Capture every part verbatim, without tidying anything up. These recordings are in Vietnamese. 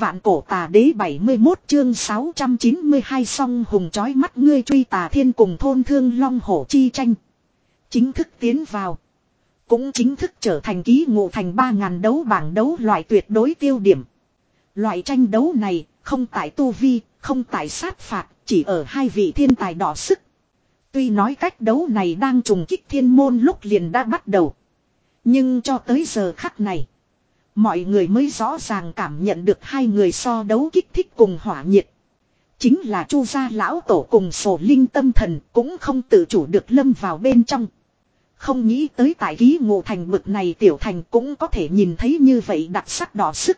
Vạn cổ tà đế bảy mươi mốt chương sáu trăm chín mươi hai song hùng chói mắt ngươi truy tà thiên cùng thôn thương long hổ chi tranh. Chính thức tiến vào. Cũng chính thức trở thành ký ngộ thành ba ngàn đấu bảng đấu loại tuyệt đối tiêu điểm. Loại tranh đấu này không tại tu vi, không tại sát phạt, chỉ ở hai vị thiên tài đỏ sức. Tuy nói cách đấu này đang trùng kích thiên môn lúc liền đã bắt đầu. Nhưng cho tới giờ khắc này. Mọi người mới rõ ràng cảm nhận được hai người so đấu kích thích cùng hỏa nhiệt. Chính là Chu gia lão tổ cùng Sổ Linh tâm thần cũng không tự chủ được lâm vào bên trong. Không nghĩ tới tại ký ngộ thành bực này tiểu thành cũng có thể nhìn thấy như vậy đặc sắc đỏ sức.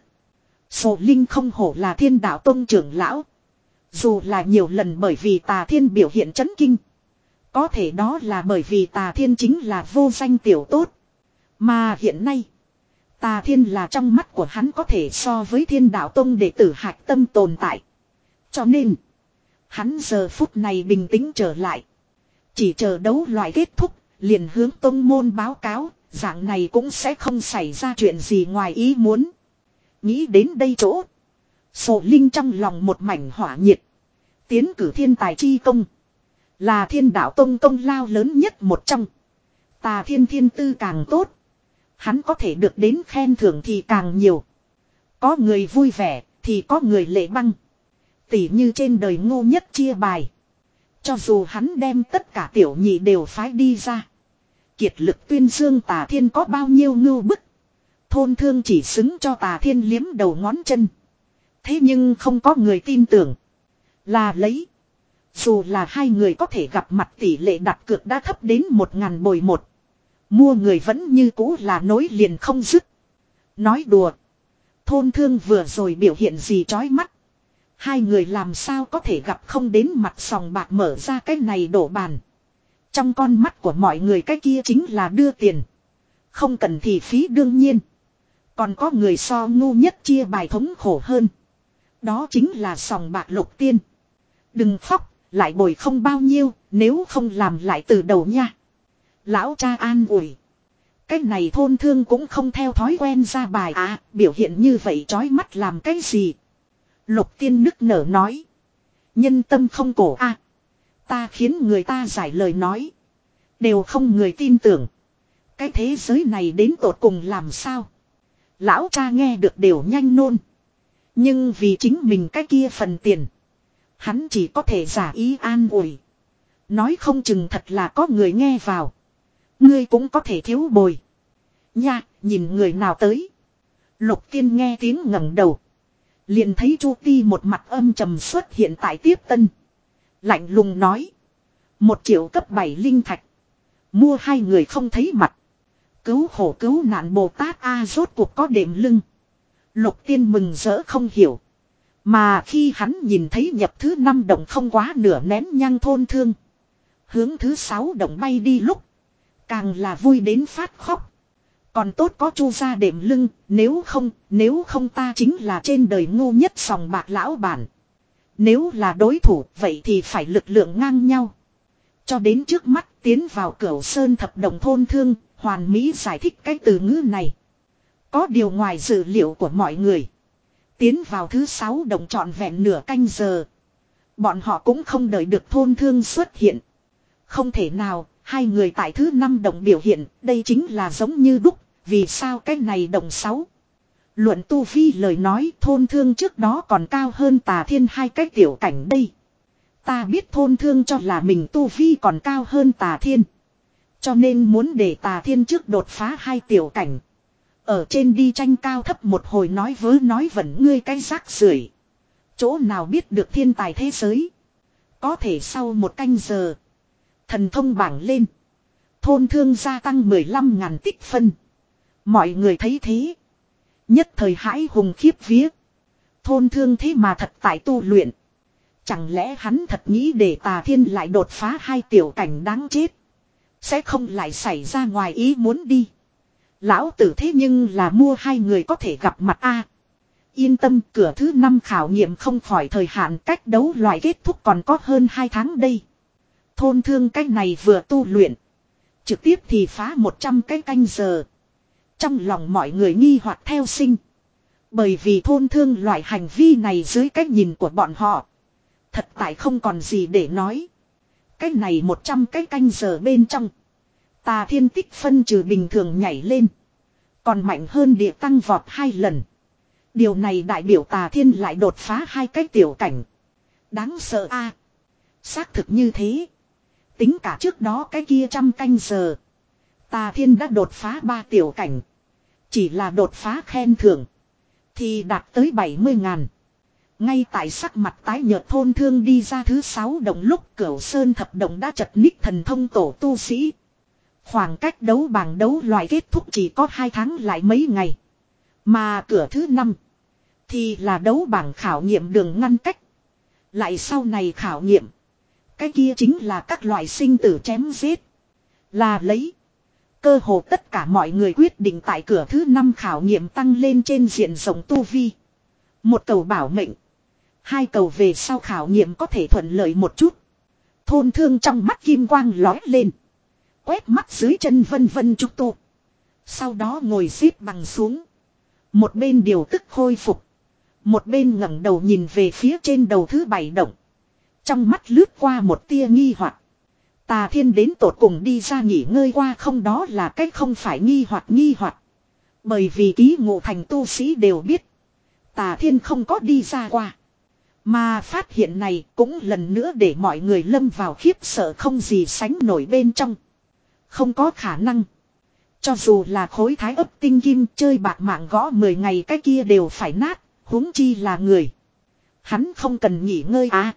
Sổ Linh không hổ là thiên đạo tông trưởng lão. Dù là nhiều lần bởi vì tà thiên biểu hiện chấn kinh. Có thể đó là bởi vì tà thiên chính là vô danh tiểu tốt. Mà hiện nay. Tà thiên là trong mắt của hắn có thể so với thiên đạo tông đệ tử hạch tâm tồn tại. Cho nên. Hắn giờ phút này bình tĩnh trở lại. Chỉ chờ đấu loại kết thúc. Liền hướng tông môn báo cáo. Dạng này cũng sẽ không xảy ra chuyện gì ngoài ý muốn. Nghĩ đến đây chỗ. Sổ Linh trong lòng một mảnh hỏa nhiệt. Tiến cử thiên tài chi công. Là thiên đạo tông công lao lớn nhất một trong. Tà thiên thiên tư càng tốt. Hắn có thể được đến khen thưởng thì càng nhiều. Có người vui vẻ thì có người lệ băng. Tỉ như trên đời ngô nhất chia bài. Cho dù hắn đem tất cả tiểu nhị đều phái đi ra. Kiệt lực tuyên dương tà thiên có bao nhiêu ngưu bức. Thôn thương chỉ xứng cho tà thiên liếm đầu ngón chân. Thế nhưng không có người tin tưởng. Là lấy. Dù là hai người có thể gặp mặt tỷ lệ đặt cược đã thấp đến một ngàn bồi một. Mua người vẫn như cũ là nối liền không dứt. Nói đùa. Thôn thương vừa rồi biểu hiện gì chói mắt. Hai người làm sao có thể gặp không đến mặt sòng bạc mở ra cái này đổ bàn. Trong con mắt của mọi người cái kia chính là đưa tiền. Không cần thì phí đương nhiên. Còn có người so ngu nhất chia bài thống khổ hơn. Đó chính là sòng bạc lục tiên. Đừng khóc, lại bồi không bao nhiêu, nếu không làm lại từ đầu nha. Lão cha an ủi. Cái này thôn thương cũng không theo thói quen ra bài à, biểu hiện như vậy chói mắt làm cái gì. Lục tiên nức nở nói. Nhân tâm không cổ a à, ta khiến người ta giải lời nói. Đều không người tin tưởng. Cái thế giới này đến tột cùng làm sao. Lão cha nghe được đều nhanh nôn. Nhưng vì chính mình cái kia phần tiền. Hắn chỉ có thể giả ý an ủi. Nói không chừng thật là có người nghe vào. Ngươi cũng có thể thiếu bồi. Nha, nhìn người nào tới. Lục tiên nghe tiếng ngẩng đầu. Liền thấy Chu Ti một mặt âm trầm xuất hiện tại tiếp tân. Lạnh lùng nói. Một triệu cấp bảy linh thạch. Mua hai người không thấy mặt. Cứu khổ cứu nạn Bồ Tát A rốt cuộc có đệm lưng. Lục tiên mừng rỡ không hiểu. Mà khi hắn nhìn thấy nhập thứ năm đồng không quá nửa nén nhang thôn thương. Hướng thứ sáu đồng bay đi lúc. Càng là vui đến phát khóc. Còn tốt có Chu gia đệm lưng, nếu không, nếu không ta chính là trên đời ngu nhất sòng bạc lão bản. Nếu là đối thủ, vậy thì phải lực lượng ngang nhau. Cho đến trước mắt tiến vào Cửu Sơn thập đồng thôn thương, hoàn mỹ giải thích cái từ ngữ này. Có điều ngoài dự liệu của mọi người. Tiến vào thứ sáu đồng trọn vẹn nửa canh giờ. Bọn họ cũng không đợi được thôn thương xuất hiện. Không thể nào, hai người tại thứ năm đồng biểu hiện, đây chính là giống như đúc, vì sao cái này đồng sáu. Luận tu vi lời nói thôn thương trước đó còn cao hơn tà thiên hai cái tiểu cảnh đây. Ta biết thôn thương cho là mình tu vi còn cao hơn tà thiên. Cho nên muốn để tà thiên trước đột phá hai tiểu cảnh. Ở trên đi tranh cao thấp một hồi nói vớ nói vẩn ngươi cái rác rưởi. Chỗ nào biết được thiên tài thế giới. Có thể sau một canh giờ. Thần thông bảng lên. Thôn thương gia tăng mười lăm ngàn tích phân. Mọi người thấy thế. Nhất thời hãi hùng khiếp vía. Thôn thương thế mà thật tại tu luyện. Chẳng lẽ hắn thật nghĩ để tà thiên lại đột phá hai tiểu cảnh đáng chết. Sẽ không lại xảy ra ngoài ý muốn đi. Lão tử thế nhưng là mua hai người có thể gặp mặt a. Yên tâm, cửa thứ năm khảo nghiệm không khỏi thời hạn cách đấu loại kết thúc còn có hơn hai tháng đây. Thôn thương cái này vừa tu luyện. Trực tiếp thì phá một trăm cái canh giờ. Trong lòng mọi người nghi hoặc theo sinh. Bởi vì thôn thương loại hành vi này dưới cái nhìn của bọn họ. Thật tại không còn gì để nói. Cái này một trăm cái canh giờ bên trong. Tà thiên tích phân trừ bình thường nhảy lên. Còn mạnh hơn địa tăng vọt hai lần. Điều này đại biểu tà thiên lại đột phá hai cái tiểu cảnh. Đáng sợ a. Xác thực như thế. Tính cả trước đó cái kia trăm canh giờ. Tà thiên đã đột phá ba tiểu cảnh. Chỉ là đột phá khen thưởng. Thì đạt tới bảy mươi ngàn. Ngay tại sắc mặt tái nhợt thôn thương đi ra thứ sáu đồng lúc Cửu Sơn thập đồng đã chật ních thần thông tổ tu sĩ. Khoảng cách đấu bảng đấu loại kết thúc chỉ có hai tháng lại mấy ngày. Mà cửa thứ năm thì là đấu bảng khảo nghiệm đường ngăn cách. Lại sau này khảo nghiệm. Cái kia chính là các loại sinh tử chém giết. Là lấy. Cơ hồ tất cả mọi người quyết định tại cửa thứ năm khảo nghiệm tăng lên trên diện rộng tu vi. Một cầu bảo mệnh. Hai cầu về sau khảo nghiệm có thể thuận lợi một chút. Thôn thương trong mắt kim quang lói lên. Quét mắt dưới chân vân vân trúc tu. Sau đó ngồi xếp bằng xuống. Một bên điều tức khôi phục. Một bên ngẩng đầu nhìn về phía trên đầu thứ bảy động. Trong mắt lướt qua một tia nghi hoặc. Tà thiên đến tột cùng đi ra nghỉ ngơi qua không, đó là cách không phải nghi hoặc nghi hoặc. Bởi vì ký ngộ thành tu sĩ đều biết. Tà thiên không có đi ra qua. Mà phát hiện này cũng lần nữa để mọi người lâm vào khiếp sợ không gì sánh nổi bên trong. Không có khả năng. Cho dù là khối thái ấp tinh kim chơi bạc mạng gõ mười ngày cái kia đều phải nát, huống chi là người. Hắn không cần nghỉ ngơi à.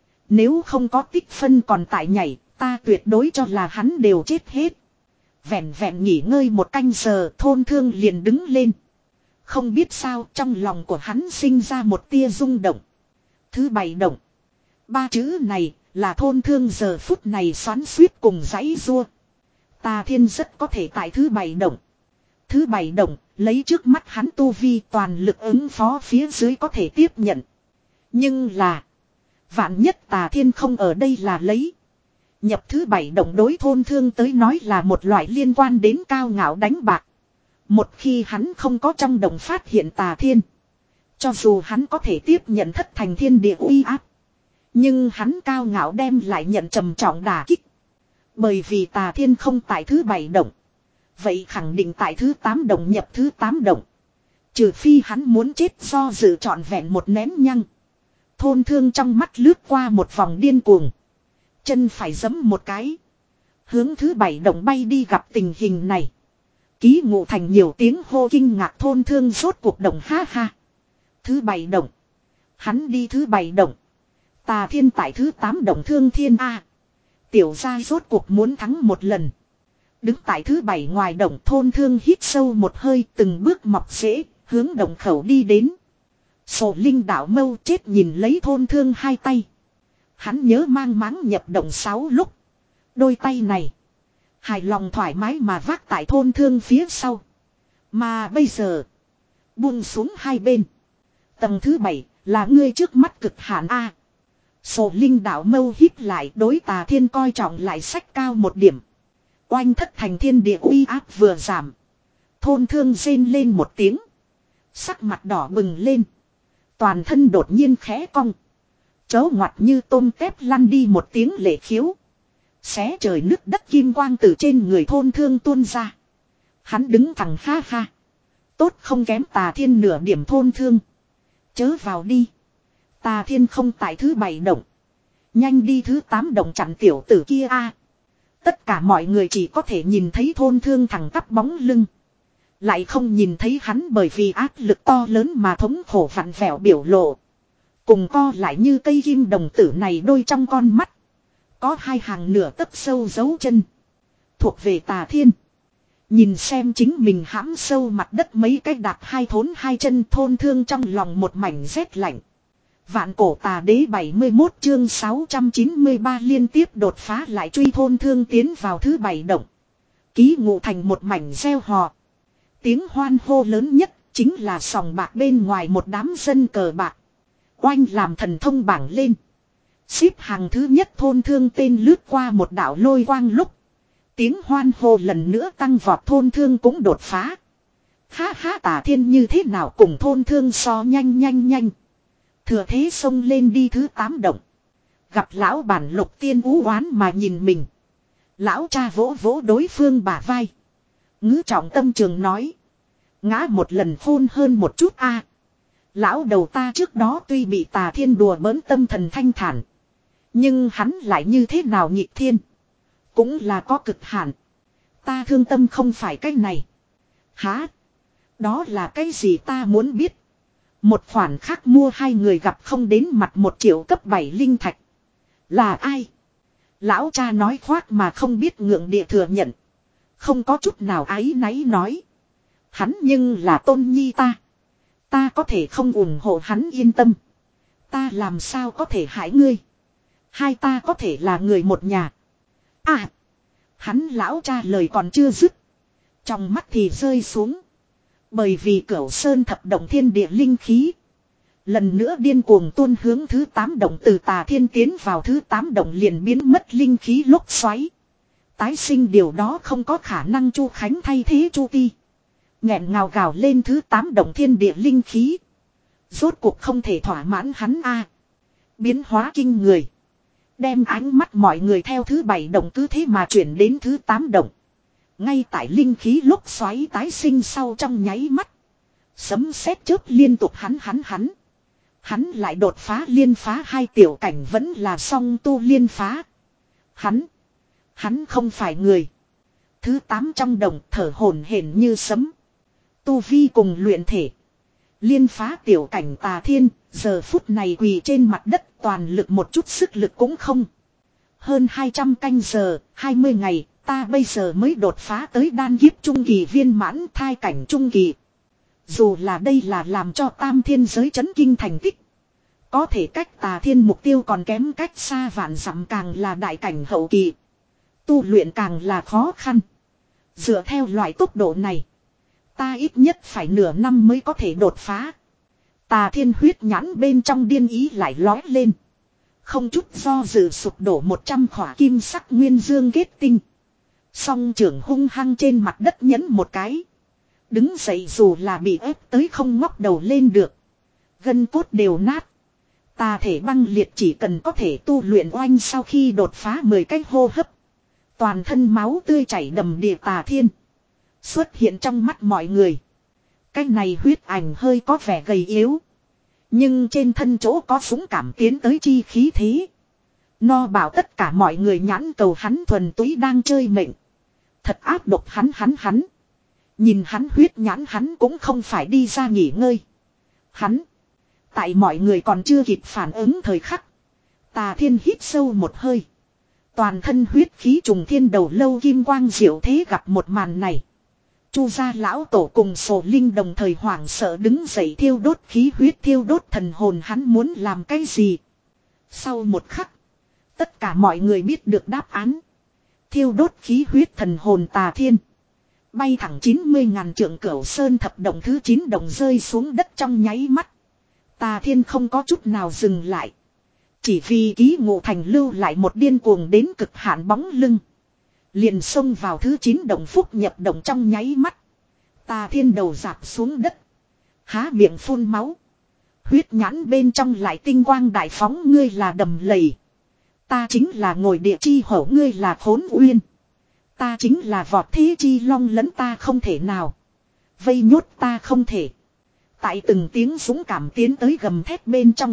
Nếu không có tích phân còn tại nhảy, ta tuyệt đối cho là hắn đều chết hết. Vẹn vẹn nghỉ ngơi một canh giờ thôn thương liền đứng lên. Không biết sao trong lòng của hắn sinh ra một tia rung động. Thứ bảy động. Ba chữ này là thôn thương giờ phút này xoắn suýt cùng giãy rua. Tà thiên rất có thể tại thứ bảy động. Thứ bảy động lấy trước mắt hắn tu vi toàn lực ứng phó phía dưới có thể tiếp nhận. Nhưng là. Vạn nhất tà thiên không ở đây là lấy. Nhập thứ bảy động đối thôn thương tới nói là một loại liên quan đến cao ngạo đánh bạc. Một khi hắn không có trong động phát hiện tà thiên. Cho dù hắn có thể tiếp nhận thất thành thiên địa uy áp. Nhưng hắn cao ngạo đem lại nhận trầm trọng đả kích. Bởi vì tà thiên không tại thứ bảy động. Vậy khẳng định tại thứ tám động nhập thứ tám động. Trừ phi hắn muốn chết do dự trọn vẹn một nén nhăng. Thôn thương trong mắt lướt qua một vòng điên cuồng. Chân phải giẫm một cái. Hướng thứ bảy động bay đi gặp tình hình này. Ký ngộ thành nhiều tiếng hô kinh ngạc thôn thương rốt cuộc động ha ha. Thứ bảy động. Hắn đi thứ bảy động. Tà thiên tại thứ tám động thương thiên A. Tiểu gia rốt cuộc muốn thắng một lần. Đứng tại thứ bảy ngoài động thôn thương hít sâu một hơi từng bước mọc rễ, hướng động khẩu đi đến. Sổ linh đạo mâu chết nhìn lấy thôn thương hai tay. Hắn nhớ mang máng nhập động sáu lúc. Đôi tay này. Hài lòng thoải mái mà vác tại thôn thương phía sau. Mà bây giờ. Buông xuống hai bên. Tầng thứ bảy là ngươi trước mắt cực hạn A. Sổ linh đạo mâu hít lại đối tà thiên coi trọng lại sách cao một điểm. Oanh thất thành thiên địa uy áp vừa giảm. Thôn thương rên lên một tiếng. Sắc mặt đỏ bừng lên. Toàn thân đột nhiên khẽ cong. Chớ ngoặt như tôm tép lăn đi một tiếng lệ khiếu. Xé trời nứt đất kim quang từ trên người thôn thương tuôn ra. Hắn đứng thẳng ha ha. Tốt không kém tà thiên nửa điểm thôn thương. Chớ vào đi. Tà thiên không tại thứ bảy động. Nhanh đi thứ tám động chặn tiểu tử kia a. Tất cả mọi người chỉ có thể nhìn thấy thôn thương thẳng tắp bóng lưng. Lại không nhìn thấy hắn bởi vì áp lực to lớn mà thống khổ vặn vẹo biểu lộ. Cùng co lại như cây kim đồng tử này đôi trong con mắt. Có hai hàng nửa tấc sâu dấu chân. Thuộc về tà thiên. Nhìn xem chính mình hãm sâu mặt đất mấy cái đạp hai thốn hai chân thôn thương trong lòng một mảnh rét lạnh. Vạn cổ tà đế bảy mươi mốt chương sáu trăm chín mươi ba liên tiếp đột phá lại truy thôn thương tiến vào thứ bảy động. Ký ngộ thành một mảnh reo hò. Tiếng hoan hô lớn nhất chính là sòng bạc bên ngoài một đám dân cờ bạc. Oanh làm thần thông bảng lên. Xếp hàng thứ nhất thôn thương tên lướt qua một đảo lôi quang lúc. Tiếng hoan hô lần nữa tăng vọt thôn thương cũng đột phá. Ha ha, Tà Thiên như thế nào cùng thôn thương so, nhanh nhanh nhanh. Thừa thế xông lên đi thứ tám động. Gặp lão bản Lục Tiên ú oán mà nhìn mình. Lão cha vỗ vỗ đối phương bả vai. Ngữ trọng tâm trường nói. Ngã một lần khôn hơn một chút a. Lão đầu ta trước đó tuy bị Tà Thiên đùa bỡn tâm thần thanh thản. Nhưng hắn lại như thế nào nhịp thiên. Cũng là có cực hạn. Ta thương tâm không phải cái này. Hả? Đó là cái gì ta muốn biết. Một khoản khác mua hai người gặp không đến mặt một triệu cấp bảy linh thạch. Là ai? Lão cha nói khoác mà không biết ngượng địa thừa nhận. Không có chút nào áy náy nói. Hắn nhưng là tôn nhi ta. Ta có thể không ủng hộ hắn, yên tâm. Ta làm sao có thể hại ngươi. Hai ta có thể là người một nhà. À. Hắn lão cha lời còn chưa dứt. Trong mắt thì rơi xuống. Bởi vì Cửu Sơn thập động thiên địa linh khí. Lần nữa điên cuồng tuôn hướng thứ tám động, từ Tà Thiên tiến vào thứ tám động liền biến mất linh khí lốc xoáy. Tái sinh điều đó không có khả năng. Chu Khánh thay thế Chu Ti. Nghẹn ngào gào lên thứ tám động thiên địa linh khí. Rốt cuộc không thể thỏa mãn hắn a. Biến hóa kinh người. Đem ánh mắt mọi người theo thứ bảy động cứ thế mà chuyển đến thứ tám động. Ngay tại linh khí lốc xoáy tái sinh sau trong nháy mắt. Sấm sét chớp liên tục, hắn hắn hắn. Hắn lại đột phá liên phá, hai tiểu cảnh vẫn là song tu liên phá. Hắn. Hắn không phải người. Thứ tám trong đồng thở hổn hển như sấm. Tu vi cùng luyện thể. Liên phá tiểu cảnh Tà Thiên. Giờ phút này quỳ trên mặt đất, toàn lực một chút sức lực cũng không. Hơn hai trăm canh giờ, hai mươi ngày. Ta bây giờ mới đột phá tới đan kiếp trung kỳ viên mãn, thai cảnh trung kỳ. Dù là đây là làm cho tam thiên giới chấn kinh thành tích. Có thể cách Tà Thiên mục tiêu còn kém cách xa vạn dặm, càng là đại cảnh hậu kỳ. Tu luyện càng là khó khăn. Dựa theo loại tốc độ này, ta ít nhất phải nửa năm mới có thể đột phá. Tà Thiên huyết nhãn bên trong điên ý lại lói lên. Không chút do dự sụp đổ một trăm khỏa kim sắc nguyên dương kết tinh. Song trưởng hung hăng trên mặt đất nhấn một cái. Đứng dậy dù là bị ép tới không ngóc đầu lên được. Gân cốt đều nát. Tà thể băng liệt, chỉ cần có thể tu luyện oanh sau khi đột phá mười cái hô hấp. Toàn thân máu tươi chảy đầm đìa Tà Thiên. Xuất hiện trong mắt mọi người. Cái này huyết ảnh hơi có vẻ gầy yếu. Nhưng trên thân chỗ có súng cảm tiến tới chi khí thế. No bảo tất cả mọi người nhãn cầu hắn thuần túy đang chơi mệnh. Thật áp độc hắn hắn hắn. Nhìn hắn huyết nhãn, hắn cũng không phải đi ra nghỉ ngơi. Hắn. Tại mọi người còn chưa kịp phản ứng thời khắc. Tà Thiên hít sâu một hơi. Toàn thân huyết khí trùng thiên, đầu lâu kim quang diệu thế gặp một màn này. Chu gia lão tổ cùng Sổ Linh đồng thời hoảng sợ đứng dậy, thiêu đốt khí huyết, thiêu đốt thần hồn. Hắn muốn làm cái gì? Sau một khắc, tất cả mọi người biết được đáp án. Thiêu đốt khí huyết thần hồn Tà Thiên. Bay thẳng chín mươi ngàn trượng Cửu Sơn thập động thứ chín động rơi xuống đất trong nháy mắt. Tà Thiên không có chút nào dừng lại. Chỉ vì ký ngộ thành lưu lại một điên cuồng đến cực hạn bóng lưng. Liền xông vào thứ chín động, phúc nhập động trong nháy mắt. Tà Thiên đầu rạp xuống đất. Há miệng phun máu. Huyết nhãn bên trong lại tinh quang đại phóng, ngươi là đầm lầy. Ta chính là ngồi địa chi hổ, ngươi là khốn uyên. Ta chính là vọt thế chi long, lẫn ta không thể nào. Vây nhốt ta không thể. Tại từng tiếng súng cảm tiến tới gầm thét bên trong.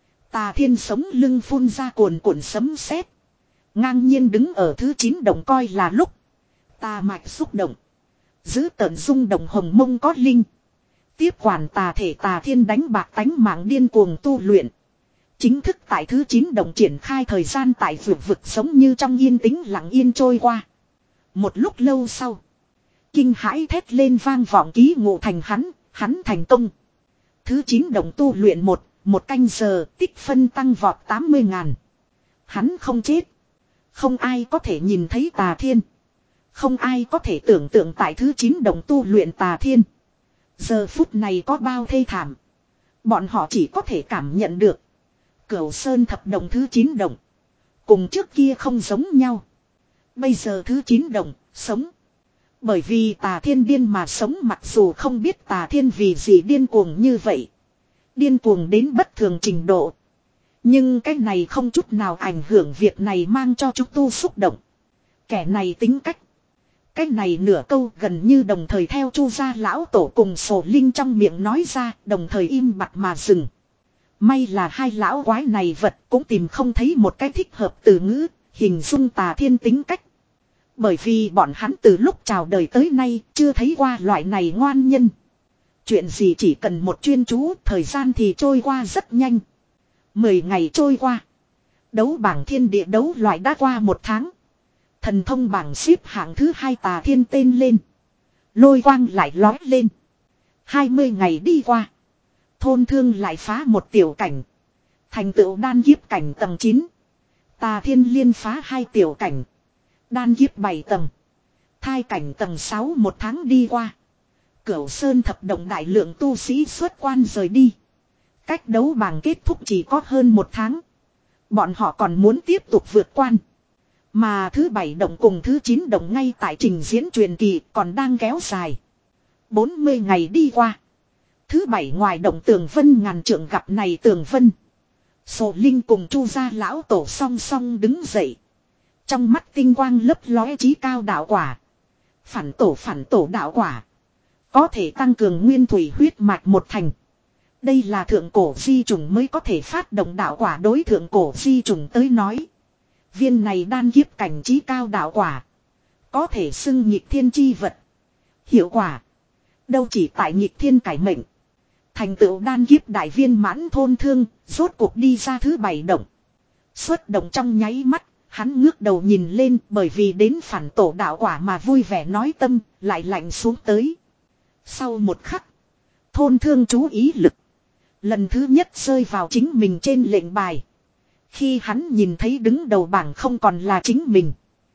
Tà Thiên sống lưng phun ra cuồn cuộn sấm sét. Ngang nhiên đứng ở thứ chín động, coi là lúc. Tà mạch xúc động. Giữ tợn rung động hồng mông có linh. Tiếp quản tà thể, Tà Thiên đánh bạc tánh mạng điên cuồng tu luyện. Chính thức tại thứ chín động triển khai, thời gian tại vực vực giống như trong yên tĩnh lặng yên trôi qua. Một lúc lâu sau, kinh hãi thét lên vang vọng, ký ngộ thành hắn, hắn thành công. Thứ chín động tu luyện một, một canh giờ, tích phân tăng vọt tám mươi ngàn. Hắn không chết. Không ai có thể nhìn thấy Tà Thiên. Không ai có thể tưởng tượng tại thứ chín động tu luyện Tà Thiên. Giờ phút này có bao thê thảm. Bọn họ chỉ có thể cảm nhận được. Cửu Sơn thập động thứ chín động. Cùng trước kia không giống nhau. Bây giờ thứ chín động, sống. Bởi vì Tà Thiên điên mà sống, mặc dù không biết Tà Thiên vì gì điên cuồng như vậy. Điên cuồng đến bất thường trình độ. Nhưng cái này không chút nào ảnh hưởng việc này mang cho chúng tu xúc động. Kẻ này tính cách. Cái này nửa câu gần như đồng thời theo Chu gia lão tổ cùng Sổ Linh trong miệng nói ra, đồng thời im bặt mà dừng. May là hai lão quái này vật cũng tìm không thấy một cái thích hợp từ ngữ, hình dung Tà Thiên tính cách. Bởi vì bọn hắn từ lúc chào đời tới nay chưa thấy qua loại này ngoan nhân. Chuyện gì chỉ cần một chuyên chú, thời gian thì trôi qua rất nhanh. Mười ngày trôi qua. Đấu bảng thiên địa đấu loại đã qua một tháng. Thần thông bảng xếp hạng thứ hai Tà Thiên tên lên. Lôi quang lại lói lên. Hai mươi ngày đi qua. Thôn thương lại phá một tiểu cảnh. Thành tựu đan kiếp cảnh tầng chín. Tà Thiên liên phá hai tiểu cảnh. Đan kiếp bảy tầng. Thai cảnh tầng sáu một tháng đi qua. Cửu Sơn thập động đại lượng tu sĩ xuất quan rời đi. Cách đấu bảng kết thúc chỉ có hơn một tháng. Bọn họ còn muốn tiếp tục vượt quan. Mà thứ bảy động cùng thứ chín động ngay tại trình diễn truyền kỳ còn đang kéo dài. bốn mươi ngày đi qua. Thứ bảy ngoài động Tường Vân ngàn trượng gặp này Tường Vân. Sổ Linh cùng Chu gia lão tổ song song đứng dậy. Trong mắt tinh quang lấp lóe chí cao đạo quả. Phản tổ phản tổ đạo quả. Có thể tăng cường nguyên thủy huyết mạch một thành. Đây là thượng cổ di trùng mới có thể phát động đạo quả, đối thượng cổ di trùng tới nói. Viên này đan kiếp cảnh chí cao đạo quả. Có thể xưng nhịp thiên chi vật. Hiệu quả. Đâu chỉ tại nhịp thiên cải mệnh. Thành tựu đan kiếp đại viên mãn thôn thương. Rốt cuộc đi ra thứ bảy động. Xuất động trong nháy mắt. Hắn ngước đầu nhìn lên, bởi vì đến phản tổ đạo quả mà vui vẻ nói tâm. Lại lạnh xuống tới. Sau một khắc. Thôn thương chú ý lực. Lần thứ nhất rơi vào chính mình trên lệnh bài. Khi hắn nhìn thấy đứng đầu bảng không còn là chính mình.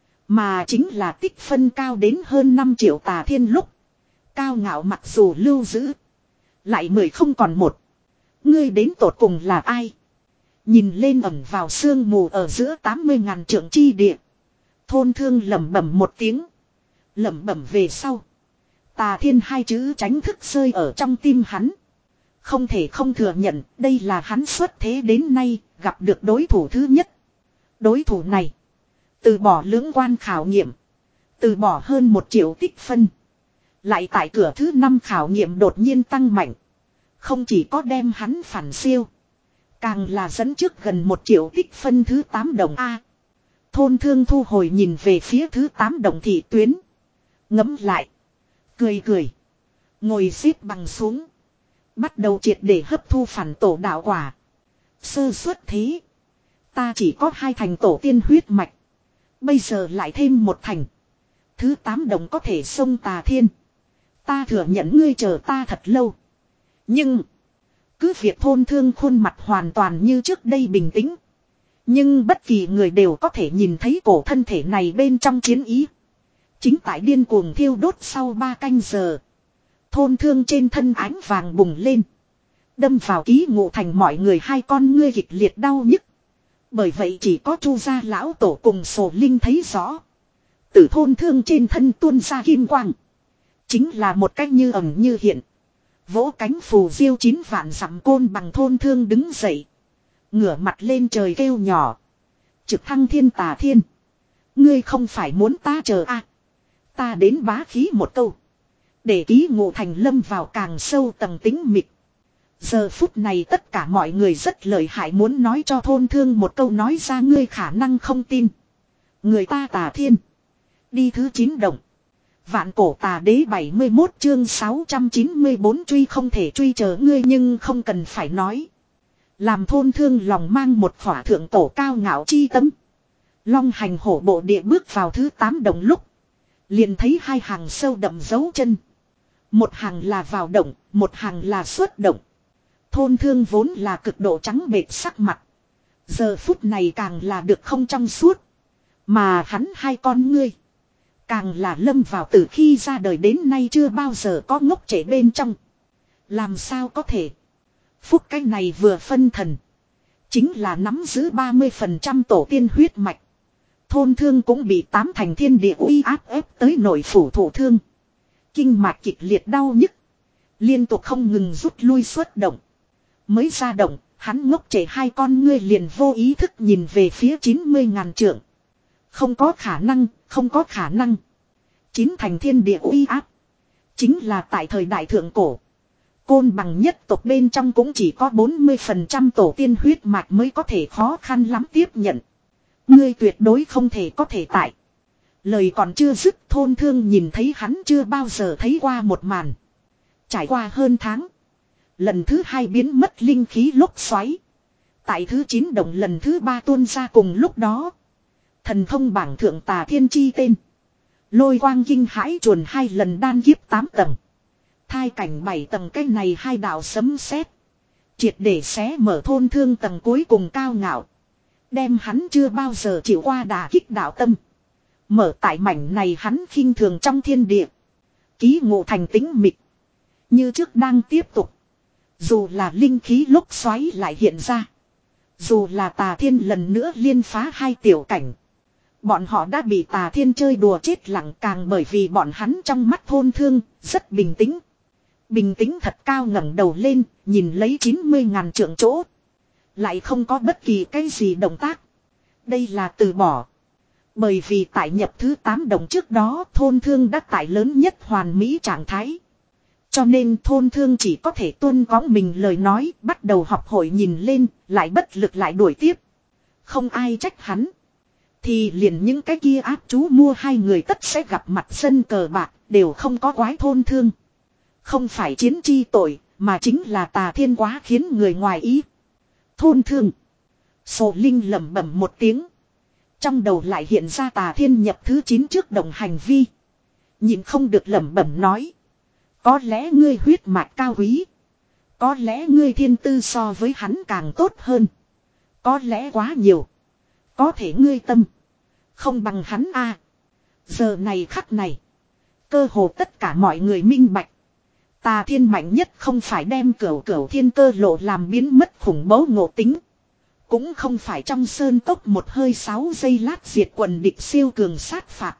Mà chính là tích phân cao đến hơn năm triệu Tà Thiên lúc. Cao ngạo mặc dù lưu giữ. Lại mười không còn một. Ngươi đến tột cùng là ai? Nhìn lên ẩn vào sương mù ở giữa tám mươi ngàn trượng chi địa. Thôn thương lẩm bẩm một tiếng. Lẩm bẩm về sau. Tà Thiên hai chữ tránh thức rơi ở trong tim hắn. Không thể không thừa nhận đây là hắn xuất thế đến nay gặp được đối thủ thứ nhất. Đối thủ này. Từ bỏ lưỡng quan khảo nghiệm. Từ bỏ hơn một triệu tích phân. Lại tại cửa thứ năm khảo nghiệm đột nhiên tăng mạnh. Không chỉ có đem hắn phản siêu. Càng là dẫn trước gần một triệu tích phân thứ tám đồng A. Thôn thương thu hồi nhìn về phía thứ tám đồng thị tuyến. Ngấm lại. Cười cười. Ngồi xếp bằng xuống. Bắt đầu triệt để hấp thu phản tổ đạo quả. Sơ suất thế. Ta chỉ có hai thành tổ tiên huyết mạch. Bây giờ lại thêm một thành. Thứ tám đồng có thể xông Tà Thiên. Ta thừa nhận ngươi chờ ta thật lâu. Nhưng. Cứ việc thôn thương khuôn mặt hoàn toàn như trước đây bình tĩnh. Nhưng bất kỳ người đều có thể nhìn thấy cổ thân thể này bên trong chiến ý. Chính tại điên cuồng thiêu đốt sau ba canh giờ. Thôn thương trên thân ánh vàng bùng lên. Đâm vào ký ngộ thành mọi người hai con ngươi kịch liệt đau nhức. Bởi vậy chỉ có Chu gia lão tổ cùng Sổ Linh thấy rõ. Từ thôn thương trên thân tuôn ra kim quang. Chính là một cách như ẩn như hiện. Vỗ cánh phù diêu chín vạn dặm côn bằng thôn thương đứng dậy. Ngửa mặt lên trời kêu nhỏ. Trực thăng thiên Tà Thiên. Ngươi không phải muốn ta chờ à. Ta đến bá khí một câu. Để ký ngộ thành lâm vào càng sâu tầng tính mịt. Giờ phút này tất cả mọi người rất lợi hại muốn nói cho thôn thương một câu nói ra ngươi khả năng không tin. Người ta Tà Thiên. Đi thứ chín động. Vạn cổ tà đế bảy mươi mốt chương sáu trăm chín mươi bốn truy không thể truy chờ ngươi nhưng không cần phải nói. Làm thôn thương lòng mang một khỏa thượng cổ cao ngạo chi tâm. Long hành hổ bộ địa bước vào thứ tám động lúc. Liền thấy hai hàng sâu đậm dấu chân. Một hàng là vào động, một hàng là xuất động. Thôn thương vốn là cực độ trắng bệt sắc mặt. Giờ phút này càng là được không trong suốt. Mà hắn hai con ngươi. Càng là lâm vào từ khi ra đời đến nay chưa bao giờ có ngốc trễ bên trong. Làm sao có thể. Phúc cái này vừa phân thần. Chính là nắm giữ ba mươi phần trăm tổ tiên huyết mạch. Thôn thương cũng bị tám thành thiên địa uy áp ép tới nội phủ thổ thương. Kinh mạch kịch liệt đau nhức. Liên tục không ngừng rút lui xuất động. Mới ra động, hắn ngốc trệ hai con ngươi liền vô ý thức nhìn về phía chín mươi ngàn trượng. Không có khả năng, không có khả năng. Chín thành thiên địa uy áp. Chính là tại thời đại thượng cổ. Côn bằng nhất tộc bên trong cũng chỉ có bốn mươi phần trăm tổ tiên huyết mạch mới có thể khó khăn lắm tiếp nhận. Ngươi tuyệt đối không thể có thể tại. Lời còn chưa dứt, thôn thương nhìn thấy hắn chưa bao giờ thấy qua một màn. Trải qua hơn tháng. Lần thứ hai biến mất linh khí lốc xoáy. Tại thứ chín đồng lần thứ ba tuôn ra cùng lúc đó. Thần thông bảng thượng tà thiên chi tên. Lôi quang kinh hãi chuồn hai lần đan kiếp tám tầng. Thai cảnh bảy tầng, cái này hai đạo sấm sét. Triệt để xé mở thôn thương tầng cuối cùng cao ngạo. Đem hắn chưa bao giờ chịu qua đả kích đạo tâm. Mở tại mảnh này hắn khinh thường trong thiên địa. Ký ngộ thành tĩnh mịch. Như trước đang tiếp tục. Dù là linh khí lúc xoáy lại hiện ra. Dù là tà thiên lần nữa liên phá hai tiểu cảnh. Bọn họ đã bị tà thiên chơi đùa chết lặng, càng bởi vì bọn hắn trong mắt thôn thương rất bình tĩnh. Bình tĩnh thật cao, ngẩng đầu lên, nhìn lấy chín mươi ngàn trượng chỗ. Lại không có bất kỳ cái gì động tác. Đây là từ bỏ. Bởi vì tại nhập thứ tám đồng trước đó thôn thương đã tại lớn nhất hoàn mỹ trạng thái. Cho nên thôn thương chỉ có thể tuân cõng mình lời nói, bắt đầu học hội nhìn lên, lại bất lực lại đuổi tiếp. Không ai trách hắn. Thì liền những cái kia áp chú mua hai người tất sẽ gặp mặt sân cờ bạc, đều không có quái thôn thương. Không phải chiến chi tội, mà chính là tà thiên quá khiến người ngoài ý. Thôn thương. Sổ Linh lẩm bẩm một tiếng. Trong đầu lại hiện ra tà thiên nhập thứ chín trước đồng hành vi. Nhìn không được lẩm bẩm nói. Có lẽ ngươi huyết mạch cao quý. Có lẽ ngươi thiên tư so với hắn càng tốt hơn. Có lẽ quá nhiều. Có thể ngươi tâm. Không bằng hắn a. À. Giờ này khắc này. Cơ hồ tất cả mọi người minh bạch. Tà thiên mạnh nhất không phải đem cửu cửu thiên cơ lộ làm biến mất khủng bố ngộ tính. Cũng không phải trong sơn tốc một hơi sáu giây lát diệt quần địch siêu cường sát phạt.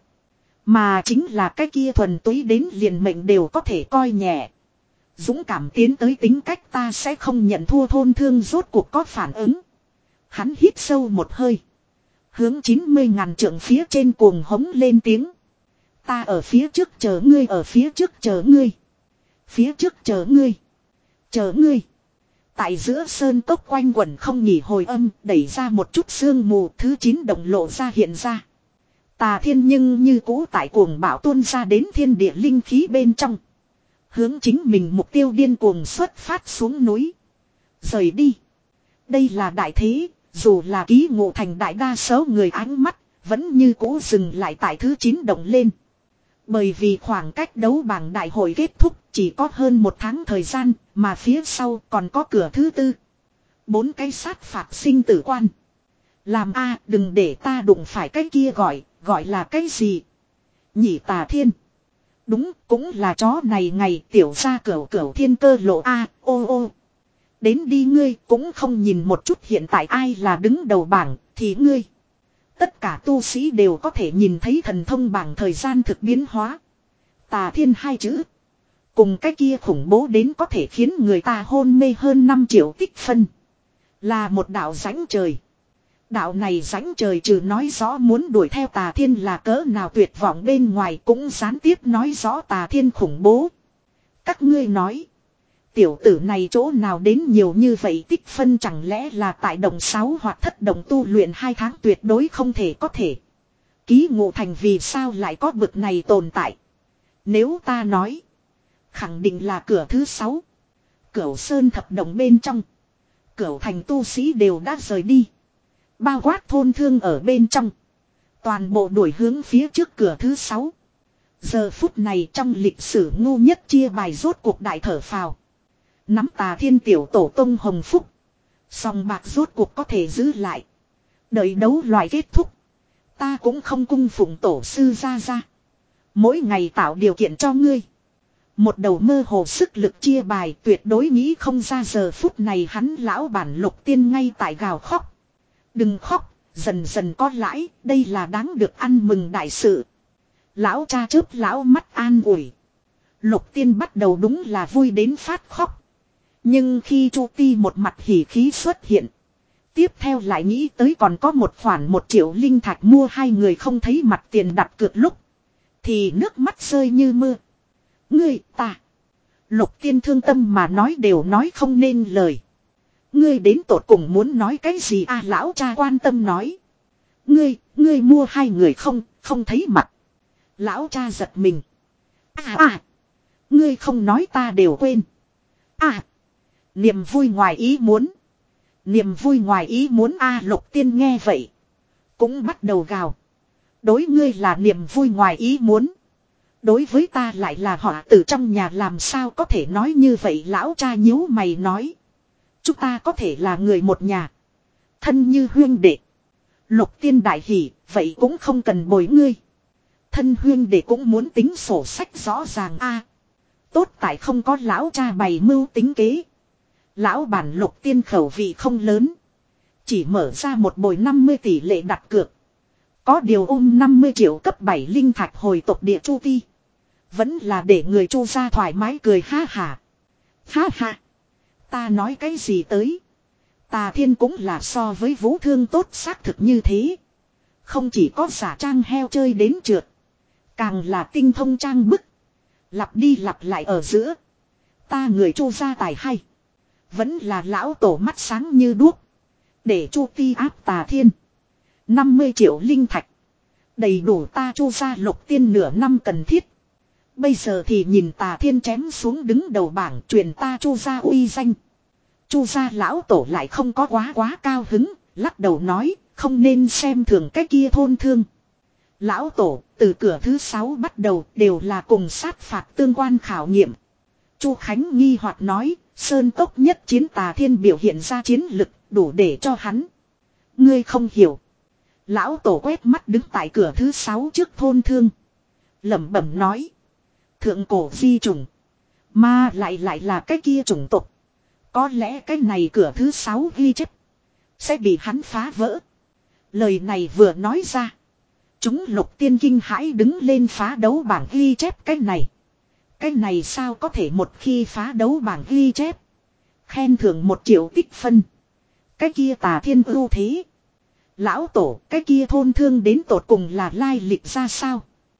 Mà chính là cái kia thuần túy đến liền mệnh đều có thể coi nhẹ. Dũng cảm tiến tới tính cách ta sẽ không nhận thua thôn thương rốt cuộc có phản ứng. Hắn hít sâu một hơi. Hướng chín mươi ngàn trượng phía trên cuồng hống lên tiếng. Ta ở phía trước chờ ngươi, ở phía trước chờ ngươi. Phía trước chờ ngươi. Chờ ngươi. Tại giữa sơn cốc quanh quẩn không nghỉ hồi âm, đẩy ra một chút sương mù, thứ chín đồng lộ ra hiện ra. Tà thiên nhưng như cũ tại cuồng bạo tuôn ra đến thiên địa linh khí bên trong. Hướng chính mình mục tiêu điên cuồng xuất phát xuống núi. Rời đi. Đây là đại thế, dù là ký ngộ thành đại đa số người ánh mắt, vẫn như cũ dừng lại tại thứ chín đồng lên. Bởi vì khoảng cách đấu bảng đại hội kết thúc chỉ có hơn một tháng thời gian, mà phía sau còn có cửa thứ tư. Bốn cái sát phạt sinh tử quan. Làm a đừng để ta đụng phải cái kia gọi, gọi là cái gì? Nhị tà thiên. Đúng, cũng là chó này ngày tiểu ra cửu cửu thiên cơ lộ a ô ô. Đến đi ngươi cũng không nhìn một chút hiện tại ai là đứng đầu bảng, thì ngươi. Tất cả tu sĩ đều có thể nhìn thấy thần thông bảng thời gian thực biến hóa. Tà thiên hai chữ. Cùng cái kia khủng bố đến có thể khiến người ta hôn mê hơn năm triệu tích phân. Là một đạo rãnh trời. Đạo này rãnh trời trừ nói rõ muốn đuổi theo tà thiên là cỡ nào tuyệt vọng bên ngoài, cũng gián tiếp nói rõ tà thiên khủng bố. Các ngươi nói. Tiểu tử này chỗ nào đến nhiều như vậy tích phân, chẳng lẽ là tại đồng sáu hoặc thất đồng tu luyện hai tháng tuyệt đối không thể có thể. Ký ngộ thành vì sao lại có bực này tồn tại. Nếu ta nói. Khẳng định là cửa thứ sáu. Cửu sơn thập đồng bên trong. Cửu thành tu sĩ đều đã rời đi. Bao quát thôn thương ở bên trong. Toàn bộ đuổi hướng phía trước cửa thứ sáu. Giờ phút này trong lịch sử ngu nhất chia bài rốt cuộc đại thở phào. Nắm tà thiên tiểu tổ tông hồng phúc. Song bạc rốt cuộc có thể giữ lại. Đợi đấu loại kết thúc. Ta cũng không cung phụng tổ sư ra ra. Mỗi ngày tạo điều kiện cho ngươi. Một đầu mơ hồ sức lực chia bài, tuyệt đối nghĩ không ra giờ phút này hắn lão bản Lục Tiên ngay tại gào khóc. Đừng khóc, Dần dần có lãi, đây là đáng được ăn mừng đại sự. Lão cha chớp lão mắt an ủi. Lục Tiên bắt đầu đúng là vui đến phát khóc. Nhưng khi Chu Ti một mặt hỉ khí xuất hiện. Tiếp theo lại nghĩ tới còn có một khoản một triệu linh thạch mua hai người không thấy mặt tiền đặt cược lúc. Thì nước mắt rơi như mưa. Ngươi ta. Lục Tiên thương tâm mà nói đều nói không nên lời. Ngươi đến tột cùng muốn nói cái gì à, lão cha quan tâm nói. Ngươi, ngươi mua hai người không, không thấy mặt. Lão cha giật mình. À à. Ngươi không nói ta đều quên. À. Niềm vui ngoài ý muốn. Niềm vui ngoài ý muốn a à, Lục Tiên nghe vậy. Cũng bắt đầu gào. Đối ngươi là niềm vui ngoài ý muốn. Đối với ta lại là họ từ trong nhà, làm sao có thể nói như vậy. Lão cha nhíu mày nói. Chúng ta có thể là người một nhà. Thân như huyên đệ. Lục Tiên đại hỉ, vậy cũng không cần bồi ngươi. Thân huyên đệ cũng muốn tính sổ sách rõ ràng a. Tốt tại không có lão cha bày mưu tính kế. Lão bản Lục Tiên khẩu vị không lớn. Chỉ mở ra một bồi năm mươi tỷ lệ đặt cược. Có điều ôm năm mươi triệu cấp bảy linh thạch hồi tộc địa Chu Ti. Vẫn là để người Chu gia thoải mái cười ha hả. Ha ha. Ta nói cái gì tới. Tà Thiên cũng là so với Vũ Thương tốt xác thực như thế. Không chỉ có giả trang heo chơi đến trượt. Càng là tinh thông trang bức. Lặp đi lặp lại ở giữa. Ta người Chu gia tài hay. Vẫn là lão tổ mắt sáng như đuốc. Để Chu Ti áp Tà Thiên. năm mươi triệu linh thạch. Đầy đủ ta Chu gia Lục Tiên nửa năm cần thiết. Bây giờ thì nhìn Tà Thiên chém xuống đứng đầu bảng, truyền ta Chu gia uy danh. Chu gia lão tổ lại không có quá quá cao hứng, lắc đầu nói, không nên xem thường cái kia thôn thương. Lão tổ, từ cửa thứ sáu bắt đầu đều là cùng sát phạt tương quan khảo nghiệm. Chu Khánh nghi hoặc nói, sơn tốc nhất chiến Tà Thiên biểu hiện ra chiến lực, đủ để cho hắn. Ngươi không hiểu. Lão tổ quét mắt đứng tại cửa thứ sáu trước thôn thương. Lẩm bẩm nói. Thượng cổ di trùng. Mà lại lại là cái kia chủng tộc. Có lẽ cái này cửa thứ sáu ghi chép. Sẽ bị hắn phá vỡ. Lời này vừa nói ra. Chúng Lục Tiên kinh hãi đứng lên phá đấu bảng ghi chép cái này. Cái này sao có thể một khi phá đấu bảng ghi chép. Khen thưởng một triệu tích phân. Cái kia Tà Thiên ưu thế. Lão tổ, cái kia thôn thương đến tột cùng là lai lịch ra sao?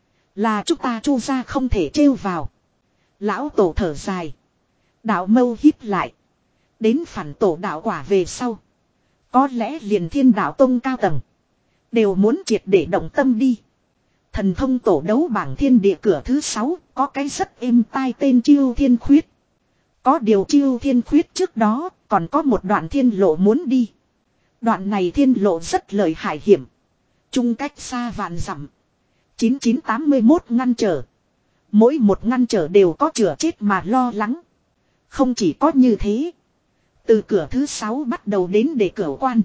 Là chúng ta Chu gia không thể trêu vào. Lão tổ thở dài. Đạo mâu hít lại. Đến phản tổ đạo quả về sau. Có lẽ liền Thiên Đạo Tông cao tầng. Đều muốn triệt để động tâm đi. Thần thông tổ đấu bảng thiên địa cửa thứ sáu. Có cái rất êm tai tên Chiêu Thiên Khuyết. Có điều Chiêu Thiên Khuyết trước đó. Còn có một đoạn thiên lộ muốn đi. Đoạn này thiên lộ rất lợi hại hiểm. Trung cách xa vạn dặm. chín chín tám mươi mốt ngăn trở. Mỗi một ngăn trở đều có chữa chết mà lo lắng. Không chỉ có như thế. Từ cửa thứ sáu bắt đầu đến để cửa quan.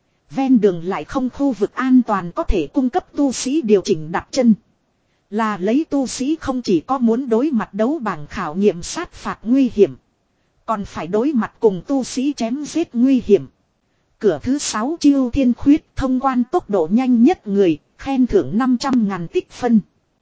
Ven đường lại không khu vực an toàn có thể cung cấp tu sĩ điều chỉnh đặt chân. Là lấy tu sĩ không chỉ có muốn đối mặt đấu bảng khảo nghiệm sát phạt nguy hiểm. Còn phải đối mặt cùng tu sĩ chém giết nguy hiểm. Cửa thứ sáu Chiêu Thiên Khuyết thông quan tốc độ nhanh nhất người, khen thưởng năm trăm ngàn tích phân.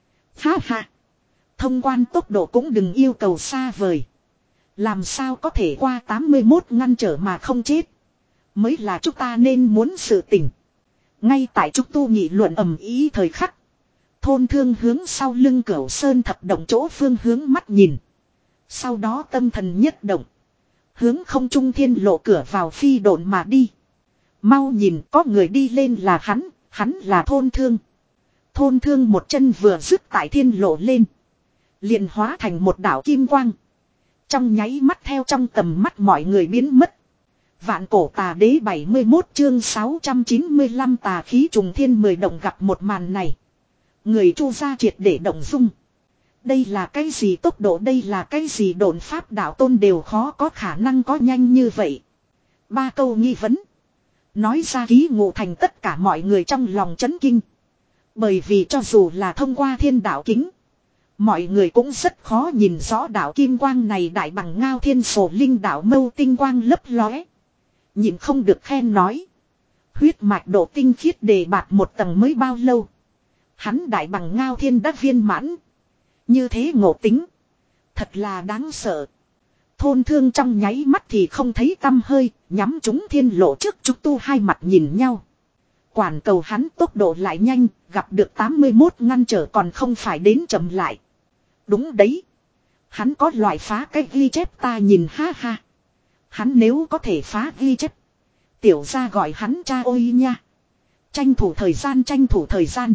Ha ha! Thông quan tốc độ cũng đừng yêu cầu xa vời. Làm sao có thể qua tám mươi mốt ngăn trở mà không chết. Mới là chúng ta nên muốn sự tỉnh. Ngay tại chúng tu nghị luận ầm ý thời khắc. Thôn thương hướng sau lưng Cửu Sơn thập động chỗ phương hướng mắt nhìn. Sau đó tâm thần nhất động. Hướng không trung thiên lộ cửa vào phi độn mà đi. Mau nhìn có người đi lên là hắn, hắn là thôn thương. Thôn thương một chân vừa dứt tại thiên lộ lên. Liền hóa thành một đảo kim quang. Trong nháy mắt theo trong tầm mắt mọi người biến mất. Vạn cổ tà đế bảy mươi mốt chương sáu trăm chín mươi lăm tà khí trùng thiên mười động gặp một màn này. Người Chu gia triệt để động dung. Đây là cái gì tốc độ, đây là cái gì độn pháp đạo tôn đều khó có khả năng có nhanh như vậy. Ba câu nghi vấn. Nói ra ký ngộ thành tất cả mọi người trong lòng chấn kinh. Bởi vì cho dù là thông qua thiên đạo kính. Mọi người cũng rất khó nhìn rõ đạo kim quang này đại bằng ngao thiên sổ linh đạo mâu tinh quang lấp lóe. Nhìn không được khen nói. Huyết mạch độ tinh khiết đề bạt một tầng mới bao lâu. Hắn đại bằng ngao thiên đã viên mãn. Như thế ngộ tính. Thật là đáng sợ. Thôn thương trong nháy mắt thì không thấy tăm hơi. Nhắm chúng thiên lộ trước chúng tu hai mặt nhìn nhau. Quản cầu hắn tốc độ lại nhanh. Gặp được tám mươi mốt ngăn trở còn không phải đến chậm lại. Đúng đấy. Hắn có loại phá cái ghi chép ta nhìn ha ha. Hắn nếu có thể phá ghi chép. Tiểu ra gọi hắn cha ôi nha. Tranh thủ thời gian tranh thủ thời gian.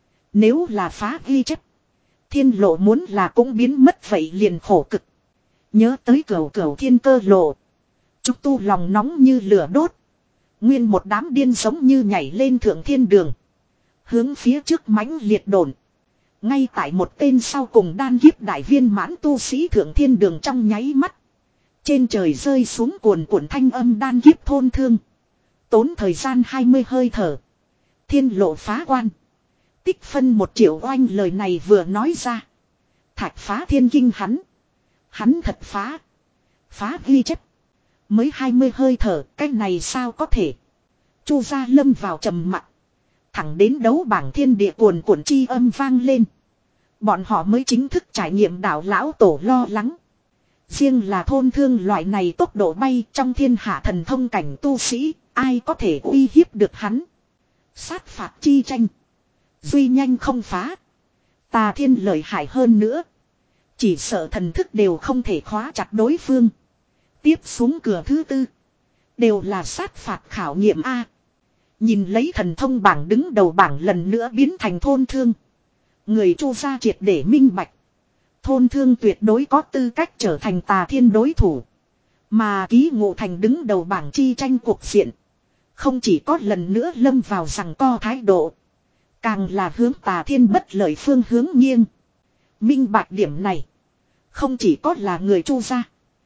Nếu là phá ghi chép. Thiên lộ muốn là cũng biến mất vậy liền khổ cực. Nhớ tới cửu cửu thiên cơ lộ. Trúc tu lòng nóng như lửa đốt. Nguyên một đám điên giống như nhảy lên thượng thiên đường. Hướng phía trước mãnh liệt đồn. Ngay tại một tên sau cùng đan kiếp đại viên mãn tu sĩ thượng thiên đường trong nháy mắt. Trên trời rơi xuống cuồn cuộn thanh âm đan kiếp thôn thương. Tốn thời gian hai mươi hơi thở. Thiên lộ phá quan. Tích phân một triệu oanh lời này vừa nói ra. Thạch phá thiên kinh hắn. Hắn thật phá. Phá ghi chép. Mới hai mươi hơi thở, cái này sao có thể. Chu gia lâm vào trầm mặc. Thẳng đến đấu bảng thiên địa cuồn cuộn chi âm vang lên. Bọn họ mới chính thức trải nghiệm đảo lão tổ lo lắng. Riêng là thôn thương loại này tốc độ bay trong thiên hạ thần thông cảnh tu sĩ, ai có thể uy hiếp được hắn. Sát phạt chi tranh. Duy nhanh không phá. Tà thiên lợi hại hơn nữa. Chỉ sợ thần thức đều không thể khóa chặt đối phương. Tiếp xuống cửa thứ tư. Đều là sát phạt khảo nghiệm A. Nhìn lấy thần thông bảng đứng đầu bảng lần nữa biến thành thôn thương. Người Chu gia triệt để minh bạch. Thôn thương tuyệt đối có tư cách trở thành tà thiên đối thủ. Mà ký ngộ thành đứng đầu bảng chi tranh cuộc diện. Không chỉ có lần nữa lâm vào rằng co thái độ. Càng là hướng tà thiên bất lợi phương hướng nghiêng. Minh bạch điểm này. Không chỉ có là người Chu gia.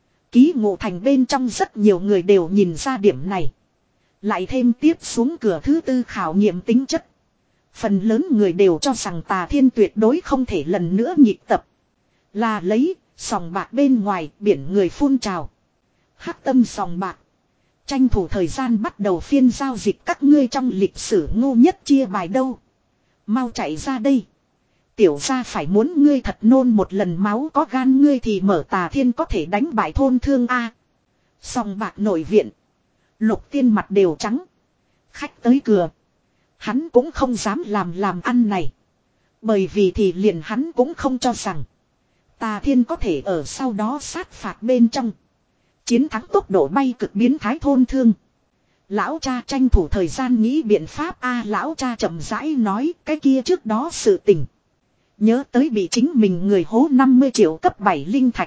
Ký ngộ thành bên trong rất nhiều người đều nhìn ra điểm này. Lại thêm tiếp xuống cửa thứ tư khảo nghiệm tính chất. Phần lớn người đều cho rằng tà thiên tuyệt đối không thể lần nữa nhịp tập. Là lấy, sòng bạc bên ngoài, biển người phun trào. Hắc tâm sòng bạc. Tranh thủ thời gian bắt đầu phiên giao dịch các ngươi trong lịch sử ngu nhất chia bài đâu. Mau chạy ra đây. Tiểu gia phải muốn ngươi thật nôn một lần máu có gan ngươi thì mở tà thiên có thể đánh bại thôn thương A. Sòng bạc nội viện. Lục tiên mặt đều trắng. Khách tới cửa. Hắn cũng không dám làm làm ăn này. Bởi vì thì liền hắn cũng không cho rằng. Tà thiên có thể ở sau đó sát phạt bên trong. Chiến thắng tốc độ bay cực biến thái thôn thương. Lão cha tranh thủ thời gian nghĩ biện pháp a lão cha chậm rãi nói cái kia trước đó sự tình. Nhớ tới bị chính mình người hố năm mươi triệu cấp bảy linh thạch.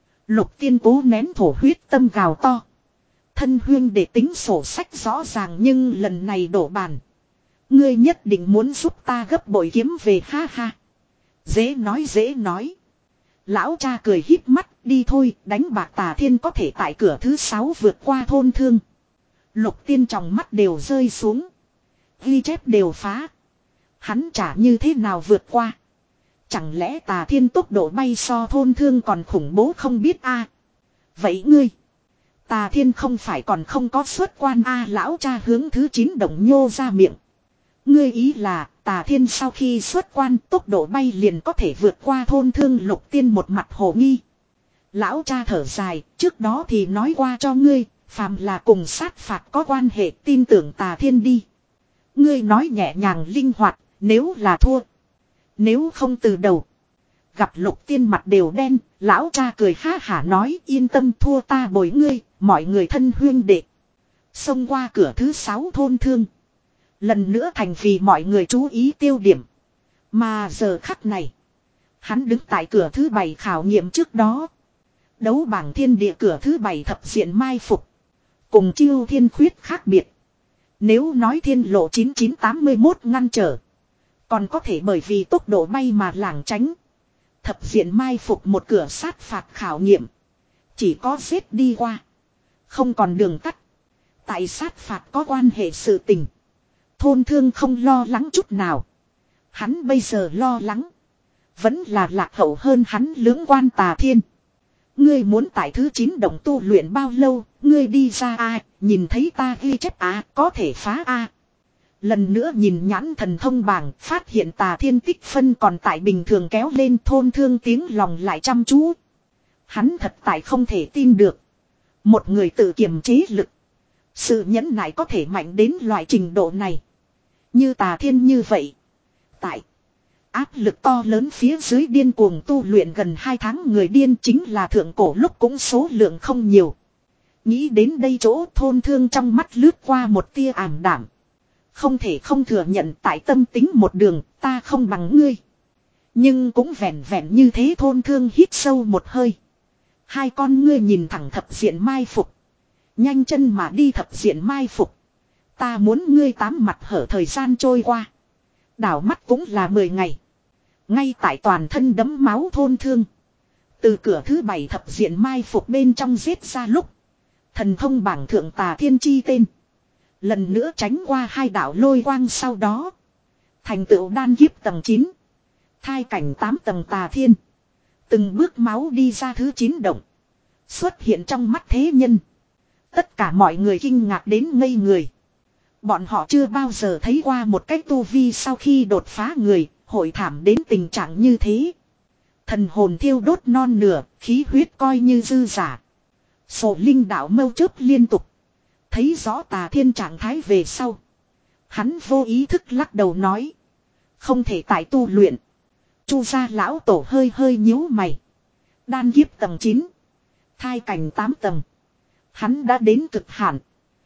Lục tiên cố nén thổ huyết tâm gào to. Thân huyên để tính sổ sách rõ ràng nhưng lần này đổ bàn. Ngươi nhất định muốn giúp ta gấp bội kiếm về ha ha. Dễ nói dễ nói. Lão cha cười híp mắt đi thôi đánh bạc tà thiên có thể tại cửa thứ sáu vượt qua thôn thương. Lục tiên trong mắt đều rơi xuống. Ghi chép đều phá. Hắn chả như thế nào vượt qua. Chẳng lẽ tà thiên tốc độ bay so thôn thương còn khủng bố không biết a? Vậy ngươi. Tà thiên không phải còn không có xuất quan a lão cha hướng thứ chín đồng nhô ra miệng. Ngươi ý là tà thiên sau khi xuất quan tốc độ bay liền có thể vượt qua thôn thương lục tiên một mặt hồ nghi. Lão cha thở dài, trước đó thì nói qua cho ngươi, phàm là cùng sát phạt có quan hệ tin tưởng tà thiên đi. Ngươi nói nhẹ nhàng linh hoạt, nếu là thua. Nếu không từ đầu. Gặp lục tiên mặt đều đen, lão cha cười ha hả nói yên tâm thua ta bồi ngươi, mọi người thân huyên đệ. Xông qua cửa thứ sáu thôn thương. Lần nữa thành vì mọi người chú ý tiêu điểm. Mà giờ khắc này. Hắn đứng tại cửa thứ bảy khảo nghiệm trước đó. Đấu bảng thiên địa cửa thứ bảy thập diện mai phục. Cùng chiêu thiên khuyết khác biệt. Nếu nói thiên lộ chín chín tám mươi mốt ngăn trở. Còn có thể bởi vì tốc độ bay mà lảng tránh. Thập diện mai phục một cửa sát phạt khảo nghiệm. Chỉ có giết đi qua. Không còn đường tắt. Tại sát phạt có quan hệ sự tình. Thôn thương không lo lắng chút nào. Hắn bây giờ lo lắng. Vẫn là lạc hậu hơn hắn lưỡng quan tà thiên. ngươi muốn tại thứ chín động tu luyện bao lâu, ngươi đi ra a, nhìn thấy ta ghi chép a, có thể phá a. Lần nữa nhìn nhãn thần thông bảng, phát hiện Tà Thiên tích phân còn tại bình thường kéo lên, Thôn Thương tiếng lòng lại chăm chú. Hắn thật tại không thể tin được. Một người tự kiềm chế lực. Sự nhẫn nại có thể mạnh đến loại trình độ này. Như Tà Thiên như vậy. Tại áp lực to lớn phía dưới điên cuồng tu luyện gần hai tháng người điên chính là thượng cổ lúc cũng số lượng không nhiều. Nghĩ đến đây chỗ Thôn Thương trong mắt lướt qua một tia ảm đảm. Không thể không thừa nhận tại tâm tính một đường ta không bằng ngươi. Nhưng cũng vẹn vẹn như thế. Thôn Thương hít sâu một hơi. Hai con ngươi nhìn thẳng thập diện mai phục. Nhanh chân mà đi thập diện mai phục. Ta muốn ngươi tám mặt hở thời gian trôi qua. Đảo mắt cũng là mười ngày. Ngay tại toàn thân đấm máu Thôn Thương. Từ cửa thứ bảy thập diện mai phục bên trong giết ra lúc. Thần thông bảng thượng Tà Thiên chi tên. Lần nữa tránh qua hai đạo lôi quang sau đó. Thành tựu đan kiếp tầng chín. Thai cảnh tám tầng Tà Thiên. Từng bước máu đi ra thứ chín động. Xuất hiện trong mắt thế nhân. Tất cả mọi người kinh ngạc đến ngây người. Bọn họ chưa bao giờ thấy qua một cách tu vi sau khi đột phá người, hội thảm đến tình trạng như thế. Thần hồn thiêu đốt non nửa, khí huyết coi như dư giả. Sổ linh đạo mâu chớp liên tục. Thấy rõ Tà Thiên trạng thái về sau. Hắn vô ý thức lắc đầu nói. Không thể tại tu luyện. Chu gia lão tổ hơi hơi nhíu mày. Đan kiếp tầng chín. Thai cảnh tám tầng. Hắn đã đến cực hạn.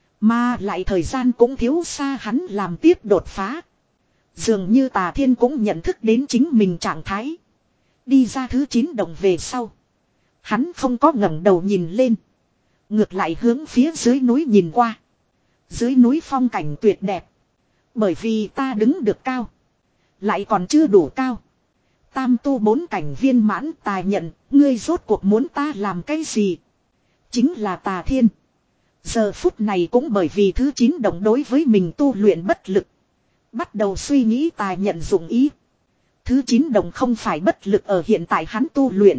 Mà lại thời gian cũng thiếu xa hắn làm tiếp đột phá. Dường như Tà Thiên cũng nhận thức đến chính mình trạng thái. Đi ra thứ chín động về sau. Hắn không có ngẩng đầu nhìn lên. Ngược lại hướng phía dưới núi nhìn qua. Dưới núi phong cảnh tuyệt đẹp. Bởi vì ta đứng được cao. Lại còn chưa đủ cao. Tam tu bốn cảnh viên mãn tài nhận. Ngươi rốt cuộc muốn ta làm cái gì? Chính là Tà Thiên. Giờ phút này cũng bởi vì thứ chín động đối với mình tu luyện bất lực. Bắt đầu suy nghĩ tài nhận dụng ý. Thứ chín động không phải bất lực ở hiện tại hắn tu luyện.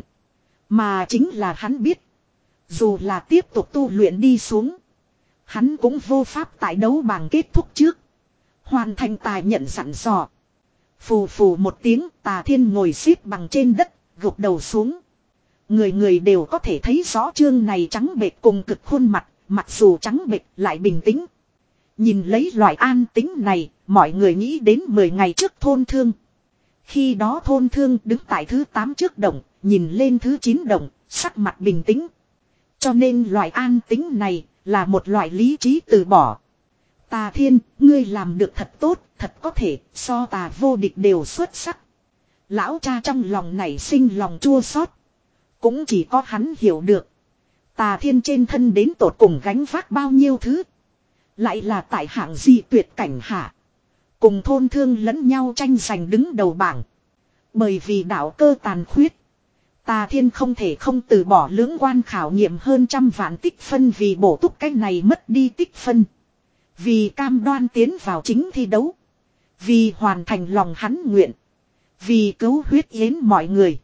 Mà chính là hắn biết. Dù là tiếp tục tu luyện đi xuống. Hắn cũng vô pháp tại đấu bảng kết thúc trước. Hoàn thành tài nhận sẵn dò. Phù phù một tiếng Tà Thiên ngồi xếp bằng trên đất, gục đầu xuống. Người người đều có thể thấy rõ chương này trắng bệch cùng cực khuôn mặt, mặc dù trắng bệch lại bình tĩnh. Nhìn lấy loại an tĩnh này, mọi người nghĩ đến mười ngày trước Thôn Thương. Khi đó Thôn Thương đứng tại thứ tám trước động, nhìn lên thứ chín động, sắc mặt bình tĩnh. Cho nên loại an tĩnh này là một loại lý trí từ bỏ. Tà Thiên, ngươi làm được thật tốt, thật có thể, so tà vô địch đều xuất sắc. Lão cha trong lòng nảy sinh lòng chua xót. Cũng chỉ có hắn hiểu được. Tà Thiên trên thân đến tột cùng gánh vác bao nhiêu thứ. Lại là tại hạng gì tuyệt cảnh hạ. Cùng Thôn Thương lẫn nhau tranh giành đứng đầu bảng. Bởi vì đạo cơ tàn khuyết. Tà Thiên không thể không từ bỏ lưỡng quan khảo nghiệm hơn trăm vạn tích phân vì bổ túc cái này mất đi tích phân. Vì cam đoan tiến vào chính thi đấu. Vì hoàn thành lòng hắn nguyện. Vì cứu huyết yến mọi người.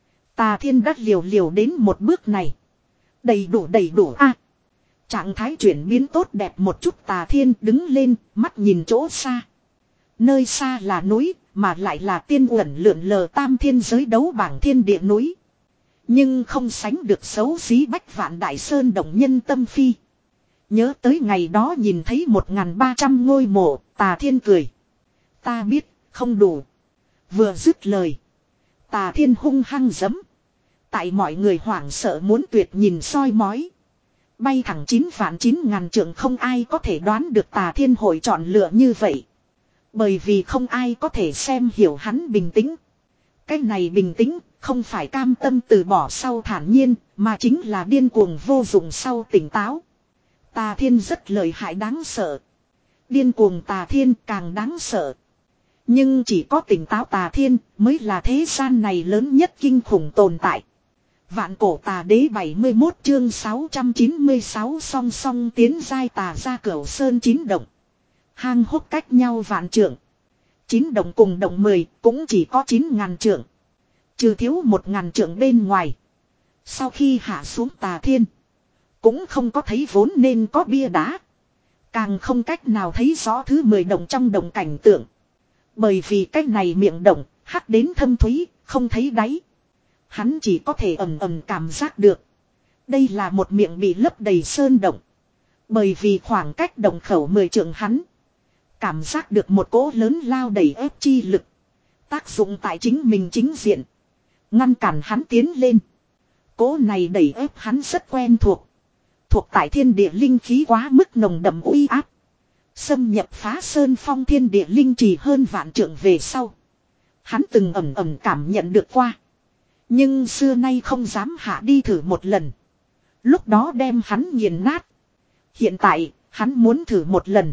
Tà Thiên đã liều liều đến một bước này. Đầy đủ đầy đủ a. À, trạng thái chuyển biến tốt đẹp một chút Tà Thiên đứng lên, mắt nhìn chỗ xa. Nơi xa là núi, mà lại là tiên uẩn lượn lờ tam thiên giới đấu bảng thiên địa núi. Nhưng không sánh được xấu xí bách vạn đại sơn động nhân tâm phi. Nhớ tới ngày đó nhìn thấy một ngàn ba trăm ngôi mộ, Tà Thiên cười. Ta biết, không đủ. Vừa dứt lời. Tà Thiên hung hăng giẫm. Tại mọi người hoảng sợ muốn tuyệt nhìn soi mói. Bay thẳng chín vạn chín ngàn trượng không ai có thể đoán được Tà Thiên hội chọn lựa như vậy. Bởi vì không ai có thể xem hiểu hắn bình tĩnh. Cái này bình tĩnh không phải cam tâm từ bỏ sau thản nhiên, mà chính là điên cuồng vô dụng sau tỉnh táo. Tà Thiên rất lợi hại đáng sợ. Điên cuồng Tà Thiên càng đáng sợ. Nhưng chỉ có tỉnh táo Tà Thiên mới là thế gian này lớn nhất kinh khủng tồn tại. Vạn cổ tà đế bảy mươi mốt chương sáu trăm chín mươi sáu song song tiến giai tà ra cửu sơn chín động. Hang hốc cách nhau vạn trượng. Chín động cùng động mười cũng chỉ có chín ngàn trượng. Trừ thiếu một ngàn trượng bên ngoài. Sau khi hạ xuống tà thiên. Cũng không có thấy vốn nên có bia đá. Càng không cách nào thấy rõ thứ mười động trong động cảnh tượng. Bởi vì cái này miệng động, hắc đến thâm thúy, không thấy đáy. Hắn chỉ có thể ầm ầm cảm giác được. Đây là một miệng bị lấp đầy sơn động. Bởi vì khoảng cách động khẩu mười trượng hắn. Cảm giác được một cỗ lớn lao đẩy ép chi lực. Tác dụng tại chính mình chính diện. Ngăn cản hắn tiến lên. Cỗ này đẩy ép hắn rất quen thuộc. Thuộc tại thiên địa linh khí quá mức nồng đậm uy áp. Xâm nhập phá sơn phong thiên địa linh trì hơn vạn trượng về sau. Hắn từng ẩm ẩm cảm nhận được qua. Nhưng xưa nay không dám hạ đi thử một lần. Lúc đó đem hắn nghiền nát. Hiện tại, hắn muốn thử một lần.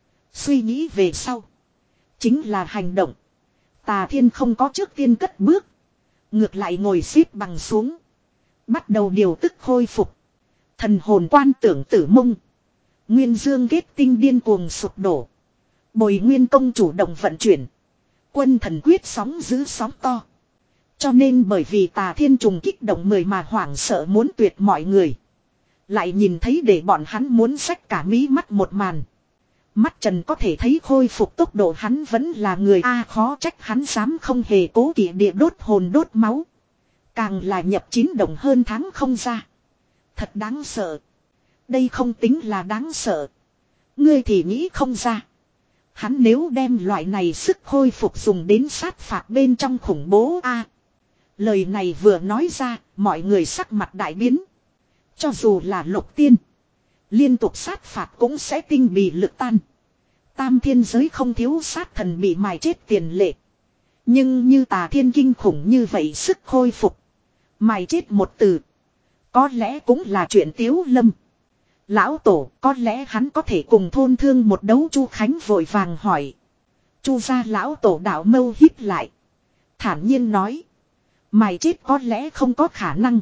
Suy nghĩ về sau. Chính là hành động. Tà thiên không có trước tiên cất bước. Ngược lại ngồi xếp bằng xuống. Bắt đầu điều tức khôi phục. Thần hồn quan tưởng tử mông. Nguyên dương kết tinh điên cuồng sụp đổ. Bồi nguyên công chủ động vận chuyển. Quân thần quyết sóng giữ sóng to. Cho nên bởi vì tà thiên trùng kích động mười mà hoảng sợ muốn tuyệt mọi người. Lại nhìn thấy để bọn hắn muốn xách cả mí mắt một màn. Mắt trần có thể thấy khôi phục tốc độ hắn vẫn là người A, khó trách hắn dám không hề cố kỵ địa đốt hồn đốt máu. Càng là nhập chín đồng hơn tháng không ra. Thật đáng sợ. Đây không tính là đáng sợ. Ngươi thì nghĩ không ra. Hắn nếu đem loại này sức khôi phục dùng đến sát phạt bên trong khủng bố A. Lời này vừa nói ra, mọi người sắc mặt đại biến. Cho dù là lục tiên. Liên tục sát phạt cũng sẽ tinh bì lực tan. Tam thiên giới không thiếu sát thần bị mài chết tiền lệ. Nhưng như tà thiên kinh khủng như vậy sức khôi phục. Mài chết một từ. Có lẽ cũng là chuyện tiếu lâm. Lão tổ có lẽ hắn có thể cùng thôn thương một đấu. Chu Khánh vội vàng hỏi. Chu gia lão tổ đạo mâu híp lại. Thản nhiên nói. Mài chết có lẽ không có khả năng.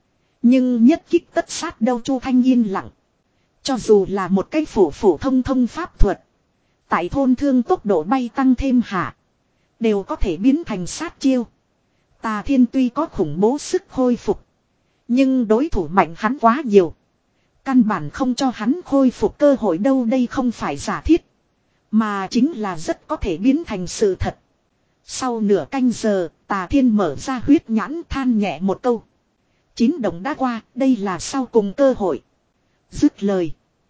Nhưng nhất kích tất sát đâu. Chu Thanh yên lặng. Cho dù là một cái phổ phổ thông thông pháp thuật. Tại thôn thương tốc độ bay tăng thêm hạ. Đều có thể biến thành sát chiêu. Tà thiên tuy có khủng bố sức khôi phục. Nhưng đối thủ mạnh hắn quá nhiều. Căn bản không cho hắn khôi phục cơ hội đâu. Đây không phải giả thiết. Mà chính là rất có thể biến thành sự thật. Sau nửa canh giờ, tà thiên mở ra huyết nhãn than nhẹ một câu. Chín đồng đã qua, đây là sau cùng cơ hội. Dứt lời.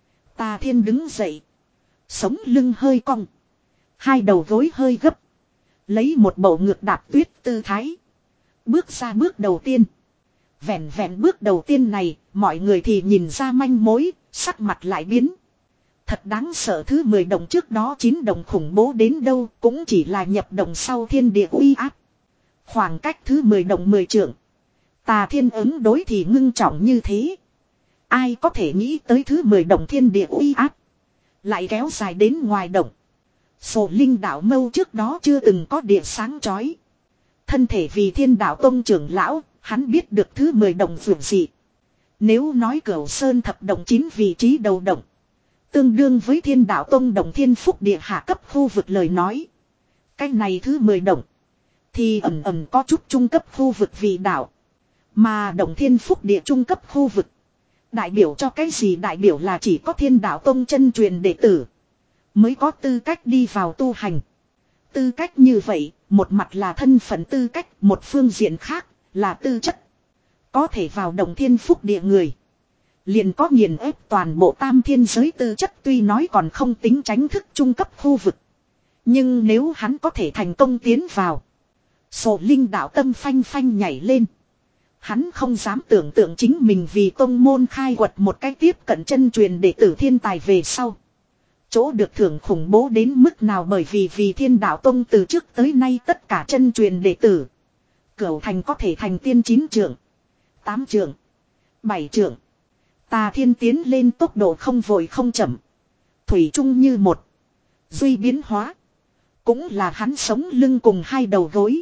Tà thiên đứng dậy. Sống lưng hơi cong. Hai đầu gối hơi gấp. Lấy một bầu ngược đạp tuyết tư thái. Bước ra bước đầu tiên. Vẹn vẹn bước đầu tiên này, mọi người thì nhìn ra manh mối, sắc mặt lại biến. Thật đáng sợ, thứ mười đồng trước đó chín đồng khủng bố đến đâu cũng chỉ là nhập đồng sau thiên địa uy áp. Khoảng cách thứ mười đồng mười trượng. Tà thiên ứng đối thì ngưng trọng như thế. Ai có thể nghĩ tới thứ mười đồng thiên địa uy áp. Lại kéo dài đến ngoài động. Sổ linh đạo mâu trước đó chưa từng có địa sáng chói. Thân thể vì thiên đạo tông trưởng lão, hắn biết được thứ mười đồng vượt dị. Nếu nói Cửu Sơn thập đồng chín vị trí đầu động. Tương đương với thiên đạo tông đồng thiên phúc địa hạ cấp khu vực lời nói. Cái này thứ mười đồng. Thì ẩm ẩm có chút trung cấp khu vực vị đạo. Mà đồng thiên phúc địa trung cấp khu vực. Đại biểu cho cái gì? Đại biểu là chỉ có thiên đạo tông chân truyền đệ tử. Mới có tư cách đi vào tu hành. Tư cách như vậy, một mặt là thân phận tư cách, một phương diện khác là tư chất. Có thể vào đồng thiên phúc địa người. Liền có nghiền ép toàn bộ tam thiên giới tư chất, tuy nói còn không tính tránh thức trung cấp khu vực. Nhưng nếu hắn có thể thành công tiến vào. Sổ linh đạo tâm phanh phanh nhảy lên. Hắn không dám tưởng tượng chính mình vì tông môn khai quật một cách tiếp cận chân truyền đệ tử thiên tài về sau. Chỗ được thưởng khủng bố đến mức nào, bởi vì vì thiên đạo tông từ trước tới nay tất cả chân truyền đệ tử. Cửu thành có thể thành tiên chín trưởng, tám trưởng, bảy trưởng. Tà thiên tiến lên tốc độ không vội không chậm. Thủy chung như một. Duy biến hóa. Cũng là hắn sống lưng cùng hai đầu gối.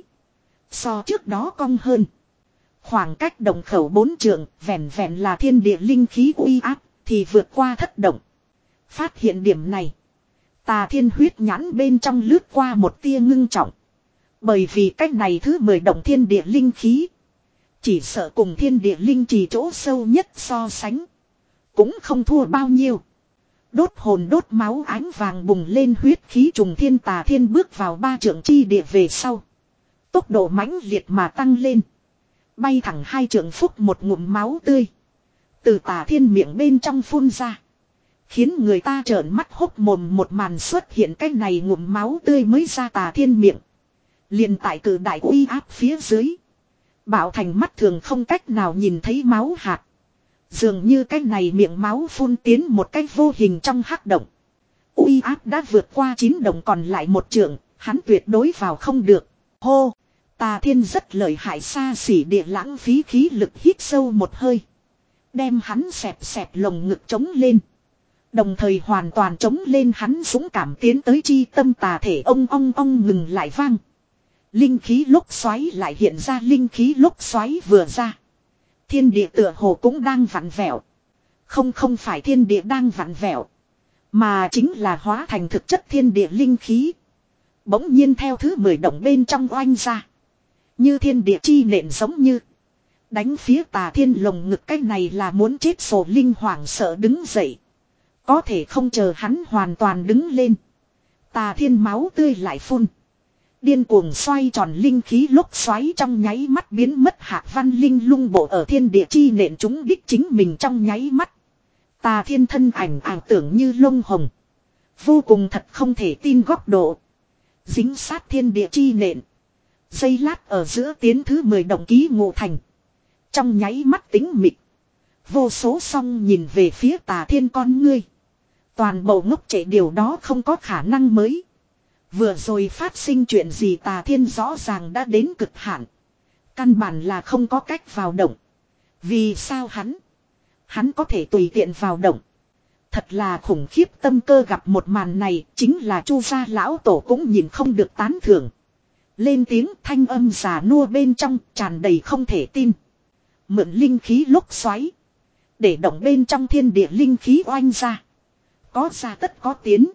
So trước đó cong hơn. Khoảng cách động khẩu bốn trượng, vẹn vẹn là thiên địa linh khí uy áp, thì vượt qua thất động. Phát hiện điểm này. Tà thiên huyết nhãn bên trong lướt qua một tia ngưng trọng. Bởi vì cách này thứ mười động thiên địa linh khí. Chỉ sợ cùng thiên địa linh trì chỗ sâu nhất so sánh. Cũng không thua bao nhiêu. Đốt hồn đốt máu ánh vàng bùng lên huyết khí trùng thiên. Tà Thiên bước vào ba trượng chi địa về sau. Tốc độ mãnh liệt mà tăng lên. Bay thẳng hai trượng phúc một ngụm máu tươi. Từ Tà Thiên miệng bên trong phun ra. Khiến người ta trợn mắt hốc mồm một màn xuất hiện. Cái này ngụm máu tươi mới ra Tà Thiên miệng. Liền tại cử đại uy áp phía dưới. Bảo thành mắt thường không cách nào nhìn thấy máu hạt. Dường như cái này miệng máu phun tiến một cách vô hình trong hắc động. Uy áp đã vượt qua chín đồng còn lại một trượng. Hắn tuyệt đối vào không được. Hô! Tà Thiên rất lợi hại xa xỉ địa lãng phí khí lực hít sâu một hơi. Đem hắn xẹp xẹp lồng ngực trống lên. Đồng thời hoàn toàn trống lên hắn dũng cảm tiến tới chi tâm tà thể ông ong ong ngừng lại vang. Linh khí lốc xoáy lại hiện ra linh khí lốc xoáy vừa ra. Thiên địa tựa hồ cũng đang vặn vẹo. Không không phải thiên địa đang vặn vẹo. Mà chính là hóa thành thực chất thiên địa linh khí. Bỗng nhiên theo thứ mười động bên trong oanh ra. Như thiên địa chi nện giống như. Đánh phía Tà Thiên lồng ngực cái này là muốn chết sổ linh hoảng sợ đứng dậy. Có thể không chờ hắn hoàn toàn đứng lên. Tà Thiên máu tươi lại phun. Điên cuồng xoay tròn linh khí lốc xoáy trong nháy mắt biến mất Hạ Văn Linh lung bộ ở thiên địa chi nện chúng đích chính mình trong nháy mắt. Tà Thiên thân ảnh ảo tưởng như lông hồng. Vô cùng thật không thể tin góc độ. Dính sát thiên địa chi nện. Giây lát ở giữa tiến thứ mười đồng ký ngộ thành. Trong nháy mắt tính mịch. Vô số song nhìn về phía Tà Thiên con ngươi. Toàn bộ ngốc trệ điều đó không có khả năng mới. Vừa rồi phát sinh chuyện gì Tà Thiên rõ ràng đã đến cực hạn. Căn bản là không có cách vào động. Vì sao hắn? Hắn có thể tùy tiện vào động. Thật là khủng khiếp tâm cơ gặp một màn này. Chính là Chu gia lão tổ cũng nhìn không được tán thưởng. Lên tiếng thanh âm già nua bên trong tràn đầy không thể tin. Mượn linh khí lốc xoáy. Để động bên trong thiên địa linh khí oanh ra. Có ra tất có tiến.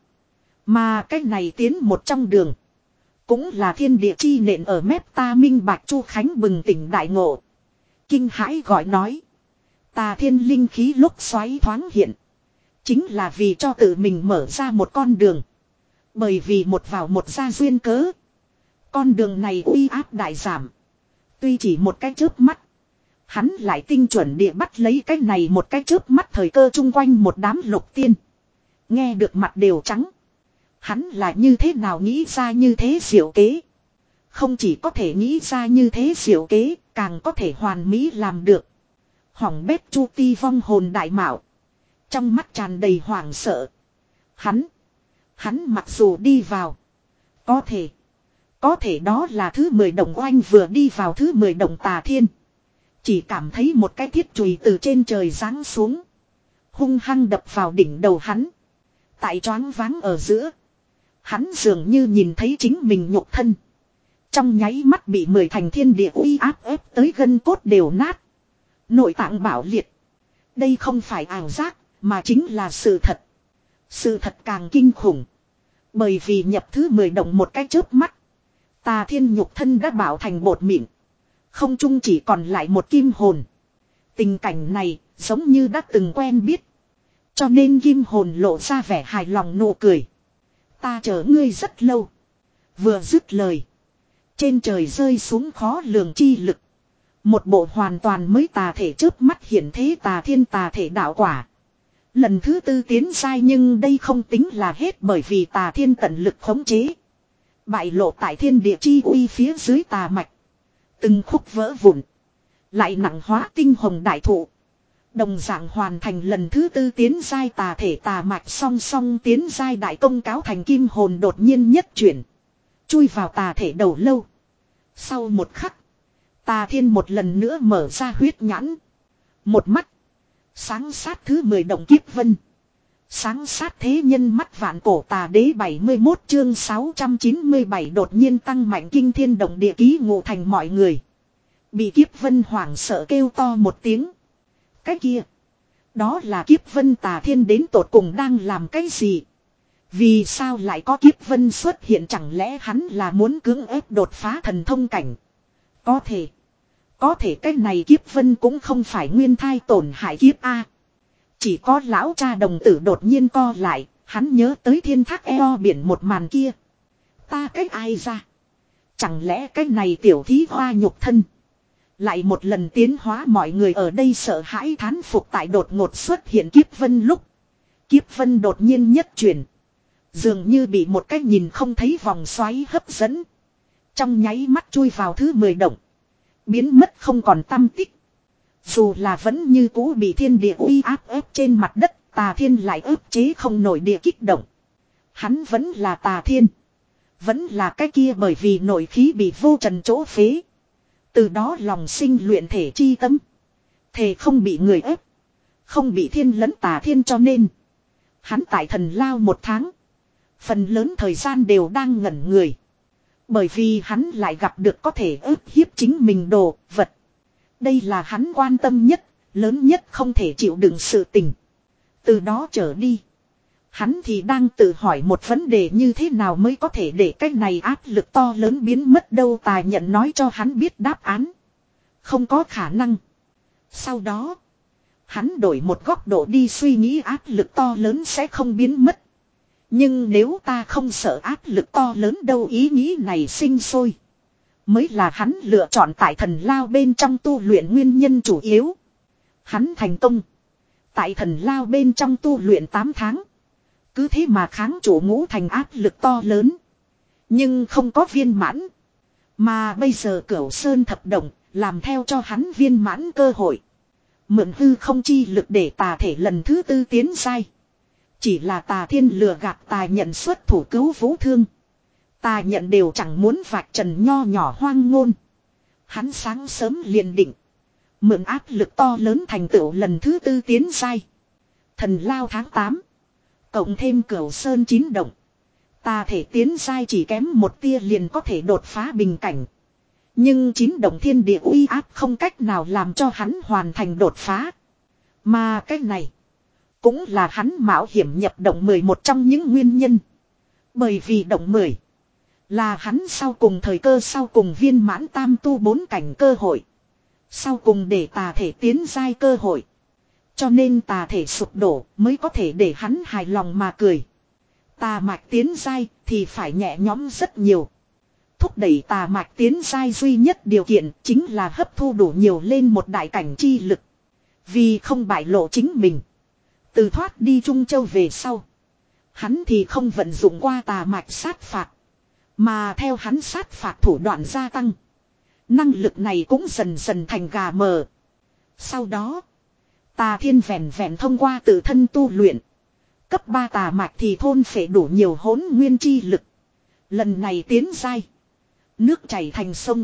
Mà cái này tiến một trong đường. Cũng là thiên địa chi nện ở mép ta minh bạch Chu Khánh bừng tỉnh đại ngộ. Kinh hãi gọi nói. Tà Thiên linh khí lốc xoáy thoáng hiện. Chính là vì cho tự mình mở ra một con đường. Bởi vì một vào một ra duyên cớ. Con đường này uy áp đại giảm. Tuy chỉ một cái chớp mắt. Hắn lại tinh chuẩn địa bắt lấy cái này một cái chớp mắt thời cơ chung quanh một đám lục tiên. Nghe được mặt đều trắng. Hắn là như thế nào nghĩ ra như thế diệu kế. Không chỉ có thể nghĩ ra như thế diệu kế, càng có thể hoàn mỹ làm được. Hỏng bét Chu Ti vong hồn đại mạo. Trong mắt tràn đầy hoảng sợ. Hắn. Hắn mặc dù đi vào. Có thể. Có thể đó là thứ mười đồng oanh vừa đi vào thứ mười đồng Tà Thiên. Chỉ cảm thấy một cái thiết chùy từ trên trời giáng xuống. Hung hăng đập vào đỉnh đầu hắn. Tại choáng váng ở giữa. Hắn dường như nhìn thấy chính mình nhục thân. Trong nháy mắt bị mười thành thiên địa uy áp ép tới gân cốt đều nát. Nội tạng bạo liệt. Đây không phải ảo giác, mà chính là sự thật. Sự thật càng kinh khủng. Bởi vì nhập thứ mười đồng một cái chớp mắt. Tà Thiên nhục thân đã bảo thành bột mịn. Không chung chỉ còn lại một kim hồn. Tình cảnh này giống như đã từng quen biết. Cho nên kim hồn lộ ra vẻ hài lòng nụ cười. Ta chờ ngươi rất lâu. Vừa dứt lời. Trên trời rơi xuống khó lường chi lực. Một bộ hoàn toàn mới tà thể chớp mắt hiện thế Tà Thiên tà thể đạo quả. Lần thứ tư tiến sai nhưng đây không tính là hết bởi vì Tà Thiên tận lực khống chế. Bại lộ tại thiên địa chi uy phía dưới tà mạch. Từng khúc vỡ vụn. Lại nặng hóa tinh hồng đại thụ. Đồng dạng hoàn thành lần thứ tư tiến giai tà thể tà mạch song song tiến giai đại công cáo thành kim hồn đột nhiên nhất chuyển. Chui vào tà thể đầu lâu. Sau một khắc. Tà Thiên một lần nữa mở ra huyết nhãn. Một mắt. Sáng sát thứ mười đồng kiếp vân. Sáng sát thế nhân mắt vạn cổ tà đế bảy mươi mốt chương sáu trăm chín mươi bảy đột nhiên tăng mạnh kinh thiên động địa ký ngộ thành mọi người. Bị kiếp vân hoảng sợ kêu to một tiếng. Cái kia. Đó là kiếp vân Tà Thiên đến tột cùng đang làm cái gì? Vì sao lại có kiếp vân xuất hiện chẳng lẽ hắn là muốn cưỡng ép đột phá thần thông cảnh? Có thể. Có thể cái này kiếp vân cũng không phải nguyên thai tổn hại kiếp A. Chỉ có lão cha đồng tử đột nhiên co lại, hắn nhớ tới thiên thác eo biển một màn kia. Ta cách ai ra? Chẳng lẽ cái này tiểu thí hoa nhục thân lại một lần tiến hóa? Mọi người ở đây sợ hãi thán phục tại đột ngột xuất hiện kiếp vân lúc. Kiếp vân đột nhiên nhất chuyển. Dường như bị một cái nhìn không thấy vòng xoáy hấp dẫn. Trong nháy mắt chui vào thứ mười động. Biến mất không còn tăm tích. Dù là vẫn như cũ bị thiên địa uy áp ép trên mặt đất, Tà Thiên lại ức chế không nổi địa kích động. Hắn vẫn là Tà Thiên. Vẫn là cái kia bởi vì nội khí bị vô trần chỗ phế. Từ đó lòng sinh luyện thể chi tâm. Thể không bị người ép. Không bị thiên lẫn Tà Thiên, cho nên hắn tại thần lao một tháng. Phần lớn thời gian đều đang ngẩn người. Bởi vì hắn lại gặp được có thể ức hiếp chính mình đồ vật. Đây là hắn quan tâm nhất, lớn nhất không thể chịu đựng sự tình. Từ đó trở đi, hắn thì đang tự hỏi một vấn đề: như thế nào mới có thể để cái này áp lực to lớn biến mất đâu? Tài nhận nói cho hắn biết đáp án. Không có khả năng. Sau đó, hắn đổi một góc độ đi suy nghĩ, áp lực to lớn sẽ không biến mất. Nhưng nếu ta không sợ áp lực to lớn đâu? Ý nghĩ này sinh sôi. Mới là hắn lựa chọn tại thần lao bên trong tu luyện nguyên nhân chủ yếu. Hắn thành công. Tại thần lao bên trong tu luyện tám tháng. Cứ thế mà kháng chủ ngũ thành áp lực to lớn. Nhưng không có viên mãn. Mà bây giờ Cửu Sơn thập động làm theo cho hắn viên mãn cơ hội. Mượn hư không chi lực để tà thể lần thứ tư tiến giai. Chỉ là Tà Thiên lừa gạt Tà Nhận xuất thủ cứu Vũ Thương. Tà Nhận đều chẳng muốn vạch trần nho nhỏ hoang ngôn. Hắn sáng sớm liền định. Mượn áp lực to lớn thành tựu lần thứ tư tiến giai. Thần lao tháng tám. Cộng thêm Cửu Sơn chín động. Tà thể tiến giai chỉ kém một tia liền có thể đột phá bình cảnh. Nhưng chín động thiên địa uy áp không cách nào làm cho hắn hoàn thành đột phá. Mà cái này cũng là hắn mạo hiểm nhập động mười một trong những nguyên nhân. Bởi vì động mười là hắn sau cùng thời cơ, sau cùng viên mãn tam tu bốn cảnh cơ hội. Sau cùng để tà thể tiến giai cơ hội. Cho nên tà thể sụp đổ mới có thể để hắn hài lòng mà cười. Tà mạch tiến giai thì phải nhẹ nhõm rất nhiều. Thúc đẩy tà mạch tiến giai duy nhất điều kiện chính là hấp thu đủ nhiều lên một đại cảnh chi lực. Vì không bại lộ chính mình. Từ thoát đi Trung Châu về sau, hắn thì không vận dụng qua tà mạch sát phạt. Mà theo hắn sát phạt thủ đoạn gia tăng, năng lực này cũng dần dần thành gà mờ. Sau đó, Tà Thiên vẹn vẹn thông qua tự thân tu luyện. Cấp ba tà mạch thì thôn phệ đủ nhiều hỗn nguyên chi lực. Lần này tiến giai, nước chảy thành sông.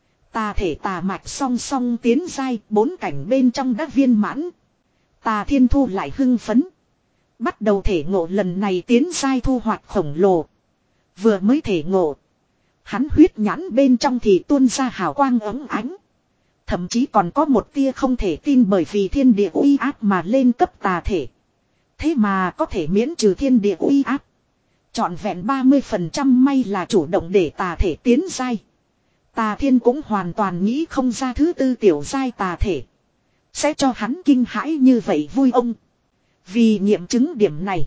Tà thể tà mạch song song tiến giai, bốn cảnh bên trong đã viên mãn. Tà Thiên thu lại hưng phấn. Bắt đầu thể ngộ lần này tiến giai thu hoạch khổng lồ. Vừa mới thể ngộ, hắn huyết nhãn bên trong thì tuôn ra hào quang ấm ánh. Thậm chí còn có một tia không thể tin, bởi vì thiên địa uy áp mà lên cấp tà thể. Thế mà có thể miễn trừ thiên địa uy áp. Trọn vẹn ba mươi phần trăm may là chủ động để tà thể tiến giai. Tà Thiên cũng hoàn toàn nghĩ không ra thứ tư tiểu giai tà thể sẽ cho hắn kinh hãi như vậy vui ông. Vì nghiệm chứng điểm này,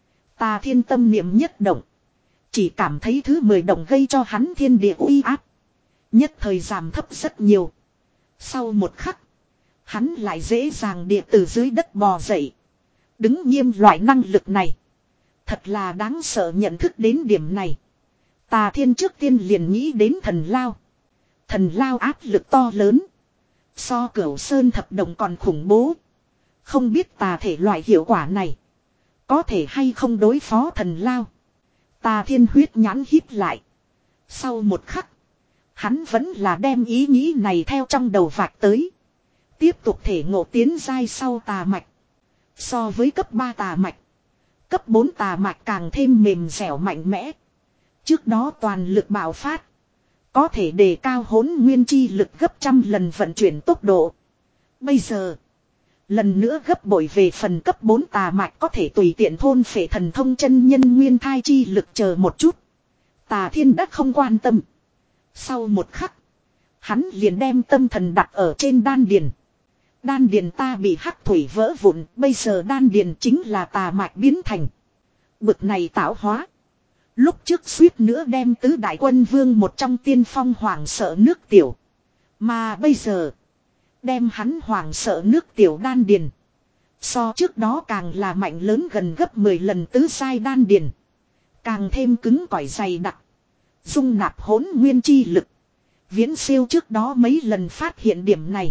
Tà Thiên tâm niệm nhất động. Chỉ cảm thấy thứ mười động gây cho hắn thiên địa uy áp nhất thời giảm thấp rất nhiều. Sau một khắc, hắn lại dễ dàng địa từ dưới đất bò dậy. Đứng nghiêm, loại năng lực này thật là đáng sợ. Nhận thức đến điểm này, Tà Thiên trước tiên liền nghĩ đến thần lao. Thần lao áp lực to lớn, so Cửu Sơn thập động còn khủng bố. Không biết tà thể loại hiệu quả này có thể hay không đối phó thần lao. Tà Thiên huyết nhãn híp lại. Sau một khắc, hắn vẫn là đem ý nghĩ này theo trong đầu vạch tới. Tiếp tục thể ngộ tiến giai sau tà mạch. So với cấp ba tà mạch, cấp bốn tà mạch càng thêm mềm dẻo mạnh mẽ. Trước đó toàn lực bạo phát, có thể đề cao hỗn nguyên chi lực gấp trăm lần vận chuyển tốc độ. Bây giờ, lần nữa gấp bội về phần cấp bốn tà mạch có thể tùy tiện thôn phệ thần thông chân nhân nguyên thai chi lực. Chờ một chút, Tà Thiên đã không quan tâm. Sau một khắc, Hắn liền đem tâm thần đặt ở trên đan điền. Đan điền ta bị hắc thủy vỡ vụn, bây giờ đan điền chính là tà mạch biến thành. Bực này tạo hóa. Lúc trước suýt nữa đem tứ đại quân vương một trong tiên phong hoàng sợ nước tiểu. Mà bây giờ, đem hắn hoàng sợ nước tiểu đan điền. So trước đó càng là mạnh lớn gần gấp mười lần tứ sai đan điền. Càng thêm cứng cỏi dày đặc. Dung nạp hỗn nguyên chi lực. Viễn siêu trước đó mấy lần phát hiện điểm này.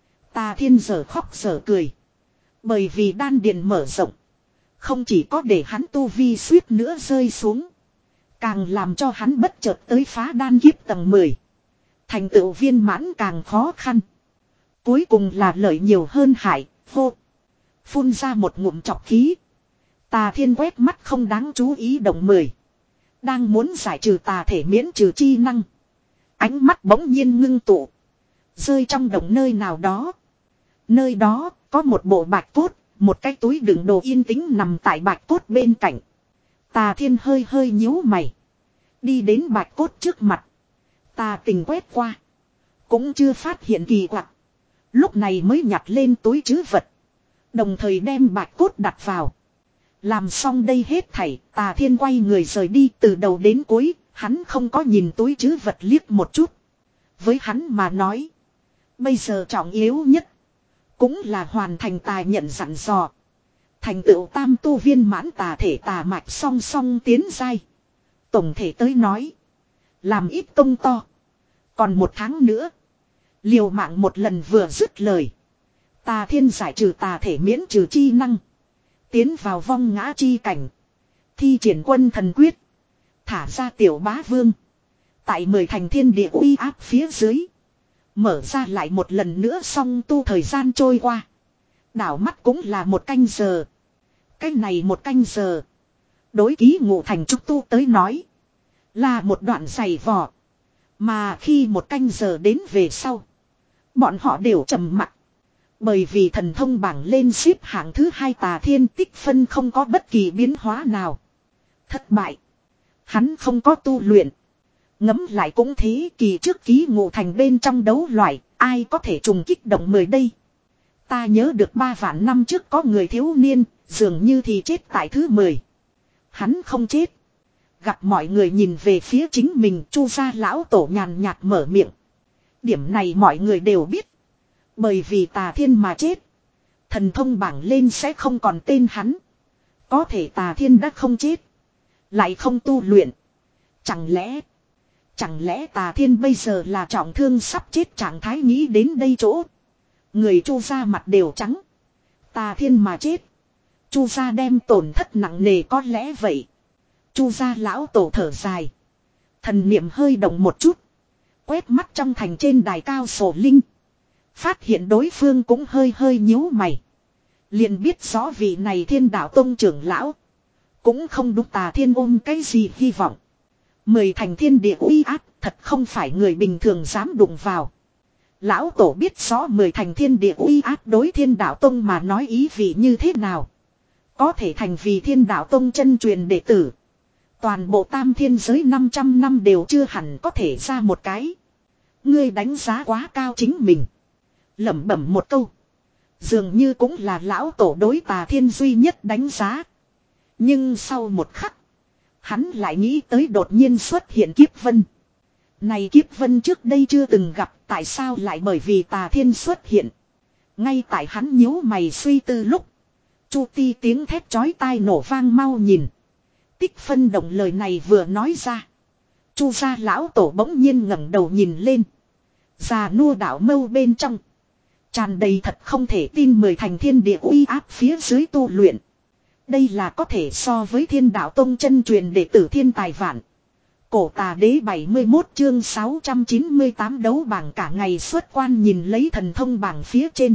Tà Thiên giờ khóc giờ cười. Bởi vì đan điền mở rộng. Không chỉ có để hắn tu vi suýt nữa rơi xuống. Càng làm cho hắn bất chợt tới phá đan kiếp tầng mười. Thành tựu viên mãn càng khó khăn. Cuối cùng là lợi nhiều hơn hại. Hô. Phun ra một ngụm chọc khí. Tà Thiên quét mắt không đáng chú ý động mười. Đang muốn giải trừ tà thể miễn trừ chi năng. Ánh mắt bỗng nhiên ngưng tụ. Rơi trong động nơi nào đó. Nơi đó có một bộ bạch cốt. Một cái túi đựng đồ yên tĩnh nằm tại bạch cốt bên cạnh. Tà Thiên hơi hơi nhíu mày. Đi đến bạch cốt trước mặt. Tà tình quét qua. Cũng chưa phát hiện kỳ quặc. Lúc này mới nhặt lên túi trữ vật. Đồng thời đem bạch cốt đặt vào. Làm xong đây hết thảy, Tà Thiên quay người rời đi từ đầu đến cuối. Hắn không có nhìn túi trữ vật liếc một chút. Với hắn mà nói. Bây giờ trọng yếu nhất. Cũng là hoàn thành tài nhận dặn dò. Thành tựu tam tu viên mãn tà thể tà mạch song song tiến giai. Tổng thể tới nói. Làm ít công to. Còn một tháng nữa. Liều mạng một lần vừa dứt lời. Tà Thiên giải trừ tà thể miễn trừ chi năng. Tiến vào vong ngã chi cảnh. Thi triển quân thần quyết. Thả ra tiểu bá vương. Tại mười thành thiên địa uy áp phía dưới. Mở ra lại một lần nữa xong tu thời gian trôi qua. Đảo mắt cũng là một canh giờ. Cái này một canh giờ. Đối ký ngụ thành trúc tu tới nói. Là một đoạn dày vò. Mà khi một canh giờ đến về sau. Bọn họ đều trầm mặc. Bởi vì thần thông bảng lên xếp hạng thứ hai Tà Thiên tích phân không có bất kỳ biến hóa nào. Thất bại. Hắn không có tu luyện. Ngẫm lại cũng thế, kỳ trước ký ngụ thành bên trong đấu loại, ai có thể trùng kích động mười đây. Ta nhớ được ba vạn năm trước có người thiếu niên, dường như thì chết tại thứ mười. Hắn không chết. Gặp mọi người nhìn về phía chính mình, Chu gia lão tổ nhàn nhạt mở miệng. Điểm này mọi người đều biết. Bởi vì Tà Thiên mà chết. Thần thông bảng lên sẽ không còn tên hắn. Có thể Tà Thiên đã không chết. Lại không tu luyện. Chẳng lẽ... Chẳng lẽ Tà Thiên bây giờ là trọng thương sắp chết trạng thái, nghĩ đến đây chỗ. Người Chu gia mặt đều trắng. Tà Thiên mà chết. Chu gia đem tổn thất nặng nề có lẽ vậy. Chu gia lão tổ thở dài. Thần niệm hơi động một chút. Quét mắt trong thành trên đài cao sổ linh. Phát hiện đối phương cũng hơi hơi nhíu mày. Liền biết rõ vị này Thiên Đạo Tông trưởng lão. Cũng không đúng Tà Thiên ôm cái gì hy vọng. Mười thành thiên địa uy áp thật không phải người bình thường dám đụng vào. Lão tổ biết rõ mười thành thiên địa uy áp đối Thiên Đạo Tông mà nói ý vị như thế nào. Có thể thành vì Thiên Đạo Tông chân truyền đệ tử. Toàn bộ tam thiên giới năm trăm năm đều chưa hẳn có thể ra một cái. Ngươi đánh giá quá cao chính mình. Lẩm bẩm một câu. Dường như cũng là lão tổ đối Tà Thiên duy nhất đánh giá. Nhưng sau một khắc. Hắn lại nghĩ tới đột nhiên xuất hiện kiếp vân. Này kiếp vân trước đây chưa từng gặp, tại sao lại bởi vì Tà Thiên xuất hiện. Ngay tại hắn nhíu mày suy tư lúc. Chu Ti tiếng thét chói tai nổ vang, mau nhìn. Tích phân động lời này vừa nói ra. Chu gia lão tổ bỗng nhiên ngẩng đầu nhìn lên. Già nua đảo mâu bên trong. Tràn đầy thật không thể tin mười thành thiên địa uy áp phía dưới tu luyện. Đây là có thể so với Thiên Đạo Tông chân truyền đệ tử thiên tài vạn. Cổ Tà Đế bảy mươi mốt chương sáu trăm chín mươi tám đấu bảng cả ngày xuất quan nhìn lấy thần thông bảng phía trên.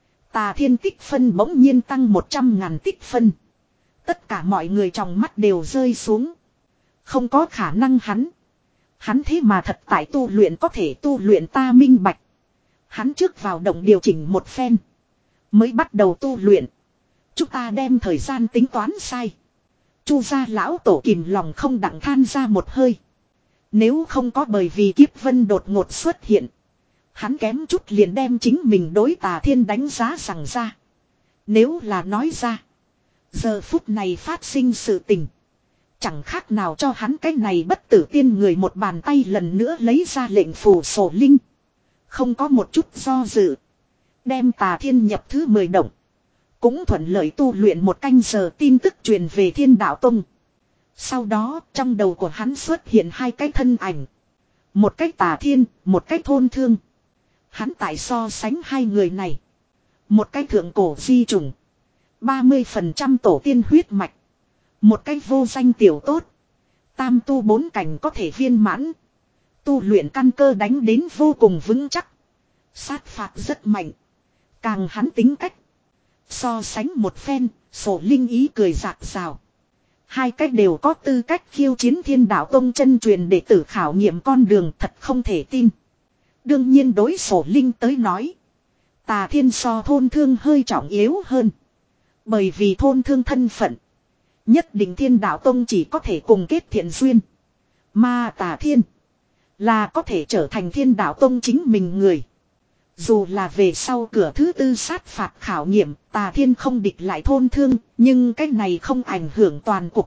Tà Thiên tích phân bỗng nhiên tăng một trăm ngàn tích phân. Tất cả mọi người trong mắt đều rơi xuống. Không có khả năng hắn. Hắn thế mà thật tại tu luyện, có thể tu luyện, ta minh bạch. Hắn trước vào động điều chỉnh một phen. Mới bắt đầu tu luyện. Chúng ta đem thời gian tính toán sai. Chu gia lão tổ kìm lòng không đặng than ra một hơi. Nếu không có bởi vì kiếp vân đột ngột xuất hiện. Hắn kém chút liền đem chính mình đối Tà Thiên đánh giá rằng ra. Nếu là nói ra. Giờ phút này phát sinh sự tình. Chẳng khác nào cho hắn cái này bất tử tiên người một bàn tay lần nữa lấy ra lệnh phù sổ linh. Không có một chút do dự. Đem Tà Thiên nhập thứ mười động. Cũng thuận lợi tu luyện một canh giờ tin tức truyền về Thiên Đạo Tông. Sau đó trong đầu của hắn xuất hiện hai cái thân ảnh. Một cái Tà Thiên, một cái Thôn Thương. Hắn tại so sánh hai người này. Một cái thượng cổ di trùng. ba mươi phần trăm tổ tiên huyết mạch. Một cái vô danh tiểu tốt. Tam tu bốn cảnh có thể viên mãn. Tu luyện căn cơ đánh đến vô cùng vững chắc. Sát phạt rất mạnh. Càng hắn tính cách. So sánh một phen, Sổ Linh ý cười rạc rào. Hai cách đều có tư cách khiêu chiến Thiên Đạo Tông chân truyền để tử khảo nghiệm con đường thật không thể tin. Đương nhiên đối Sổ Linh tới nói. Tà Thiên so Thôn Thương hơi trọng yếu hơn. Bởi vì Thôn Thương thân phận. Nhất định Thiên Đạo Tông chỉ có thể cùng kết thiện duyên. Mà Tà Thiên là có thể trở thành Thiên Đạo Tông chính mình người. Dù là về sau cửa thứ tư sát phạt khảo nghiệm, Tà Thiên không địch lại Thôn Thương, nhưng cái này không ảnh hưởng toàn cục.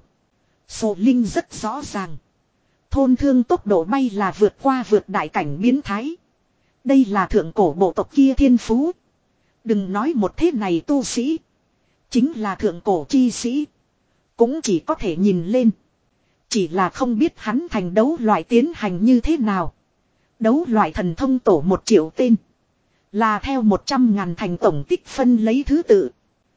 Sổ Linh rất rõ ràng. Thôn Thương tốc độ bay là vượt qua vượt đại cảnh biến thái. Đây là thượng cổ bộ tộc kia thiên phú. Đừng nói một thế này tu sĩ. Chính là thượng cổ chi sĩ. Cũng chỉ có thể nhìn lên. Chỉ là không biết hắn thành đấu loại tiến hành như thế nào. Đấu loại thần thông tổ một triệu tên. Là theo một trăm ngàn thành tổng tích phân lấy thứ tự.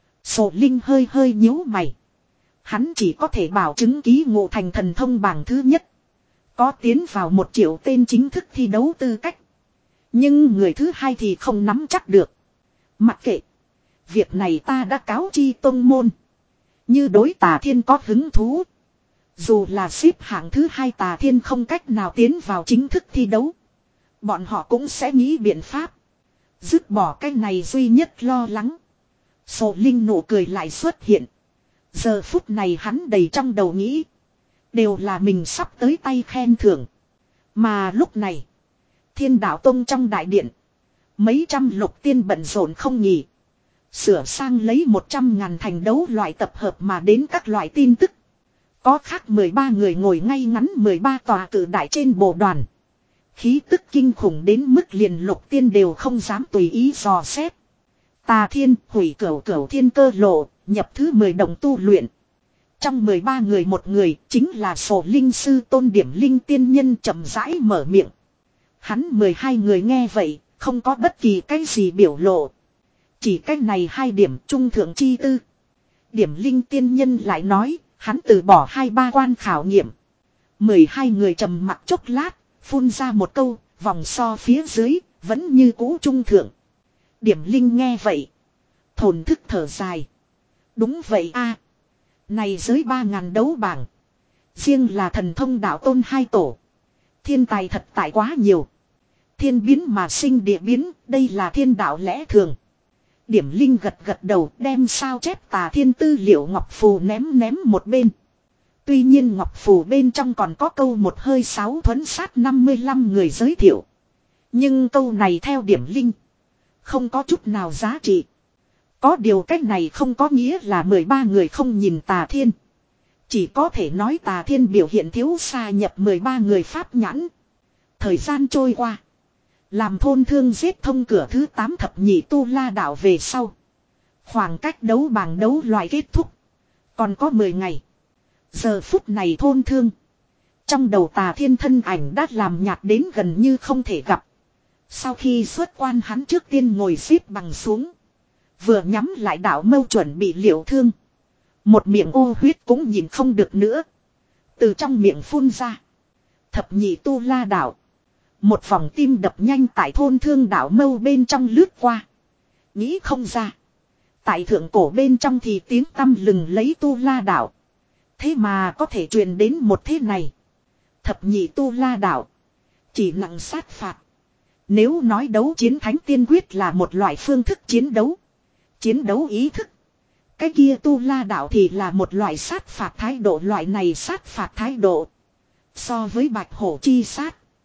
Sổ Linh hơi hơi nhíu mày. Hắn chỉ có thể bảo chứng ký ngộ thành thần thông bảng thứ nhất. Có tiến vào một triệu tên chính thức thi đấu tư cách. Nhưng người thứ hai thì không nắm chắc được. Mặc kệ. Việc này ta đã cáo chi tông môn. Như đối Tà Thiên có hứng thú. Dù là xếp hạng thứ hai Tà Thiên không cách nào tiến vào chính thức thi đấu. Bọn họ cũng sẽ nghĩ biện pháp. Dứt bỏ cái này duy nhất lo lắng. Sổ Linh nụ cười lại xuất hiện. Giờ phút này hắn đầy trong đầu nghĩ. Đều là mình sắp tới tay khen thưởng. Mà lúc này. Thiên Đạo Tông trong đại điện. Mấy trăm lục tiên bận rộn không nghỉ. Sửa sang lấy một trăm ngàn thành đấu loại tập hợp mà đến các loại tin tức. Có khác mười ba người ngồi ngay ngắn mười ba tòa cử đại trên bộ đoàn. Khí tức kinh khủng đến mức liền lục tiên đều không dám tùy ý dò xét. Tà Thiên hủy cửu cửu thiên cơ lộ, nhập thứ mười đồng tu luyện. Trong mười ba người một người chính là Sổ Linh sư Tôn Điểm Linh tiên nhân chậm rãi mở miệng. Hắn mười hai người nghe vậy, không có bất kỳ cái gì biểu lộ. Chỉ cách này hai điểm trung thượng chi tư. Điểm Linh tiên nhân lại nói, hắn từ bỏ hai ba quan khảo nghiệm. mười hai người trầm mặc chốc lát, phun ra một câu, vòng so phía dưới, vẫn như cũ trung thượng. Điểm Linh nghe vậy. Thổn thức thở dài. Đúng vậy a, này giới ba ngàn đấu bảng. Riêng là thần thông đạo tôn hai tổ. Thiên tài thật tại quá nhiều. Thiên biến mà sinh địa biến, đây là thiên đạo lẽ thường. Điểm Linh gật gật đầu đem sao chép Tà Thiên tư liệu ngọc phù ném ném một bên. Tuy nhiên ngọc phù bên trong còn có câu một hơi sáu thuấn sát năm mươi lăm người giới thiệu. Nhưng câu này theo Điểm Linh. Không có chút nào giá trị. Có điều cách này không có nghĩa là mười ba người không nhìn Tà Thiên. Chỉ có thể nói Tà Thiên biểu hiện thiếu xa nhập mười ba người pháp nhãn. Thời gian trôi qua. Làm Thôn Thương giết thông cửa thứ tám thập nhị tu la đạo về sau. Khoảng cách đấu bảng đấu loại kết thúc. Còn có mười ngày. Giờ phút này Thôn Thương. Trong đầu Tà Thiên thân ảnh đã làm nhạt đến gần như không thể gặp. Sau khi xuất quan hắn trước tiên ngồi xếp bằng xuống. Vừa nhắm lại đạo mâu chuẩn bị liệu thương. Một miệng ô huyết cũng nhìn không được nữa. Từ trong miệng phun ra. Thập nhị tu la đạo. Một vòng tim đập nhanh tại Thôn Thương đạo mâu bên trong lướt qua. Nghĩ không ra. Tại thượng cổ bên trong thì tiếng tăm lừng lấy tu la đạo. Thế mà có thể truyền đến một thế này. Thập nhị tu la đạo. Chỉ nặng sát phạt. Nếu nói đấu chiến thánh tiên quyết là một loại phương thức chiến đấu. Chiến đấu ý thức. Cái kia tu la đạo thì là một loại sát phạt thái độ, loại này sát phạt thái độ. So với bạch hổ chi sát.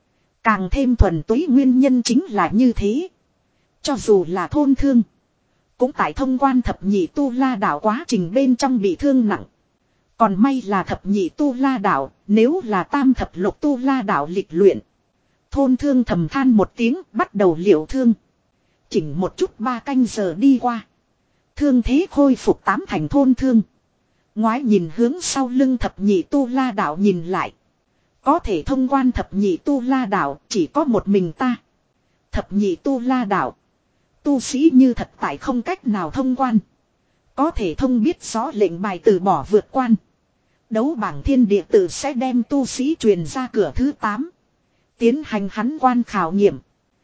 Càng thêm thuần túy nguyên nhân chính là như thế. Cho dù là thôn thương. Cũng tại thông quan thập nhị tu la đạo quá trình bên trong bị thương nặng. Còn may là thập nhị tu la đạo, nếu là tam thập lục tu la đạo lịch luyện. Thôn thương thầm than một tiếng, bắt đầu liệu thương. Chỉnh một chút ba canh giờ đi qua. Thương thế khôi phục tám thành thôn thương. Ngoái nhìn hướng sau lưng thập nhị tu la đạo nhìn lại. Có thể thông quan thập nhị tu la đạo chỉ có một mình ta. Thập nhị tu la đạo. Tu sĩ như thật tại không cách nào thông quan. Có thể thông biết rõ lệnh bài từ bỏ vượt quan. Đấu bảng thiên địa tử sẽ đem tu sĩ truyền ra cửa thứ tám. Tiến hành hắn quan khảo nghiệm.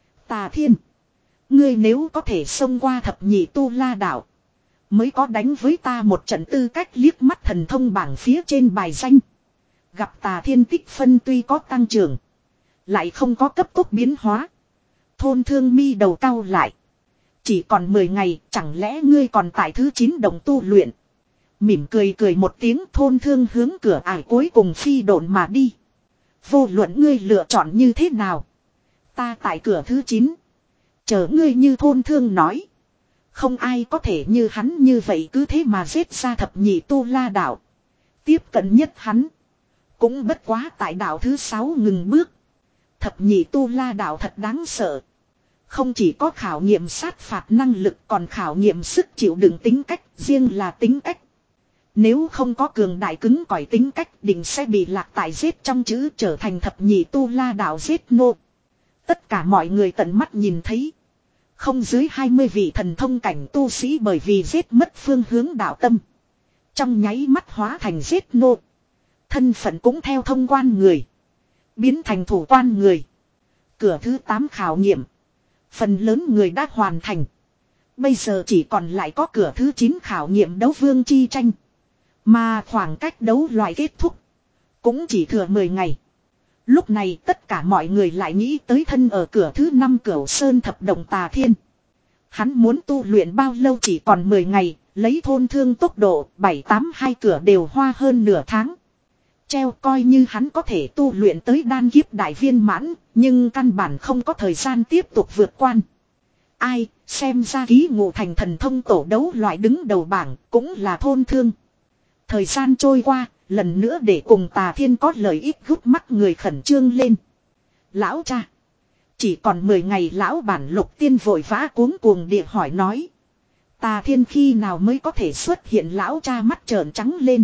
Tà Thiên. Ngươi nếu có thể xông qua thập nhị tu la đạo. Mới có đánh với ta một trận tư cách liếc mắt thần thông bảng phía trên bài danh. Gặp Tà Thiên tích phân tuy có tăng trưởng. Lại không có cấp tốc biến hóa. Thôn thương mi đầu cau lại. Chỉ còn mười ngày, chẳng lẽ ngươi còn tại thứ chín đồng tu luyện. Mỉm cười cười một tiếng, thôn thương hướng cửa ải cuối cùng phi độn mà đi. Vô luận ngươi lựa chọn như thế nào. Ta tại cửa thứ chín. Chờ ngươi như thôn thương nói. Không ai có thể như hắn như vậy cứ thế mà giết ra thập nhị tu la đạo. Tiếp cận nhất hắn. Cũng bất quá tại đạo thứ sáu ngừng bước. Thập nhị tu la đạo thật đáng sợ. Không chỉ có khảo nghiệm sát phạt năng lực còn khảo nghiệm sức chịu đựng tính cách, riêng là tính cách. Nếu không có cường đại cứng cỏi tính cách định sẽ bị lạc tại giết trong chữ trở thành thập nhị tu la đạo giết nô. Tất cả mọi người tận mắt nhìn thấy. Không dưới hai mươi vị thần thông cảnh tu sĩ bởi vì giết mất phương hướng đạo tâm. Trong nháy mắt hóa thành giết nô. Thân phận cũng theo thông quan người. Biến thành thủ quan người. Cửa thứ tám khảo nghiệm. Phần lớn người đã hoàn thành. Bây giờ chỉ còn lại có cửa thứ chín khảo nghiệm đấu vương chi tranh. Mà khoảng cách đấu loại kết thúc. Cũng chỉ thừa mười ngày. Lúc này tất cả mọi người lại nghĩ tới thân ở cửa thứ năm Cửu Sơn Thập Động Tà Thiên. Hắn muốn tu luyện bao lâu chỉ còn mười ngày. Lấy thôn thương tốc độ bảy tám hai cửa đều hoa hơn nửa tháng. Treo coi như hắn có thể tu luyện tới đan kiếp đại viên mãn. Nhưng căn bản không có thời gian tiếp tục vượt quan. Ai xem ra ký ngụ thành thần thông tổ đấu loại đứng đầu bảng cũng là thôn thương. Thời gian trôi qua, lần nữa để cùng Tà Thiên có lợi ích gút mắt người khẩn trương lên. Lão cha. Chỉ còn mười ngày lão bản Lục Tiên vội vã cuống cuồng địa hỏi nói. Tà Thiên khi nào mới có thể xuất hiện lão cha mắt trợn trắng lên.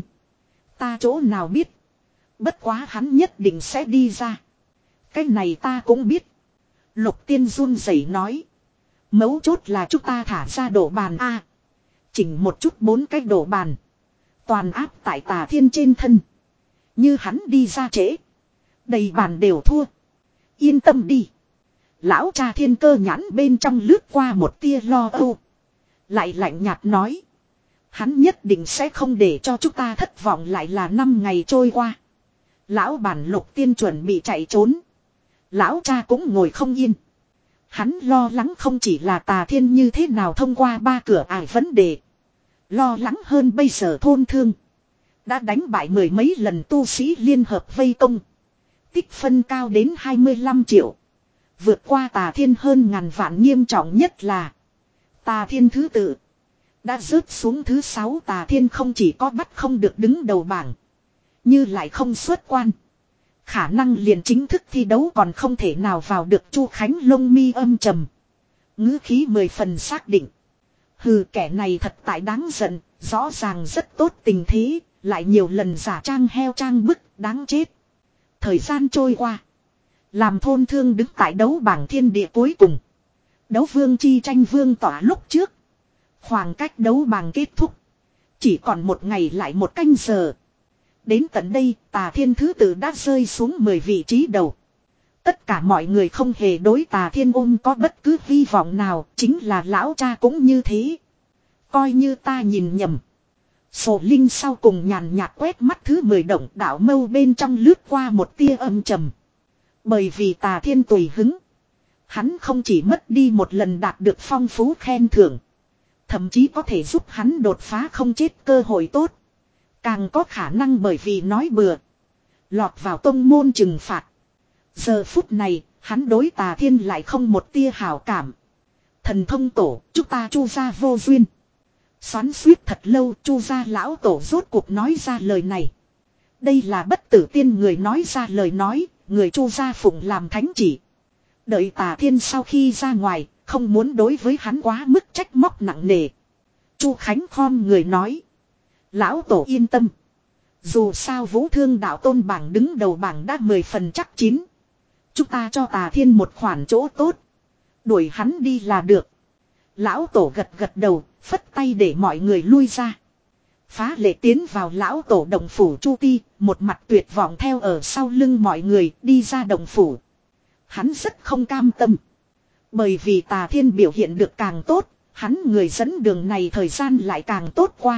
Ta chỗ nào biết. Bất quá hắn nhất định sẽ đi ra. Cái này ta cũng biết. Lục Tiên run rẩy nói. Mấu chốt là chúng ta thả ra đổ bàn A. Chỉnh một chút bốn cái đổ bàn. Toàn áp tại Tà Thiên trên thân. Như hắn đi ra trễ. Đầy bàn đều thua. Yên tâm đi. Lão cha Thiên Cơ nhãn bên trong lướt qua một tia lo âu. Lại lạnh nhạt nói. Hắn nhất định sẽ không để cho chúng ta thất vọng lại là năm ngày trôi qua. Lão bản Lục Tiên chuẩn bị chạy trốn. Lão cha cũng ngồi không yên. Hắn lo lắng không chỉ là Tà Thiên như thế nào thông qua ba cửa ải vấn đề. Lo lắng hơn bây giờ thôn thương. Đã đánh bại mười mấy lần tu sĩ liên hợp vây công. Tích phân cao đến hai mươi lăm triệu. Vượt qua Tà Thiên hơn ngàn vạn, nghiêm trọng nhất là. Tà Thiên thứ tự. Đã rớt xuống thứ sáu. Tà Thiên không chỉ có bắt không được đứng đầu bảng. Như lại không xuất quan. Khả năng liền chính thức thi đấu còn không thể nào vào được. Chu Khánh lông mi âm trầm. Ngữ khí mười phần xác định. Hừ, kẻ này thật tại đáng giận. Rõ ràng rất tốt tình thế. Lại nhiều lần giả trang heo trang bức, đáng chết. Thời gian trôi qua. Làm thôn thương đứng tại đấu bảng thiên địa cuối cùng. Đấu vương chi tranh vương tỏa lúc trước. Khoảng cách đấu bảng kết thúc. Chỉ còn một ngày lại một canh giờ. Đến tận đây Tà Thiên thứ tự đã rơi xuống mười vị trí đầu. Tất cả mọi người không hề đối Tà Thiên ôm có bất cứ hy vọng nào. Chính là lão cha cũng như thế. Coi như ta nhìn nhầm. Sổ Linh sau cùng nhàn nhạt quét mắt thứ mười động đảo mâu bên trong lướt qua một tia âm trầm. Bởi vì Tà Thiên tùy hứng. Hắn không chỉ mất đi một lần đạt được phong phú khen thưởng. Thậm chí có thể giúp hắn đột phá không chết cơ hội tốt. Càng có khả năng bởi vì nói bừa. Lọt vào tông môn trừng phạt. Giờ phút này, Hắn đối Tà Thiên lại không một tia hảo cảm. Thần thông tổ, chúng ta Chu gia vô duyên. Xoắn suýt thật lâu, Chu gia lão tổ rốt cuộc nói ra lời này. Đây là bất tử tiên người nói ra lời nói, người Chu gia phụng làm thánh chỉ. Đợi Tà Thiên sau khi ra ngoài, không muốn đối với hắn quá mức trách móc nặng nề. Chu Khánh khom người nói. Lão tổ yên tâm. Dù sao Vũ Thương đạo tôn bảng đứng đầu bảng đã mười phần chắc chín. Chúng ta cho Tà Thiên một khoản chỗ tốt. Đuổi hắn đi là được. Lão tổ gật gật đầu, phất tay để mọi người lui ra. Phá lệ tiến vào lão tổ động phủ Chu Ti, một mặt tuyệt vọng theo ở sau lưng mọi người đi ra động phủ. Hắn rất không cam tâm. Bởi vì Tà Thiên biểu hiện được càng tốt, hắn người dẫn đường này thời gian lại càng tốt qua.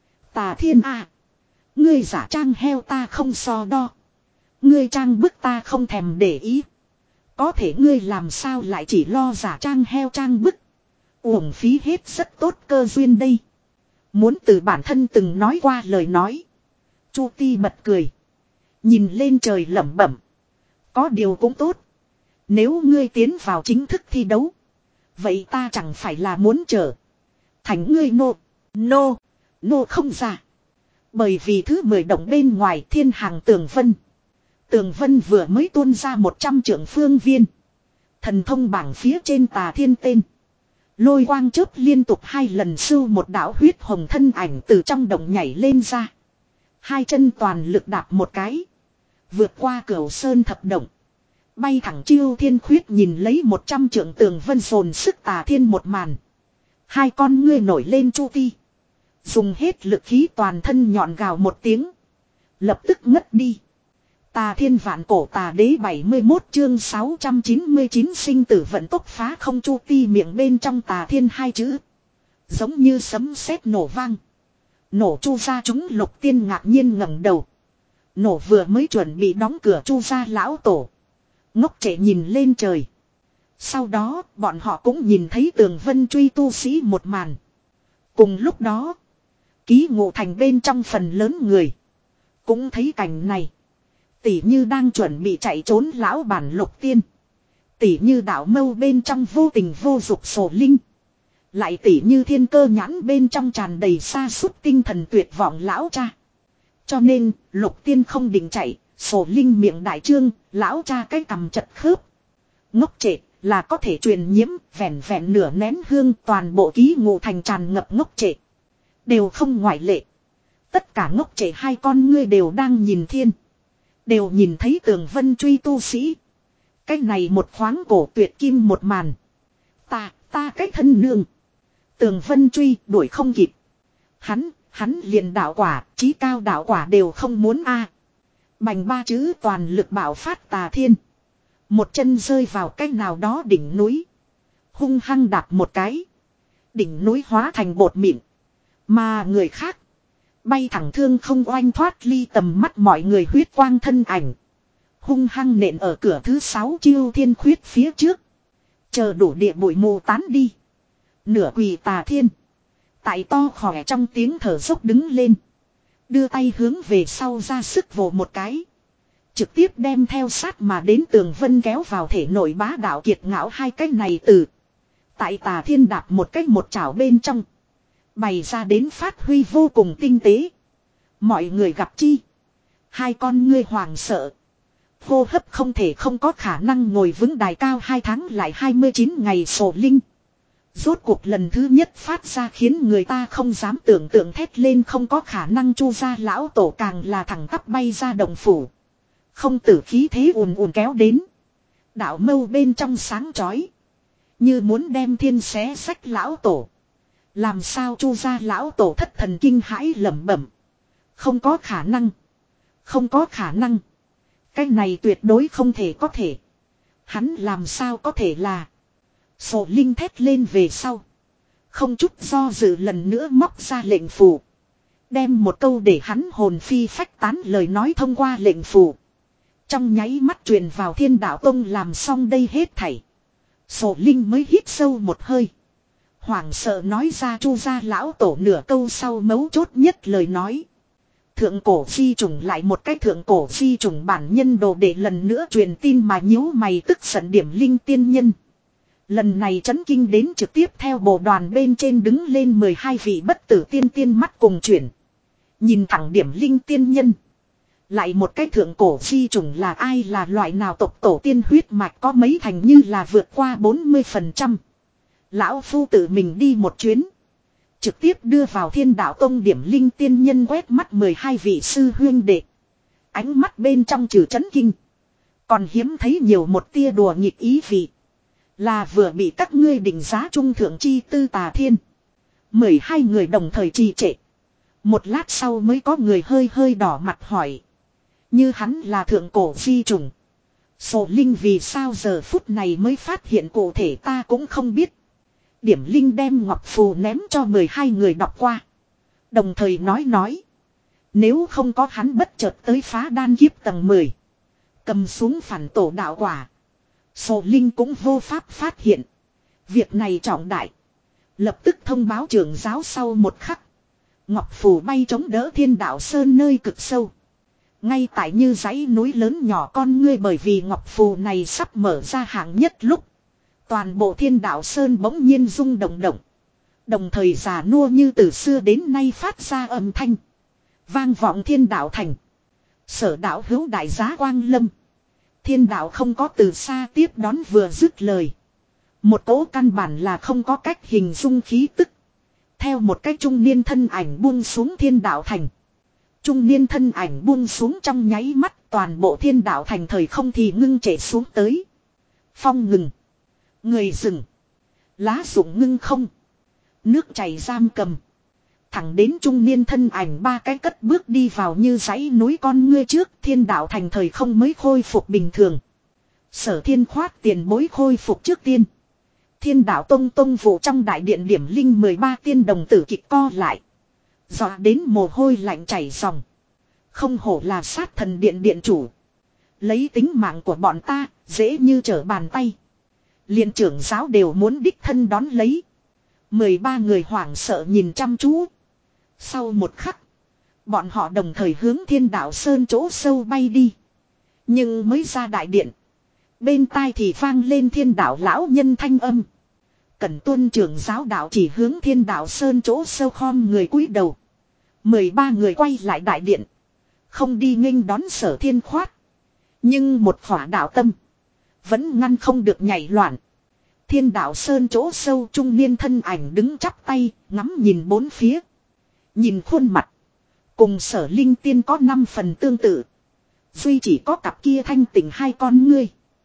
Tà Thiên à! Ngươi giả trang heo ta không so đo. Ngươi trang bức ta không thèm để ý. Có thể ngươi làm sao lại chỉ lo giả trang heo trang bức. Uổng phí hết rất tốt cơ duyên đây. Muốn từ bản thân từng nói qua lời nói. Chu Ti bật cười. Nhìn lên trời lẩm bẩm. Có điều cũng tốt. Nếu ngươi tiến vào chính thức thi đấu. Vậy ta chẳng phải là muốn chờ. Thành ngươi nô. Nô. Nô không ra. Bởi vì thứ mười động bên ngoài thiên hàng tường vân. Tường vân vừa mới tuôn ra một trăm trượng phương viên. Thần thông bảng phía trên Tà Thiên tên. Lôi quang chớp liên tục hai lần sưu một đạo huyết hồng thân ảnh từ trong động nhảy lên ra. Hai chân toàn lực đạp một cái. Vượt qua cửu sơn thập động. Bay thẳng chiêu thiên khuyết nhìn lấy một trăm trượng tường vân dồn sức Tà Thiên một màn. Hai con ngươi nổi lên Chu Ti. Dùng hết lực khí toàn thân nhọn gào một tiếng. Lập tức ngất đi. Tà Thiên vạn cổ tà đế bảy mươi mốt chương sáu trăm chín mươi chín sinh tử vận tốc phá không. Chu Ti miệng bên trong Tà Thiên hai chữ. Giống như sấm sét nổ vang. Nổ Chu gia chúng Lục Tiên ngạc nhiên ngẩng đầu. Nổ vừa mới chuẩn bị đóng cửa Chu gia lão tổ. Ngốc trệ nhìn lên trời. Sau đó bọn họ cũng nhìn thấy tường vân truy tu sĩ một màn. Cùng lúc đó. Ký Ngộ Thành bên trong phần lớn người. Cũng thấy cảnh này. Tỷ như đang chuẩn bị chạy trốn lão bản Lục Tiên. Tỷ như đạo mâu bên trong vô tình vô dục Sổ Linh. Lại tỷ như thiên cơ nhãn bên trong tràn đầy sa sút tinh thần tuyệt vọng lão cha. Cho nên Lục Tiên không định chạy. Sổ Linh miệng đại trương. Lão cha cái cằm chật khớp. Ngốc trệ là có thể truyền nhiễm. Vẹn vẹn nửa nén hương. Toàn bộ Ký Ngộ Thành tràn ngập ngốc trệ. Đều không ngoại lệ. Tất cả ngốc trệ hai con ngươi đều đang nhìn thiên. Đều nhìn thấy tường vân truy tu sĩ. Cái này một khoáng cổ tuyệt kim một màn. Ta, ta cái thân nương. Tường vân truy đuổi không kịp. Hắn, hắn liền đạo quả, chí cao đạo quả đều không muốn a. Bành ba chữ toàn lực bảo phát Tà Thiên. Một chân rơi vào cái nào đó đỉnh núi. Hung hăng đạp một cái. Đỉnh núi hóa thành bột mịn. Mà người khác. Bay thẳng thương không oanh thoát ly tầm mắt mọi người huyết quang thân ảnh. Hung hăng nện ở cửa thứ sáu chiêu thiên khuyết phía trước. Chờ đủ địa bụi mù tán đi. Nửa quỳ Tà Thiên. Tại to khỏe trong tiếng thở dốc đứng lên. Đưa tay hướng về sau ra sức vồ một cái. Trực tiếp đem theo sát mà đến tường vân kéo vào thể nội bá đạo kiệt ngạo hai cái này từ. Tại Tà Thiên đạp một cách một chảo bên trong. Bày ra đến phát huy vô cùng tinh tế. Mọi người gặp chi. Hai con ngươi hoàng sợ. Hô hấp không thể không có khả năng ngồi vững đài cao hai tháng lại hai mươi chín ngày Sổ Linh. Rốt cuộc lần thứ nhất phát ra khiến người ta không dám tưởng tượng thét lên không có khả năng. Chu gia lão tổ càng là thẳng tắp bay ra động phủ. Không tử khí thế ùn ùn kéo đến. Đạo mâu bên trong sáng chói. Như muốn đem thiên xé sách lão tổ. Làm sao Chu gia lão tổ thất thần kinh hãi lẩm bẩm. Không có khả năng. Không có khả năng. Cái này tuyệt đối không thể có thể. Hắn làm sao có thể là. Sổ Linh thét lên về sau. Không chút do dự lần nữa móc ra lệnh phù. Đem một câu để hắn hồn phi phách tán lời nói thông qua lệnh phù. Trong nháy mắt truyền vào Thiên Đạo Tông làm xong đây hết thảy. Sổ Linh mới hít sâu một hơi. Hoảng sợ nói ra Chu gia lão tổ nửa câu sau mấu chốt nhất lời nói. Thượng cổ di trùng lại một cái thượng cổ di trùng bản nhân đồ để lần nữa truyền tin mà nhíu mày tức giận Điểm Linh tiên nhân. Lần này chấn kinh đến trực tiếp theo bộ đoàn bên trên đứng lên mười hai vị bất tử tiên tiên mắt cùng chuyển. Nhìn thẳng Điểm Linh tiên nhân. Lại một cái thượng cổ di trùng là ai, là loại nào tộc tổ tiên huyết mạch có mấy thành như là vượt qua bốn mươi phần trăm. Lão phu tự mình đi một chuyến. Trực tiếp đưa vào Thiên Đạo Tông. Điểm Linh tiên nhân quét mắt mười hai vị sư huyên đệ. Ánh mắt bên trong trừ chấn kinh. Còn hiếm thấy nhiều một tia đùa nghịch ý vị. Là vừa bị các ngươi định giá trung thượng chi tư Tà Thiên. mười hai người đồng thời trì trệ. Một lát sau mới có người hơi hơi đỏ mặt hỏi. Như hắn là thượng cổ di trùng. Sổ Linh vì sao giờ phút này mới phát hiện cụ thể ta cũng không biết. Điểm Linh đem ngọc phù ném cho mười hai người đọc qua. Đồng thời nói nói. Nếu không có hắn bất chợt tới phá đan kiếp tầng mười. Cầm xuống phản tổ đạo quả. Sổ Linh cũng vô pháp phát hiện. Việc này trọng đại. Lập tức thông báo trưởng giáo. Sau một khắc. Ngọc phù bay chống đỡ Thiên Đạo Sơn nơi cực sâu. Ngay tại như dãy núi lớn nhỏ con ngươi, bởi vì ngọc phù này sắp mở ra hạng nhất lúc. Toàn bộ Thiên Đạo Sơn bỗng nhiên rung động động. Đồng thời già nua như từ xưa đến nay phát ra âm thanh. Vang vọng Thiên Đạo Thành. Sở đạo hữu đại giá quang lâm. Thiên đạo không có từ xa tiếp đón vừa dứt lời. Một cỗ căn bản là không có cách hình dung khí tức. Theo một cái trung niên thân ảnh buông xuống Thiên Đạo Thành. Trung niên thân ảnh buông xuống trong nháy mắt, toàn bộ Thiên Đạo Thành thời không thì ngưng trệ xuống tới. Phong ngừng. Người dừng. Lá rụng ngưng không. Nước chảy giam cầm. Thẳng đến trung niên thân ảnh ba cái cất bước đi vào như dãy núi con ngươi trước, Thiên Đạo Thành thời không mới khôi phục bình thường. Sở Thiên khoát tiền bối khôi phục trước tiên. Thiên Đạo Tông tông vụ trong đại điện. Điểm Linh mười ba tiên đồng tử kịch co lại. Dọa đến mồ hôi lạnh chảy ròng. Không hổ là sát thần điện điện chủ. Lấy tính mạng của bọn ta, dễ như trở bàn tay. Liên trưởng giáo đều muốn đích thân đón lấy. mười ba người hoảng sợ nhìn chăm chú. Sau một khắc, bọn họ đồng thời hướng Thiên Đạo Sơn chỗ sâu bay đi. Nhưng mới ra đại điện, bên tai thì vang lên Thiên Đạo lão nhân thanh âm. Cần tuân trưởng giáo đạo chỉ, hướng Thiên Đạo Sơn chỗ sâu khom người cúi đầu. mười ba người quay lại đại điện. Không đi nghênh đón Sở Thiên khoát. Nhưng một khỏa đạo tâm vẫn ngăn không được nhảy loạn. Thiên Đạo Sơn chỗ sâu trung niên thân ảnh đứng chắp tay, ngắm nhìn bốn phía. Nhìn khuôn mặt, cùng Sở Linh tiên có năm phần tương tự. Duy chỉ có cặp kia thanh tịnh hai con ngươi.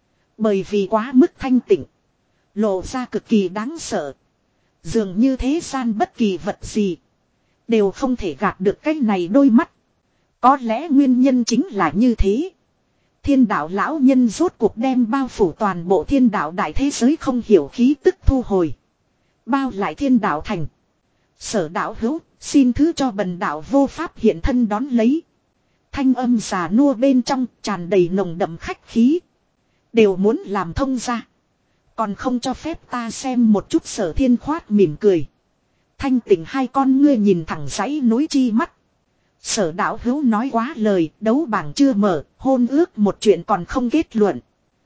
Bởi vì quá mức thanh tịnh, lộ ra cực kỳ đáng sợ. Dường như thế gian bất kỳ vật gì đều không thể gạt được cái này đôi mắt. Có lẽ nguyên nhân chính là như thế. Thiên đạo lão nhân rốt cuộc đem bao phủ toàn bộ thiên đạo đại thế giới không hiểu khí tức thu hồi. Bao lại Thiên Đạo Thành. Sở đạo hữu, xin thứ cho bần đạo vô pháp hiện thân đón lấy. Thanh âm già nua bên trong tràn đầy nồng đậm khách khí. Đều muốn làm thông ra. Còn không cho phép ta xem một chút. Sở Thiên khoát mỉm cười. Thanh tịnh hai con ngươi nhìn thẳng dãy núi chi mắt. Sở đạo hữu nói quá lời, đấu bảng chưa mở, hôn ước một chuyện còn không kết luận.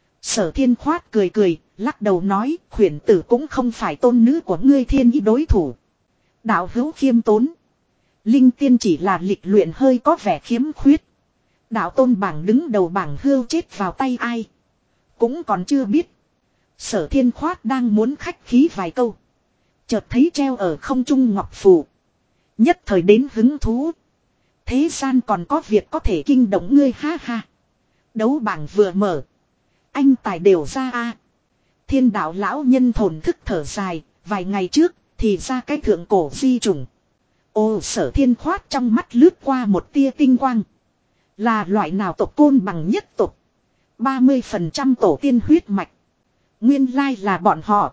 Sở Thiên khoát cười cười, lắc đầu nói, khuyển tử cũng không phải tôn nữ của ngươi thiên ý đối thủ. Đạo hữu khiêm tốn. Linh tiên chỉ là lịch luyện hơi có vẻ khiếm khuyết. Đạo tôn bảng đứng đầu bảng hưu chết vào tay ai cũng còn chưa biết. Sở Thiên khoát đang muốn khách khí vài câu, chợt thấy treo ở không trung ngọc phù. Nhất thời đến hứng thú. Thế gian còn có việc có thể kinh động ngươi ha ha. Đấu bảng vừa mở, anh tài đều ra a. Thiên đạo lão nhân thổn thức thở dài. Vài ngày trước thì ra cái thượng cổ di trùng. Ô, Sở Thiên khoát trong mắt lướt qua một tia tinh quang. Là loại nào tộc côn bằng nhất tộc, ba mươi phần trăm tổ tiên huyết mạch. Nguyên lai là bọn họ.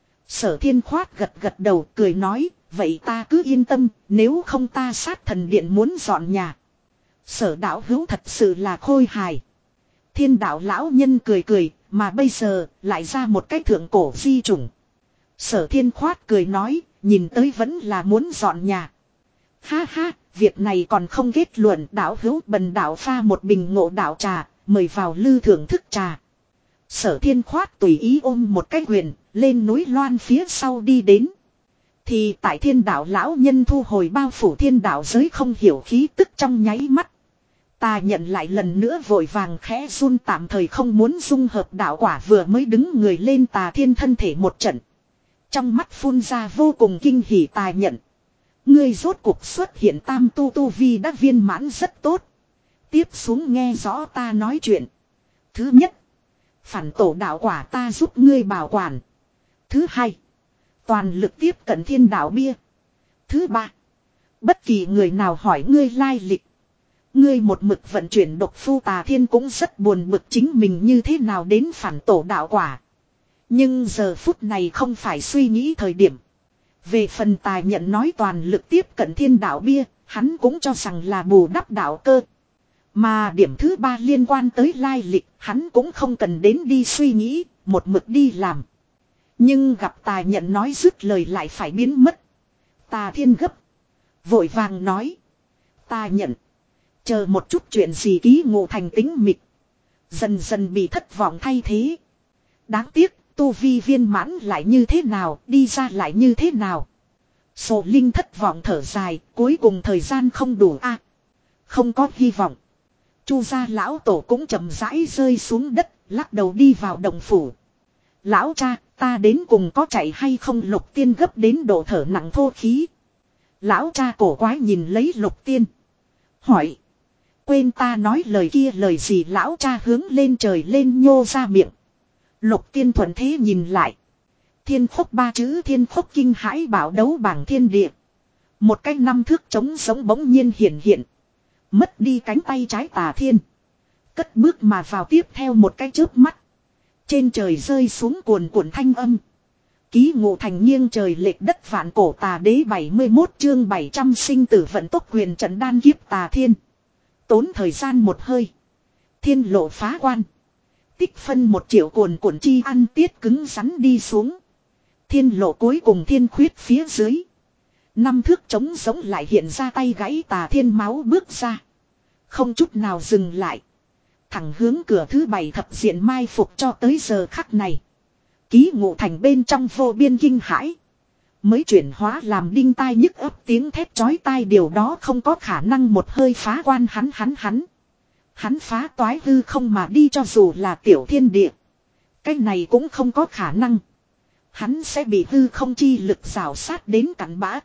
Sở Thiên khoát gật gật đầu cười nói, vậy ta cứ yên tâm, nếu không ta sát thần điện muốn dọn nhà. Sở đạo hữu thật sự là khôi hài. Thiên đạo lão nhân cười cười, mà bây giờ lại ra một cái thượng cổ di chủng. Sở Thiên khoát cười nói, nhìn tới vẫn là muốn dọn nhà. Ha ha, việc này còn không kết luận. Đạo hữu bần đạo pha một bình ngộ đạo trà, mời vào lư thưởng thức trà. Sở Thiên khoát tùy ý ôm một cái quyền, lên núi loan phía sau đi đến. Thì tại thiên đạo lão nhân thu hồi bao phủ thiên đạo giới không hiểu khí tức trong nháy mắt. Ta nhận lại lần nữa vội vàng khẽ run, tạm thời không muốn dung hợp đạo quả, vừa mới đứng người lên Tà Thiên thân thể một trận. Trong mắt phun ra vô cùng kinh hỉ. Tà nhận, ngươi rốt cuộc xuất hiện, tam tu tu vi đã viên mãn rất tốt. Tiếp xuống nghe rõ ta nói chuyện. Thứ nhất, phản tổ đạo quả ta giúp ngươi bảo quản. Thứ hai, toàn lực tiếp cận thiên đạo bia. Thứ ba, bất kỳ người nào hỏi ngươi lai lịch, ngươi một mực vận chuyển độc phu. Tà Thiên cũng rất buồn bực chính mình như thế nào đến phản tổ đạo quả. Nhưng giờ phút này không phải suy nghĩ thời điểm. Về phần Tài nhận nói toàn lực tiếp cận thiên đạo bia, hắn cũng cho rằng là bù đắp đạo cơ. Mà điểm thứ ba liên quan tới lai lịch, hắn cũng không cần đến đi suy nghĩ, một mực đi làm. Nhưng gặp Tài nhận nói dứt lời lại phải biến mất. Tà Thiên gấp, vội vàng nói: Ta nhận, chờ một chút, chuyện gì ký ngộ thành tính mịt. Dần dần bị thất vọng thay thế. Đáng tiếc, tu vi viên mãn lại như thế nào, đi ra lại như thế nào. Sổ Linh thất vọng thở dài, cuối cùng thời gian không đủ a, không có hy vọng. Chu gia lão tổ cũng chậm rãi rơi xuống đất, lắc đầu đi vào động phủ. Lão cha, ta đến cùng có chạy hay không? Lục Tiên gấp đến độ thở nặng thô khí. Lão cha cổ quái nhìn lấy Lục Tiên, hỏi: Quên ta nói lời kia lời gì? Lão cha hướng lên trời lên nhô ra miệng. Lục Tiên thuận thế nhìn lại. Thiên khốc ba chữ thiên khốc kinh hãi bảo đấu bảng thiên địa. Một cái năm thước trống sống bỗng nhiên hiện hiện. Mất đi cánh tay trái Tà Thiên, cất bước mà vào, tiếp theo một cái chớp mắt. Trên trời rơi xuống cuồn cuộn thanh âm. Ký ngộ thành nghiêng trời lệch đất vạn cổ tà đế. Bảy mươi mốt chương bảy trăm sinh tử vận tốc quyền trận đan kiếp Tà Thiên. Tốn thời gian một hơi, thiên lộ phá quan. Tích phân một triệu cuồn cuộn chi ăn tiết cứng rắn đi xuống. Thiên lộ cuối cùng thiên khuyết phía dưới. Năm thước trống giống lại hiện ra, tay gãy Tà Thiên máu bước ra. Không chút nào dừng lại. Thẳng hướng cửa thứ bảy thập diện mai phục. Cho tới giờ khắc này, ký ngộ thành bên trong vô biên kinh hãi. Mới chuyển hóa làm đinh tai nhức ấp tiếng thét chói tai. Điều đó không có khả năng một hơi phá quan. Hắn hắn hắn. Hắn phá toái hư không mà đi, cho dù là tiểu thiên địa. Cái này cũng không có khả năng. Hắn sẽ bị hư không chi lực rào sát đến cắn bã.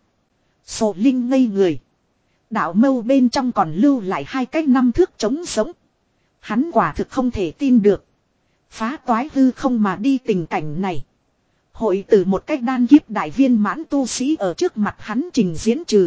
Sổ Linh ngây người. Đạo mâu bên trong còn lưu lại hai cái năm thước trống sống. Hắn quả thực không thể tin được. Phá toái hư không mà đi, tình cảnh này. Hội từ một cách đan kiếp đại viên mãn tu sĩ ở trước mặt hắn trình diễn trừ.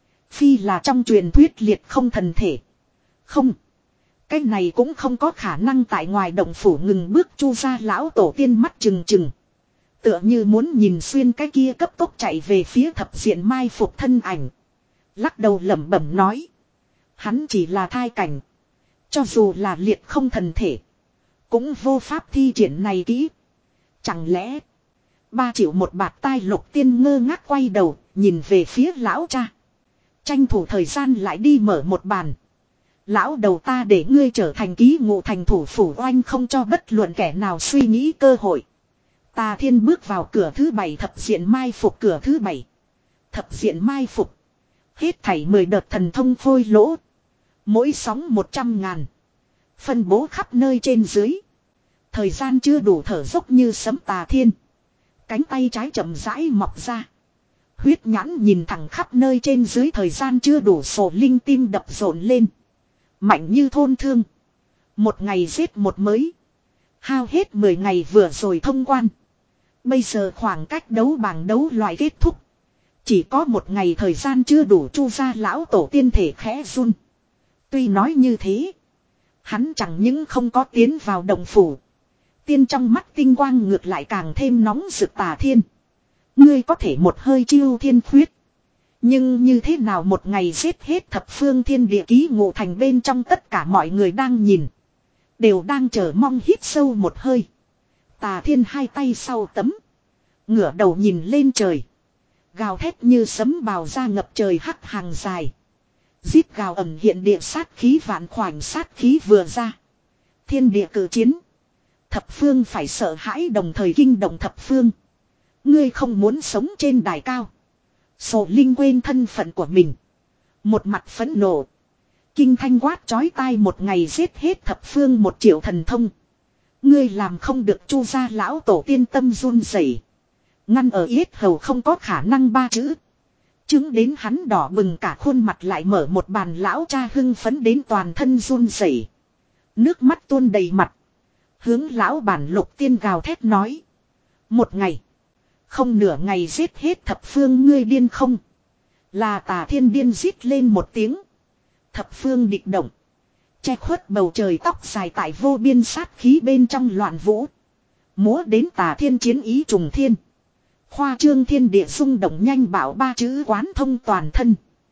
Phi là trong truyền thuyết liệt không thần thể. Không. Cái này cũng không có khả năng. Tại ngoài động phủ ngừng bước Chu gia lão tổ tiên mắt trừng trừng. Tựa như muốn nhìn xuyên cái kia cấp tốc chạy về phía thập diện mai phục thân ảnh. Lắc đầu lẩm bẩm nói: Hắn chỉ là thai cảnh. Cho dù là liệt không thần thể, cũng vô pháp thi triển này kỹ. Chẳng lẽ ba triệu một bạt tai? Lục Tiên ngơ ngác quay đầu, nhìn về phía lão cha. Tranh thủ thời gian lại đi mở một bàn. Lão đầu, ta để ngươi trở thành ký ngộ thành thủ phủ oanh, không cho bất luận kẻ nào suy nghĩ cơ hội. Tà Thiên bước vào cửa thứ bảy thập diện mai phục. Cửa thứ bảy thập diện mai phục, hết thảy mười đợt thần thông phôi lỗ. Mỗi sóng một trăm ngàn. Phân bố khắp nơi trên dưới. Thời gian chưa đủ thở dốc như sấm. Tà Thiên cánh tay trái chậm rãi mọc ra. Huyết nhãn nhìn thẳng khắp nơi trên dưới. Thời gian chưa đủ. Sổ Linh tim đập rộn lên. Mạnh như thôn thương. Một ngày giết một mới. Hao hết mười ngày vừa rồi thông quan. Bây giờ khoảng cách đấu bảng đấu loại kết thúc. Chỉ có một ngày thời gian chưa đủ. Chu gia lão tổ tiên thể khẽ run. Tuy nói như thế, hắn chẳng những không có tiến vào động phủ. Tiên trong mắt tinh quang ngược lại càng thêm nóng rực. Tà Thiên, ngươi có thể một hơi chiêu thiên khuyết. Nhưng như thế nào một ngày giết hết thập phương thiên địa? Ký ngộ thành bên trong tất cả mọi người đang nhìn, đều đang chờ mong hít sâu một hơi. Tà Thiên hai tay sau tấm, ngửa đầu nhìn lên trời. Gào thét như sấm bào ra ngập trời hắc hàng dài. Giết gào ẩn hiện địa sát khí vạn khoảnh sát khí vừa ra. Thiên địa cử chiến. Thập phương phải sợ hãi đồng thời kinh động thập phương. Ngươi không muốn sống trên đài cao. Sổ Linh quên thân phận của mình. Một mặt phẫn nộ. Kinh thanh quát chói tai một ngày giết hết thập phương một triệu thần thông. Ngươi làm không được chu gia lão tổ tiên tâm run rẩy. Ngăn ở yết hầu không có khả năng ba chữ. Chứng đến hắn đỏ bừng cả khuôn mặt lại mở một bàn lão cha hưng phấn đến toàn thân run rẩy. Nước mắt tuôn đầy mặt. Hướng lão bản lục tiên gào thét nói. Một ngày. Không nửa ngày giết hết thập phương ngươi điên không. Là Tà Thiên điên giết lên một tiếng. Thập phương địch động. Che khuất bầu trời tóc dài tại vô biên sát khí bên trong loạn vũ. Múa đến Tà Thiên chiến ý trùng thiên. Khoa trương thiên địa rung động nhanh bảo ba chữ quán thông toàn thân.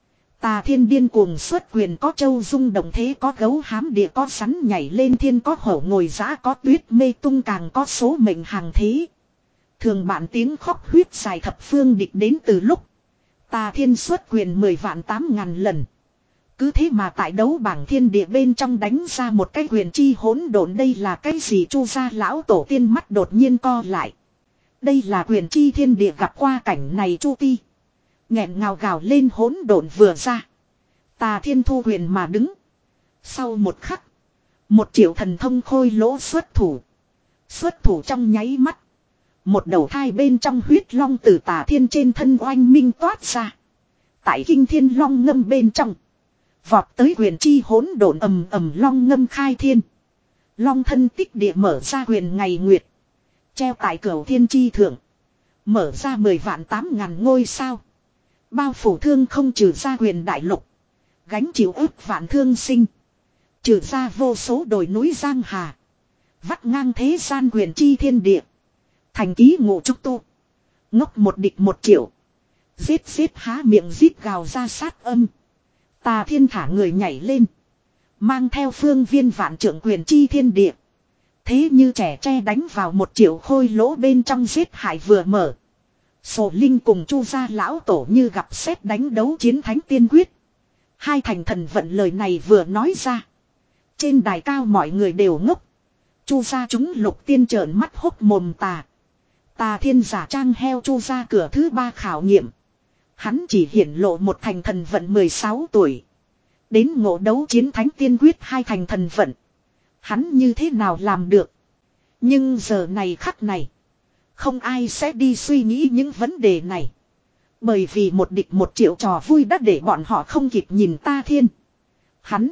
Tà Thiên điên cuồng xuất quyền có châu rung động thế có gấu hám địa có sắn nhảy lên thiên có hổ ngồi giã có tuyết mê tung càng có số mệnh hàng thế. Thường bạn tiếng khóc huyết dài thập phương địch đến từ lúc. Tà Thiên xuất quyền mười vạn tám ngàn lần. Cứ thế mà tại đấu bảng thiên địa bên trong đánh ra một cái quyền chi hỗn độn đây là cái gì chu gia lão tổ tiên mắt đột nhiên co lại. Đây là quyền chi thiên địa gặp qua cảnh này chu ti. Nghẹn ngào gào lên hỗn độn vừa ra. Tà Thiên thu quyền mà đứng. Sau một khắc. Một triệu thần thông khôi lỗ xuất thủ. Xuất thủ trong nháy mắt. Một đầu thai bên trong huyết long từ Tà Thiên trên thân oanh minh toát ra. Tại kinh thiên long ngâm bên trong. Vọt tới quyền chi hỗn độn ầm ầm long ngâm khai thiên. Long thân tích địa mở ra quyền ngày nguyệt. Treo tại cửu thiên chi thượng. Mở ra mười vạn tám ngàn ngôi sao. Bao phủ thương không trừ ra quyền đại lục. Gánh chịu ức vạn thương sinh. Trừ ra vô số đồi núi giang hà. Vắt ngang thế gian quyền chi thiên địa. Thành ký ngộ trúc tu. Ngốc một địch một triệu. Giết giết há miệng giết gào ra sát âm. Tà Thiên thả người nhảy lên. Mang theo phương viên vạn trưởng quyền chi thiên địa. Thế như trẻ tre đánh vào một triệu khôi lỗ bên trong giết hại vừa mở. Sổ Linh cùng chu gia lão tổ như gặp sét đánh đấu chiến thánh tiên quyết. Hai thành thần vận lời này vừa nói ra. Trên đài cao mọi người đều ngốc. Chu gia chúng lục tiên trợn mắt hốc mồm tà. Tà Thiên giả trang heo chu gia cửa thứ ba khảo nghiệm. Hắn chỉ hiển lộ một thành thần vận mười sáu tuổi. Đến ngộ đấu chiến thánh tiên quyết hai thành thần vận. Hắn như thế nào làm được. Nhưng giờ này khắc này. Không ai sẽ đi suy nghĩ những vấn đề này. Bởi vì một địch một triệu trò vui đã để bọn họ không kịp nhìn Ta Thiên. Hắn.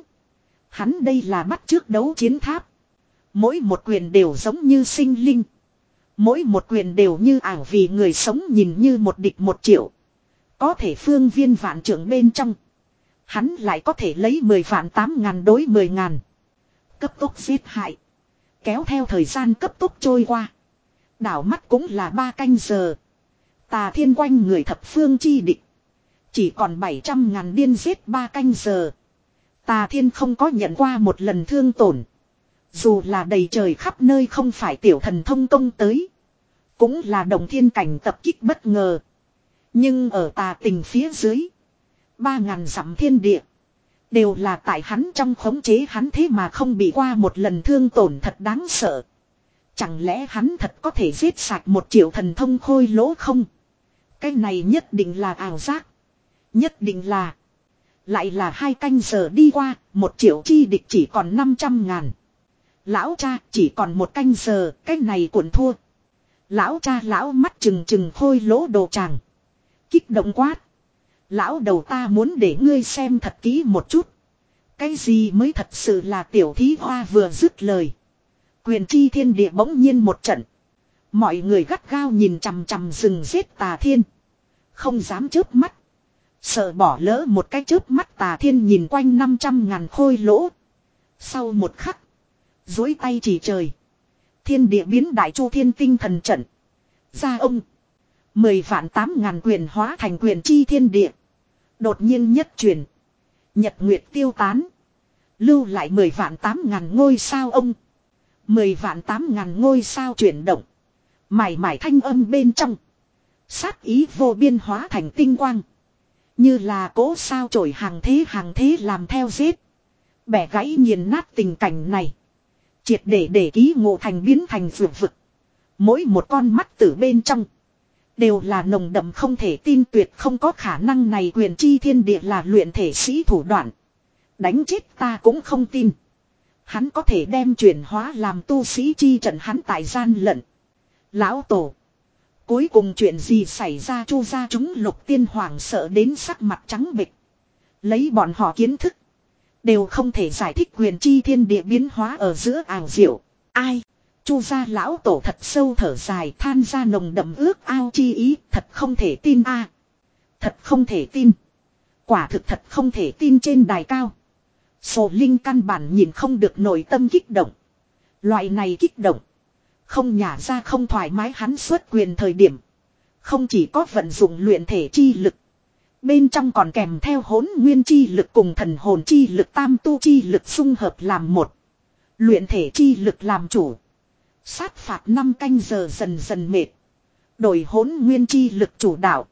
Hắn đây là bắt chước đấu chiến tháp. Mỗi một quyền đều giống như sinh linh. Mỗi một quyền đều như ảo vì người sống nhìn như một địch một triệu. Có thể phương viên vạn trưởng bên trong. Hắn lại có thể lấy mười vạn tám ngàn đối mười ngàn. Cấp tốc giết hại. Kéo theo thời gian cấp tốc trôi qua. Đảo mắt cũng là ba canh giờ. Tà Thiên quanh người thập phương chi địch. Chỉ còn bảy trăm ngàn điên giết ba canh giờ. Tà Thiên không có nhận qua một lần thương tổn. Dù là đầy trời khắp nơi không phải tiểu thần thông công tới. Cũng là đồng thiên cảnh tập kích bất ngờ. Nhưng ở tà tình phía dưới. Ba ngàn dặm thiên địa. Đều là tại hắn trong khống chế hắn thế mà không bị qua một lần thương tổn thật đáng sợ. Chẳng lẽ hắn thật có thể giết sạch một triệu thần thông khôi lỗ không? Cái này nhất định là ảo giác. Nhất định là. Lại là hai canh giờ đi qua, một triệu chi địch chỉ còn năm trăm ngàn. Lão cha chỉ còn một canh giờ, cái này cuộn thua. Lão cha lão mắt trừng trừng khôi lỗ đồ tràng. Kích động quát. Lão đầu ta muốn để ngươi xem thật kỹ một chút. Cái gì mới thật sự là tiểu thí hoa vừa dứt lời. Quyền chi thiên địa bỗng nhiên một trận. Mọi người gắt gao nhìn chằm chằm rừng giết Tà Thiên. Không dám chớp mắt. Sợ bỏ lỡ một cái chớp mắt Tà Thiên nhìn quanh năm trăm ngàn khôi lỗ. Sau một khắc. Dối tay chỉ trời. Thiên địa biến đại chu thiên tinh thần trận. Ra ông. Mười vạn tám ngàn quyền hóa thành quyền chi thiên địa. Đột nhiên nhất truyền. Nhật nguyệt tiêu tán. Lưu lại mười vạn tám ngàn ngôi sao ông. Mười vạn tám ngàn ngôi sao chuyển động. Mải mải thanh âm bên trong. Sát ý vô biên hóa thành tinh quang. Như là cỗ sao chổi hàng thế hàng thế làm theo giết. Bẻ gãy nghiền nát tình cảnh này. Triệt để để ký ngộ thành biến thành vượt vực. Mỗi một con mắt từ bên trong. Đều là nồng đậm không thể tin tuyệt không có khả năng này quyền chi thiên địa là luyện thể sĩ thủ đoạn. Đánh chết ta cũng không tin. Hắn có thể đem chuyển hóa làm tu sĩ chi trận hắn tại gian lận. Lão tổ. Cuối cùng chuyện gì xảy ra chu ra chúng lục tiên hoàng sợ đến sắc mặt trắng bệch. Lấy bọn họ kiến thức. Đều không thể giải thích quyền chi thiên địa biến hóa ở giữa ảo diệu. Ai? Chu gia lão tổ thật sâu thở dài than ra nồng đậm ước ao chi ý. Thật không thể tin a à. Thật không thể tin. Quả thực thật không thể tin trên đài cao. Sổ Linh căn bản nhìn không được nội tâm kích động. Loại này kích động. Không nhả ra không thoải mái hắn xuất quyền thời điểm. Không chỉ có vận dụng luyện thể chi lực. Bên trong còn kèm theo hỗn nguyên chi lực cùng thần hồn chi lực tam tu chi lực xung hợp làm một. Luyện thể chi lực làm chủ. Sát phạt năm canh giờ dần dần mệt. Đổi hỗn nguyên chi lực chủ đạo.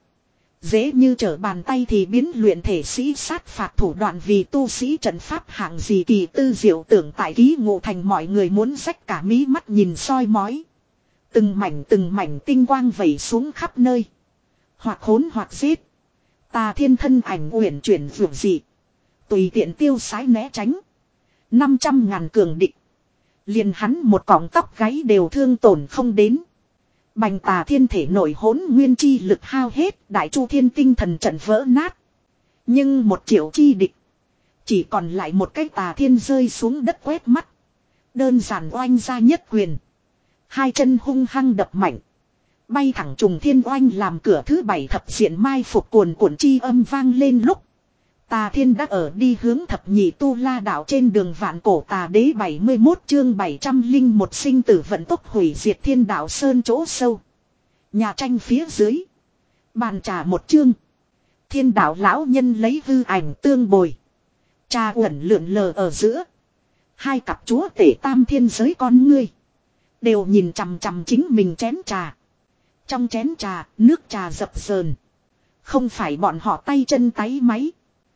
Dễ như trở bàn tay thì biến luyện thể sĩ sát phạt thủ đoạn vì tu sĩ trận pháp hạng gì kỳ tư diệu tưởng tại ký ngộ thành mọi người muốn rách cả mí mắt nhìn soi mói. Từng mảnh từng mảnh tinh quang vẩy xuống khắp nơi. Hoặc hỗn hoặc giết. Tà thiên thân ảnh uyển chuyển vượt dị. Tùy tiện tiêu sái né tránh. Năm trăm ngàn cường địch. Liền hắn một cọng tóc gáy đều thương tổn không đến. Bành tà thiên thể nội hỗn nguyên chi lực hao hết. Đại chu thiên tinh thần trận vỡ nát. Nhưng một triệu chi địch. Chỉ còn lại một cái tà thiên rơi xuống đất quét mắt. Đơn giản oanh ra nhất quyền. Hai chân hung hăng đập mạnh. Bay thẳng trùng thiên oanh làm cửa thứ bảy thập diện mai phục cuồn cuộn chi âm vang lên lúc. Tà thiên đã ở đi hướng thập nhị tu la đạo trên đường vạn cổ tà đế bảy mươi mốt chương bảy trăm linh một sinh tử vận tốc hủy diệt thiên đạo sơn chỗ sâu. Nhà tranh phía dưới. Bàn trà một chương. Thiên đạo lão nhân lấy hư ảnh tương bồi. Trà uẩn lượn lờ ở giữa. Hai cặp chúa tể tam thiên giới con ngươi. Đều nhìn chằm chằm chính mình chén trà. Trong chén trà, nước trà dập dờn. Không phải bọn họ tay chân táy máy.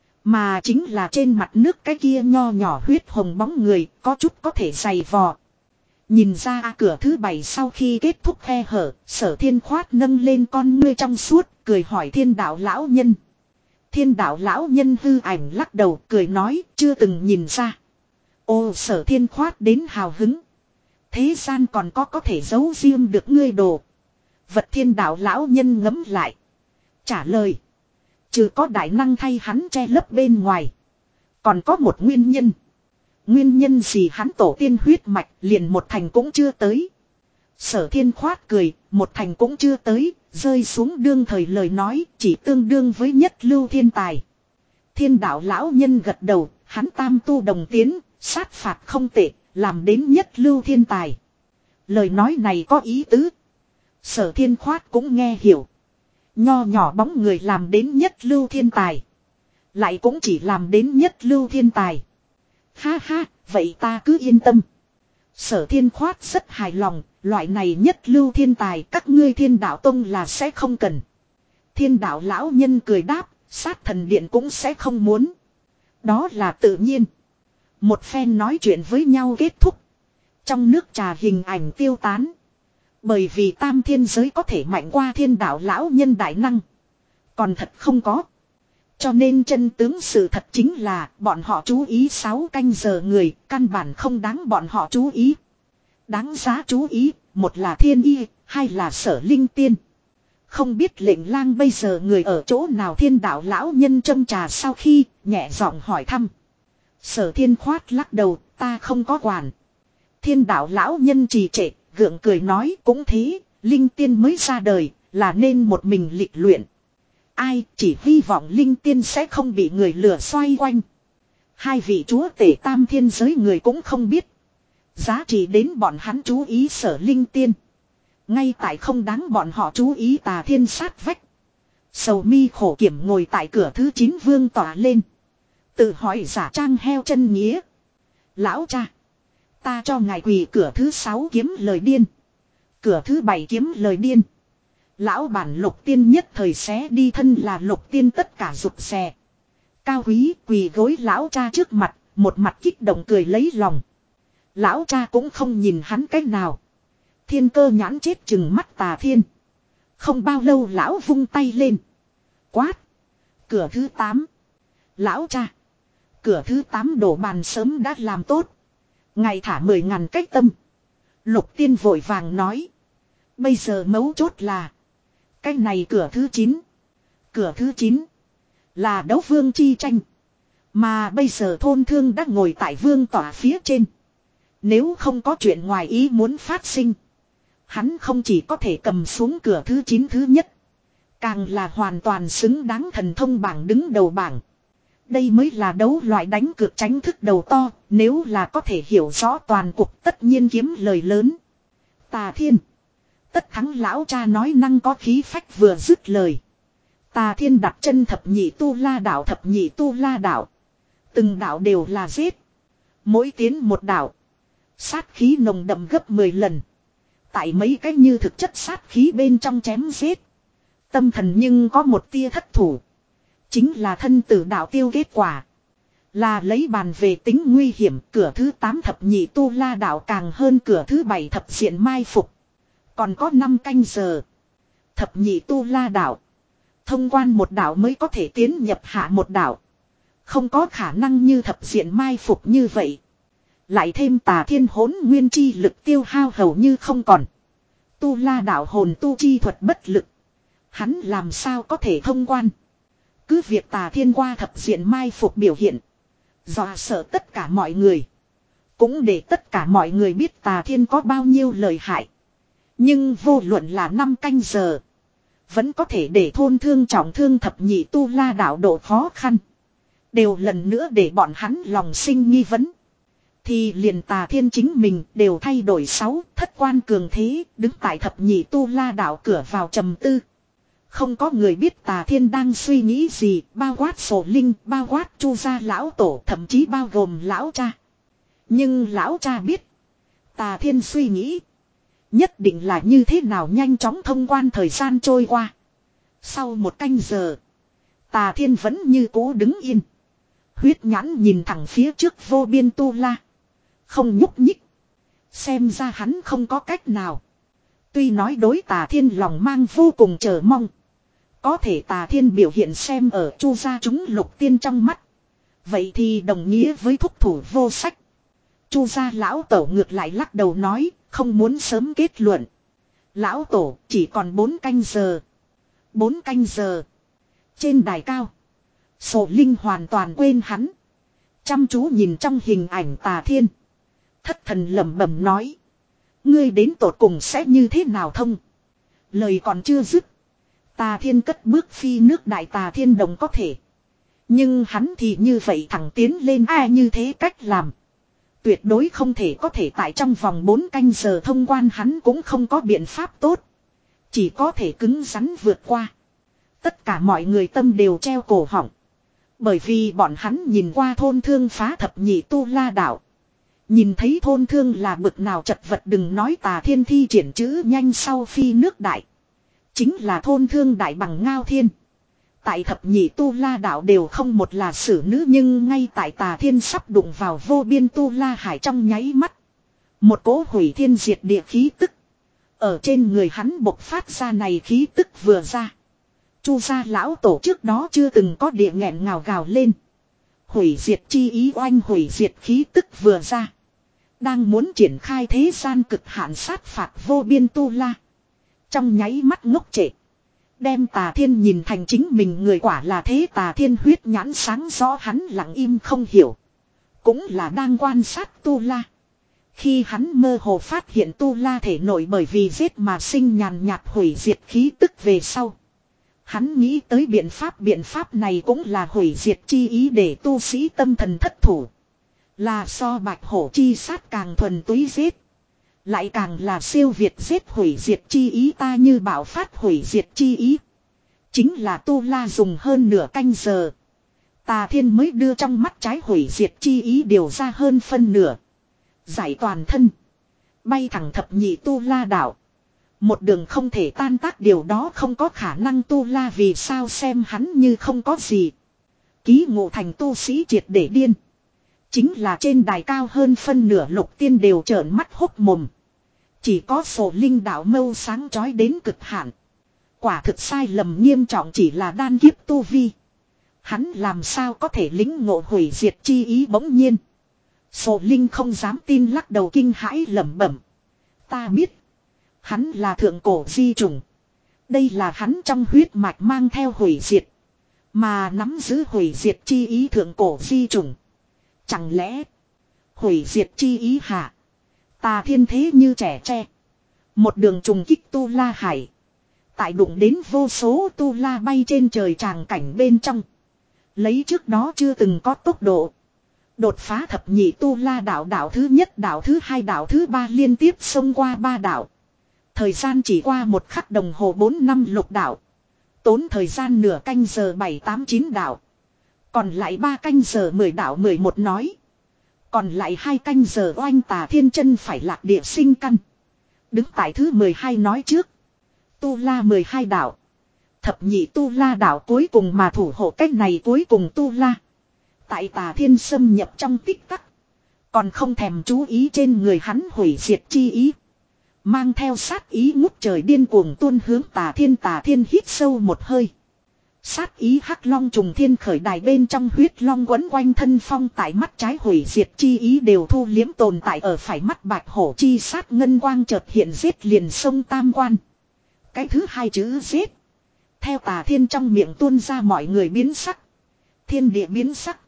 Mà chính là trên mặt nước cái kia nho nhỏ huyết hồng bóng người, có chút có thể dày vò. Nhìn ra cửa thứ bảy sau khi kết thúc khe hở, Sở Thiên khoát nâng lên con ngươi trong suốt, cười hỏi thiên đạo lão nhân. Thiên đạo lão nhân hư ảnh lắc đầu, cười nói, chưa từng nhìn ra. Ô Sở Thiên khoát đến hào hứng. Thế gian còn có có thể giấu riêng được ngươi đồ. Vật thiên đạo lão nhân ngấm lại. Trả lời. Trừ có đại năng thay hắn che lấp bên ngoài. Còn có một nguyên nhân. Nguyên nhân gì hắn tổ tiên huyết mạch liền một thành cũng chưa tới. Sở Thiên khoát cười, một thành cũng chưa tới, rơi xuống đương thời lời nói chỉ tương đương với nhất lưu thiên tài. Thiên đạo lão nhân gật đầu, hắn tam tu đồng tiến, sát phạt không tệ, làm đến nhất lưu thiên tài. Lời nói này có ý tứ. Sở Thiên khoát cũng nghe hiểu. Nho nhỏ bóng người làm đến nhất lưu thiên tài. Lại cũng chỉ làm đến nhất lưu thiên tài. Ha ha, vậy ta cứ yên tâm. Sở Thiên khoát rất hài lòng, loại này nhất lưu thiên tài các ngươi thiên đạo tông là sẽ không cần. Thiên đạo lão nhân cười đáp, sát thần điện cũng sẽ không muốn. Đó là tự nhiên. Một phen nói chuyện với nhau kết thúc. Trong nước trà hình ảnh tiêu tán. Bởi vì tam thiên giới có thể mạnh qua thiên đạo lão nhân đại năng. Còn thật không có. Cho nên chân tướng sự thật chính là bọn họ chú ý sáu canh giờ người, căn bản không đáng bọn họ chú ý. Đáng giá chú ý, một là thiên y, hai là Sở Linh tiên. Không biết lệnh lang bây giờ người ở chỗ nào thiên đạo lão nhân châm trà sau khi nhẹ giọng hỏi thăm. Sở Thiên khoát lắc đầu, ta không có quản. Thiên đạo lão nhân trì trệ, gượng cười nói cũng thế, Linh tiên mới ra đời, là nên một mình lịch luyện. Ai chỉ hy vọng Linh tiên sẽ không bị người lừa xoay quanh. Hai vị chúa tể tam thiên giới người cũng không biết. Giá trị đến bọn hắn chú ý Sở Linh tiên. Ngay tại không đáng bọn họ chú ý tà thiên sát vách. Sầu mi khổ kiểm ngồi tại cửa thứ chín vương tỏa lên. Tự hỏi giả trang heo chân nghĩa. Lão cha. Ta cho ngài quỳ cửa thứ sáu kiếm lời điên. Cửa thứ bảy kiếm lời điên. Lão bản Lục Tiên nhất thời xé đi thân là Lục Tiên tất cả rụt rè. Cao quý quỳ gối lão cha trước mặt, một mặt kích động cười lấy lòng. Lão cha cũng không nhìn hắn cách nào. Thiên Cơ nhãn chết chừng mắt Tà Thiên. Không bao lâu lão vung tay lên. Quát. Cửa thứ tám. Lão cha. Cửa thứ tám đổ bàn sớm đã làm tốt. Ngày thả mười ngàn cách tâm. Lục Tiên vội vàng nói. Bây giờ mấu chốt là. Cái này cửa thứ chín. Cửa thứ chín. Là đấu vương chi tranh. Mà bây giờ thôn thương đã ngồi tại vương tỏa phía trên. Nếu không có chuyện ngoài ý muốn phát sinh. Hắn không chỉ có thể cầm xuống cửa thứ chín thứ nhất. Càng là hoàn toàn xứng đáng thần thông bảng đứng đầu bảng. Đây mới là đấu loại đánh cược tránh thức đầu to. Nếu là có thể hiểu rõ toàn cục tất nhiên kiếm lời lớn. Tà Thiên. Tất thắng lão cha nói năng có khí phách vừa dứt lời. Tà Thiên đặt chân thập nhị tu la đảo thập nhị tu la đảo. Từng đảo đều là giết. Mỗi tiến một đảo. Sát khí nồng đậm gấp mười lần. Tại mấy cái như thực chất sát khí bên trong chém giết. Tâm thần nhưng có một tia thất thủ. Chính là thân tử đạo tiêu kết quả. Là lấy bàn về tính nguy hiểm. Cửa thứ tám thập nhị tu la đảo càng hơn cửa thứ bảy thập diện mai phục. Còn có năm canh giờ. Thập nhị tu la đảo. Thông quan một đảo mới có thể tiến nhập hạ một đảo. Không có khả năng như thập diện mai phục như vậy. Lại thêm Tà Thiên hỗn nguyên chi lực tiêu hao hầu như không còn. Tu la đảo hồn tu chi thuật bất lực. Hắn làm sao có thể thông quan. Cứ việc Tà Thiên qua thập diện mai phục biểu hiện. Dọa sợ tất cả mọi người. Cũng để tất cả mọi người biết Tà Thiên có bao nhiêu lợi hại. Nhưng vô luận là năm canh giờ. Vẫn có thể để thôn thương trọng thương thập nhị tu la đảo độ khó khăn. Đều lần nữa để bọn hắn lòng sinh nghi vấn. Thì liền Tà Thiên chính mình đều thay đổi sáu thất quan cường thế. Đứng tại thập nhị tu la đảo cửa vào trầm tư. Không có người biết Tà Thiên đang suy nghĩ gì. Bao quát Sổ Linh, bao quát Chu gia lão tổ, thậm chí bao gồm lão cha. Nhưng lão cha biết. Tà Thiên suy nghĩ. Nhất định là như thế nào nhanh chóng thông quan thời gian trôi qua. Sau một canh giờ. Tà Thiên vẫn như cố đứng yên. Huyết nhãn nhìn thẳng phía trước vô biên tu la. Không nhúc nhích. Xem ra hắn không có cách nào. Tuy nói đối Tà Thiên lòng mang vô cùng chờ mong. Có thể Tà Thiên biểu hiện xem ở Chu gia chúng Lục Tiên trong mắt. Vậy thì đồng nghĩa với thúc thủ vô sách. Chu gia lão tổ ngược lại lắc đầu nói. Không muốn sớm kết luận. Lão tổ chỉ còn bốn canh giờ. Bốn canh giờ. Trên đài cao. Sổ Linh hoàn toàn quên hắn. Chăm chú nhìn trong hình ảnh Tà Thiên. Thất thần lẩm bẩm nói. Ngươi đến tột cùng sẽ như thế nào thông. Lời còn chưa dứt. Tà Thiên cất bước phi nước đại Tà Thiên đồng có thể. Nhưng hắn thì như vậy thẳng tiến lên ai như thế cách làm. Tuyệt đối không thể có thể tại trong vòng bốn canh giờ thông quan hắn cũng không có biện pháp tốt. Chỉ có thể cứng rắn vượt qua. Tất cả mọi người tâm đều treo cổ họng. Bởi vì bọn hắn nhìn qua thôn thương phá thập nhị tu la đảo. Nhìn thấy thôn thương là bực nào chật vật đừng nói Tà Thiên thi triển chữ nhanh sau phi nước đại. Chính là thôn thương đại bằng ngao thiên. Tại thập nhị tu la đảo đều không một là xử nữ nhưng ngay tại Tà Thiên sắp đụng vào vô biên tu la hải trong nháy mắt. Một cỗ hủy thiên diệt địa khí tức. Ở trên người hắn bộc phát ra này khí tức vừa ra. Chu gia lão tổ trước đó chưa từng có địa nghẹn ngào gào lên. Hủy diệt chi ý oanh hủy diệt khí tức vừa ra. Đang muốn triển khai thế gian cực hạn sát phạt vô biên tu la. Trong nháy mắt ngốc trệ. Đem Tà Thiên nhìn thành chính mình người quả là thế Tà Thiên huyết nhãn sáng rõ hắn lặng im không hiểu. Cũng là đang quan sát tu la. Khi hắn mơ hồ phát hiện tu la thể nổi bởi vì giết mà sinh nhàn nhạt hủy diệt khí tức về sau. Hắn nghĩ tới biện pháp biện pháp này cũng là hủy diệt chi ý để tu sĩ tâm thần thất thủ. Là so bạch hổ chi sát càng thuần túy giết. Lại càng là siêu việt giết hủy diệt chi ý ta như bảo phát hủy diệt chi ý. Chính là tu la dùng hơn nửa canh giờ. Tà Thiên mới đưa trong mắt trái hủy diệt chi ý điều ra hơn phân nửa. Giải toàn thân. Bay thẳng thập nhị tu la đảo. Một đường không thể tan tác, điều đó không có khả năng. Tu La vì sao xem hắn như không có gì. Ký Ngộ Thành tu sĩ triệt để điên. Chính là trên đài cao hơn phân nửa lục tiên đều trợn mắt hốc mồm. Chỉ có Sổ Linh đạo mâu sáng chói đến cực hạn. Quả thực sai lầm nghiêm trọng, chỉ là đan kiếp tu vi. Hắn làm sao có thể lĩnh ngộ hủy diệt chi ý. Bỗng nhiên Sổ Linh không dám tin, lắc đầu kinh hãi lẩm bẩm. Ta biết. Hắn là thượng cổ di trùng. Đây là hắn trong huyết mạch mang theo hủy diệt. Mà nắm giữ hủy diệt chi ý thượng cổ di trùng. Chẳng lẽ hủy diệt chi ý hạ. Tà Thiên thế như trẻ tre. Một đường trùng kích Tu La Hải. Tại đụng đến vô số Tu La bay trên trời tràng cảnh bên trong. Lấy trước đó chưa từng có tốc độ. Đột phá thập nhị Tu La đảo, đảo thứ nhất, đảo thứ hai, đảo thứ ba, liên tiếp xông qua ba đảo. Thời gian chỉ qua một khắc đồng hồ bốn năm lục đảo. Tốn thời gian nửa canh giờ bảy tám chín đảo. Còn lại ba canh giờ mười đảo mười một nói. Còn lại hai canh giờ oanh Tà Thiên chân phải lạc địa sinh căn. Đứng tại thứ mười hai nói trước. Tu La mười hai đảo. Thập nhị Tu La đảo cuối cùng mà thủ hộ cách này cuối cùng Tu La. Tại Tà Thiên xâm nhập trong tích tắc. Còn không thèm chú ý trên người hắn hủy diệt chi ý. Mang theo sát ý ngút trời điên cuồng tuôn hướng Tà Thiên. Tà Thiên hít sâu một hơi. Sát ý hắc long trùng thiên khởi đài bên trong, huyết long quấn quanh thân phong, tại mắt trái hủy diệt chi ý đều thu liếm tồn tại ở phải mắt bạch hổ chi sát ngân quang chợt hiện, giết liền sông tam quan. Cái thứ hai chữ giết. Theo Tà Thiên trong miệng tuôn ra, mọi người biến sắc. Thiên địa biến sắc.